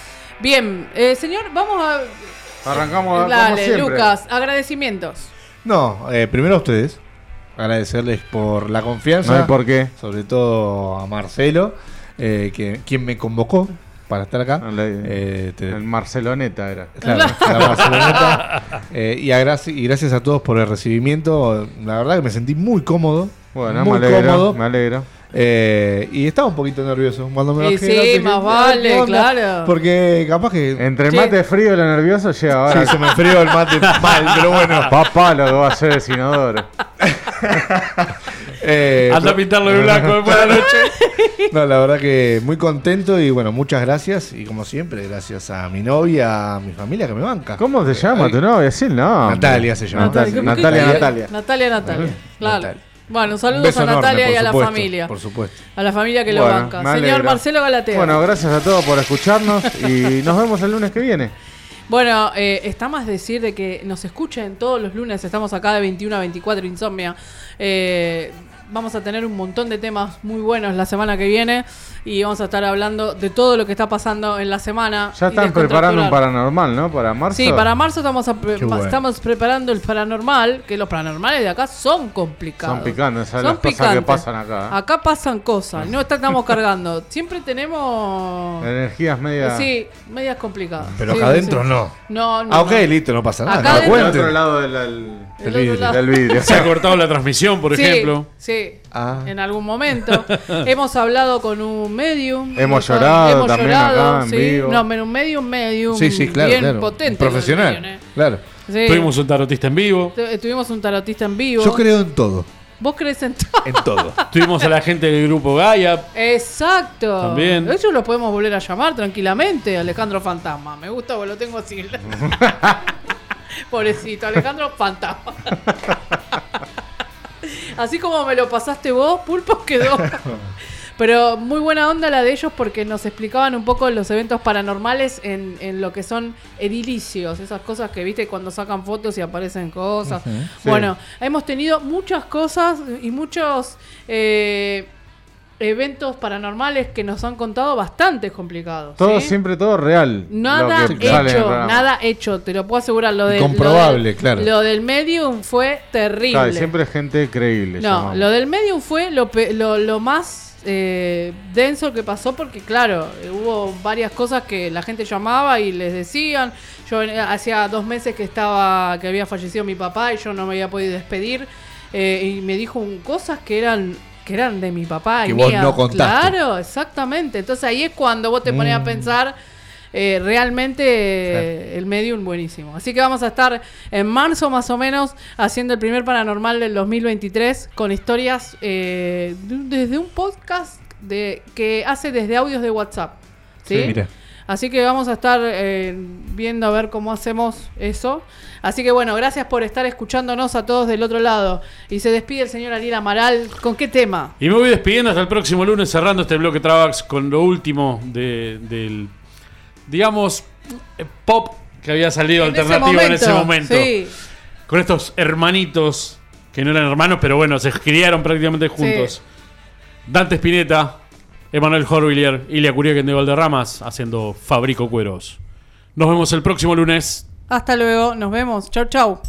Bien, eh, señor, vamos a... Arrancamos a Dale, como siempre. Lucas, agradecimientos. No, eh, primero a ustedes. Agradecerles por la confianza. No hay por qué. Sobre todo a Marcelo, eh, que, quien me convocó para estar acá. Eh, te- El Marceloneta era. Claro, la Barceloneta. Eh, y, a graci- y gracias a todos por el recibimiento. La verdad que me sentí muy cómodo. Bueno, muy me alegro, cómodo. me alegro. Eh, y estaba un poquito nervioso cuando me Y bajé. sí, no, dije, más "Ah, vale, ¿qué onda?". claro. Porque capaz que. Entre el Sí. mate frío y lo nervioso llega ahora. Sí, se me enfrió el mate mal, pero bueno. Papá, lo que va a hacer el inodoro. Eh, Anda a pintarlo de blanco después de la noche. No, la verdad que muy contento y bueno, muchas gracias. Y como siempre, gracias a mi novia, a mi familia que me banca. ¿Cómo se llama tu novia? Sí, no. Natalia se llama. Natalia, ¿Cómo que- Natalia, Natalia. Natalia, Natalia. Claro. Natalia. Bueno, Un saludos beso a enorme, Natalia por y a la supuesto, familia. Por supuesto. A la familia que lo Bueno, banca. me Señor alegra. Marcelo Galatea. Bueno, gracias a todos por escucharnos y nos vemos el lunes que viene. Bueno, eh, está más decir de que nos escuchen todos los lunes. Estamos acá de veintiuno a veinticuatro, Insomnia. Eh, vamos a tener un montón de temas muy buenos la semana que viene. Y vamos a estar hablando de todo lo que está pasando en la semana. Ya y están preparando un descontracturar. paranormal, ¿no? Para marzo. Sí, para marzo estamos, a pre- Qué bueno. estamos preparando el paranormal. Que los paranormales de acá son complicados. Son picantes, esas Son las cosas que picantes. pasan acá. ¿eh? Acá pasan cosas. No estamos cargando. Siempre tenemos... Energías medias. Sí, medias complicadas. Pero Sí, acá sí, adentro sí. no. No, no. Ah, ok, no. listo, no pasa nada. Acá no adentro- cuenten. Del otro lado del, del- El del otro vidrio. lado. Del vidrio. Se ha cortado la transmisión, por Sí, ejemplo. Sí, Ah. en algún momento. Hemos hablado con un medium. Hemos Con- llorado hemos también llorado, acá en sí. vivo. No, men- un medium, medium. Sí, sí, claro, bien claro. potente. Profesional, los medium, eh. claro. Sí. Tuvimos un tarotista en vivo. Tu- eh, Tuvimos un tarotista en vivo. Yo creo en todo. ¿Vos crees en todo? En todo. Tuvimos a la gente del grupo Gaia. Exacto. También. Eso lo podemos volver a llamar tranquilamente, Alejandro Fantasma. Me gusta porque lo tengo así. Pobrecito, Alejandro Fantasma. Así como me lo pasaste vos, Pulpo quedó. Pero muy buena onda la de ellos porque nos explicaban un poco los eventos paranormales en, en lo que son edilicios, esas cosas que viste cuando sacan fotos y aparecen cosas. Ujú. Bueno, hemos tenido muchas cosas y muchos eh, eventos paranormales que nos han contado bastante complicados. Todo, ¿sí? siempre todo real. Nada lo que sale en el hecho, programa. nada hecho, te lo puedo asegurar. Lo de, Incomprobable, lo del- claro. Lo del medium fue terrible. Claro, siempre es gente creíble. No, llamamos. lo del medium fue lo, pe- lo, lo más eh, denso que pasó porque, claro, eh, hubo varias cosas que la gente llamaba y les decían. Yo eh, hacía dos meses que estaba que había fallecido mi papá y yo no me había podido despedir. eh, y me dijo un- cosas que eran que eran de mi papá y Que vos mía. no contaste. Claro, exactamente. Entonces ahí es cuando vos te pones a Mm. pensar eh, realmente eh, el medium buenísimo. Así que vamos a estar en marzo más o menos haciendo el primer paranormal del dos mil veintitrés con historias eh, de- desde un podcast de que hace desde audios de WhatsApp. ¿sí? Sí, mira. Así que vamos a estar eh, viendo a ver cómo hacemos eso. Así que bueno, gracias por estar escuchándonos a todos del otro lado. Y se despide el señor Ariel Amaral. ¿Con qué tema? Y me voy despidiendo hasta el próximo lunes, cerrando este bloque Travax con lo último de, del, digamos, eh, pop que había salido En ese alternativo en ese momento, momento. sí. Con estos hermanitos que no eran hermanos, pero bueno, se criaron prácticamente juntos. Dante Spinetta, Emanuel Horvillier, Ilia Curiaquén de Valderramas haciendo Fabrico Cueros. Nos vemos el próximo lunes. Hasta luego, nos vemos. Chau, chau.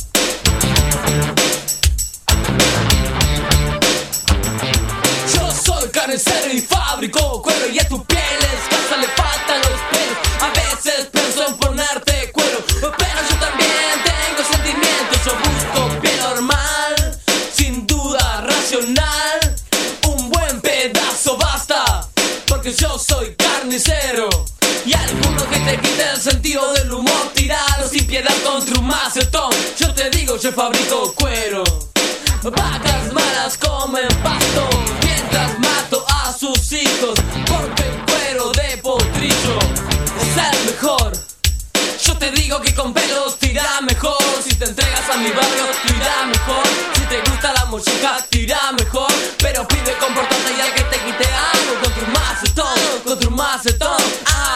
Yo soy carnicero y fabrico cuero y a tu piel escasa le faltan los pelos. A veces pienso en ponerte cuero, pero yo también tengo sentimientos. Yo busco piel normal, sin duda racional. Un buen pedazo basta, porque yo soy carnicero. Y alguno que te quite el sentido del humor, tiralo sin piedad contra un macetón. Yo te digo, yo fabrico cuero. Vacas malas comen pasto mientras mato a sus hijos, porque el cuero de potrillo es el mejor. Yo te digo que con pelos te irá mejor. Si te entregas a mi barrio te irá mejor. Si te gusta la música te irá mejor. Pero pide comportarte ya que te quite algo contra un macetón, contra un macetón. Ah.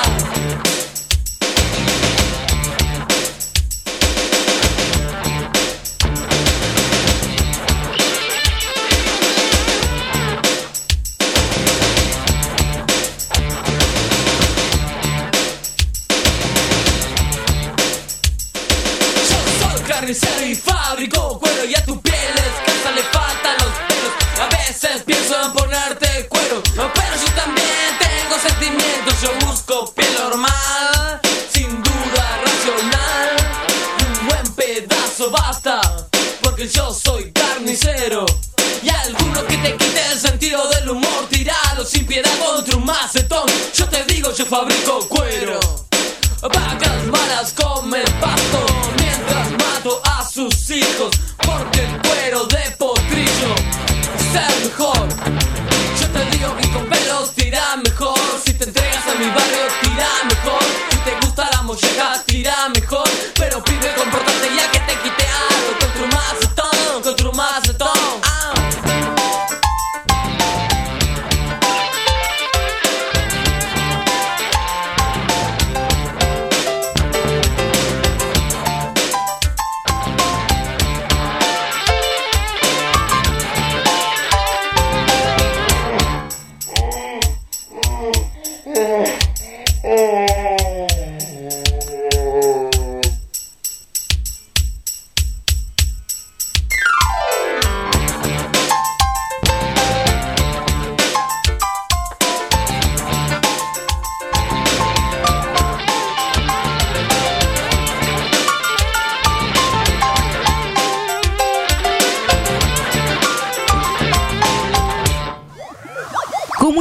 Carnicero y fabrico cuero y a tu piel escasa le faltan los pelos. A veces pienso en ponerte cuero, pero yo también tengo sentimientos. Yo busco piel normal, sin duda racional. Un buen pedazo basta, porque yo soy carnicero. Y alguno que te quite el sentido del humor, tiralo sin piedad contra un macetón. Yo te digo, yo fabrico cuero. Vacas malas comen pasto mientras mato a sus hijos, porque el cuero de potrillo es el mejor. Yo te digo que con pelos te irá mejor. Si te entregas a mi barrio te irá mejor. Si te gusta la molleja te irá mejor. Pero pibe, comportate ya que te quite algo contra un macetón, contra un macetón. Ah.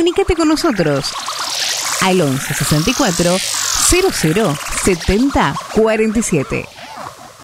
comunícate con nosotros al once sesenta y cuatro cero cero setenta cuarenta y siete.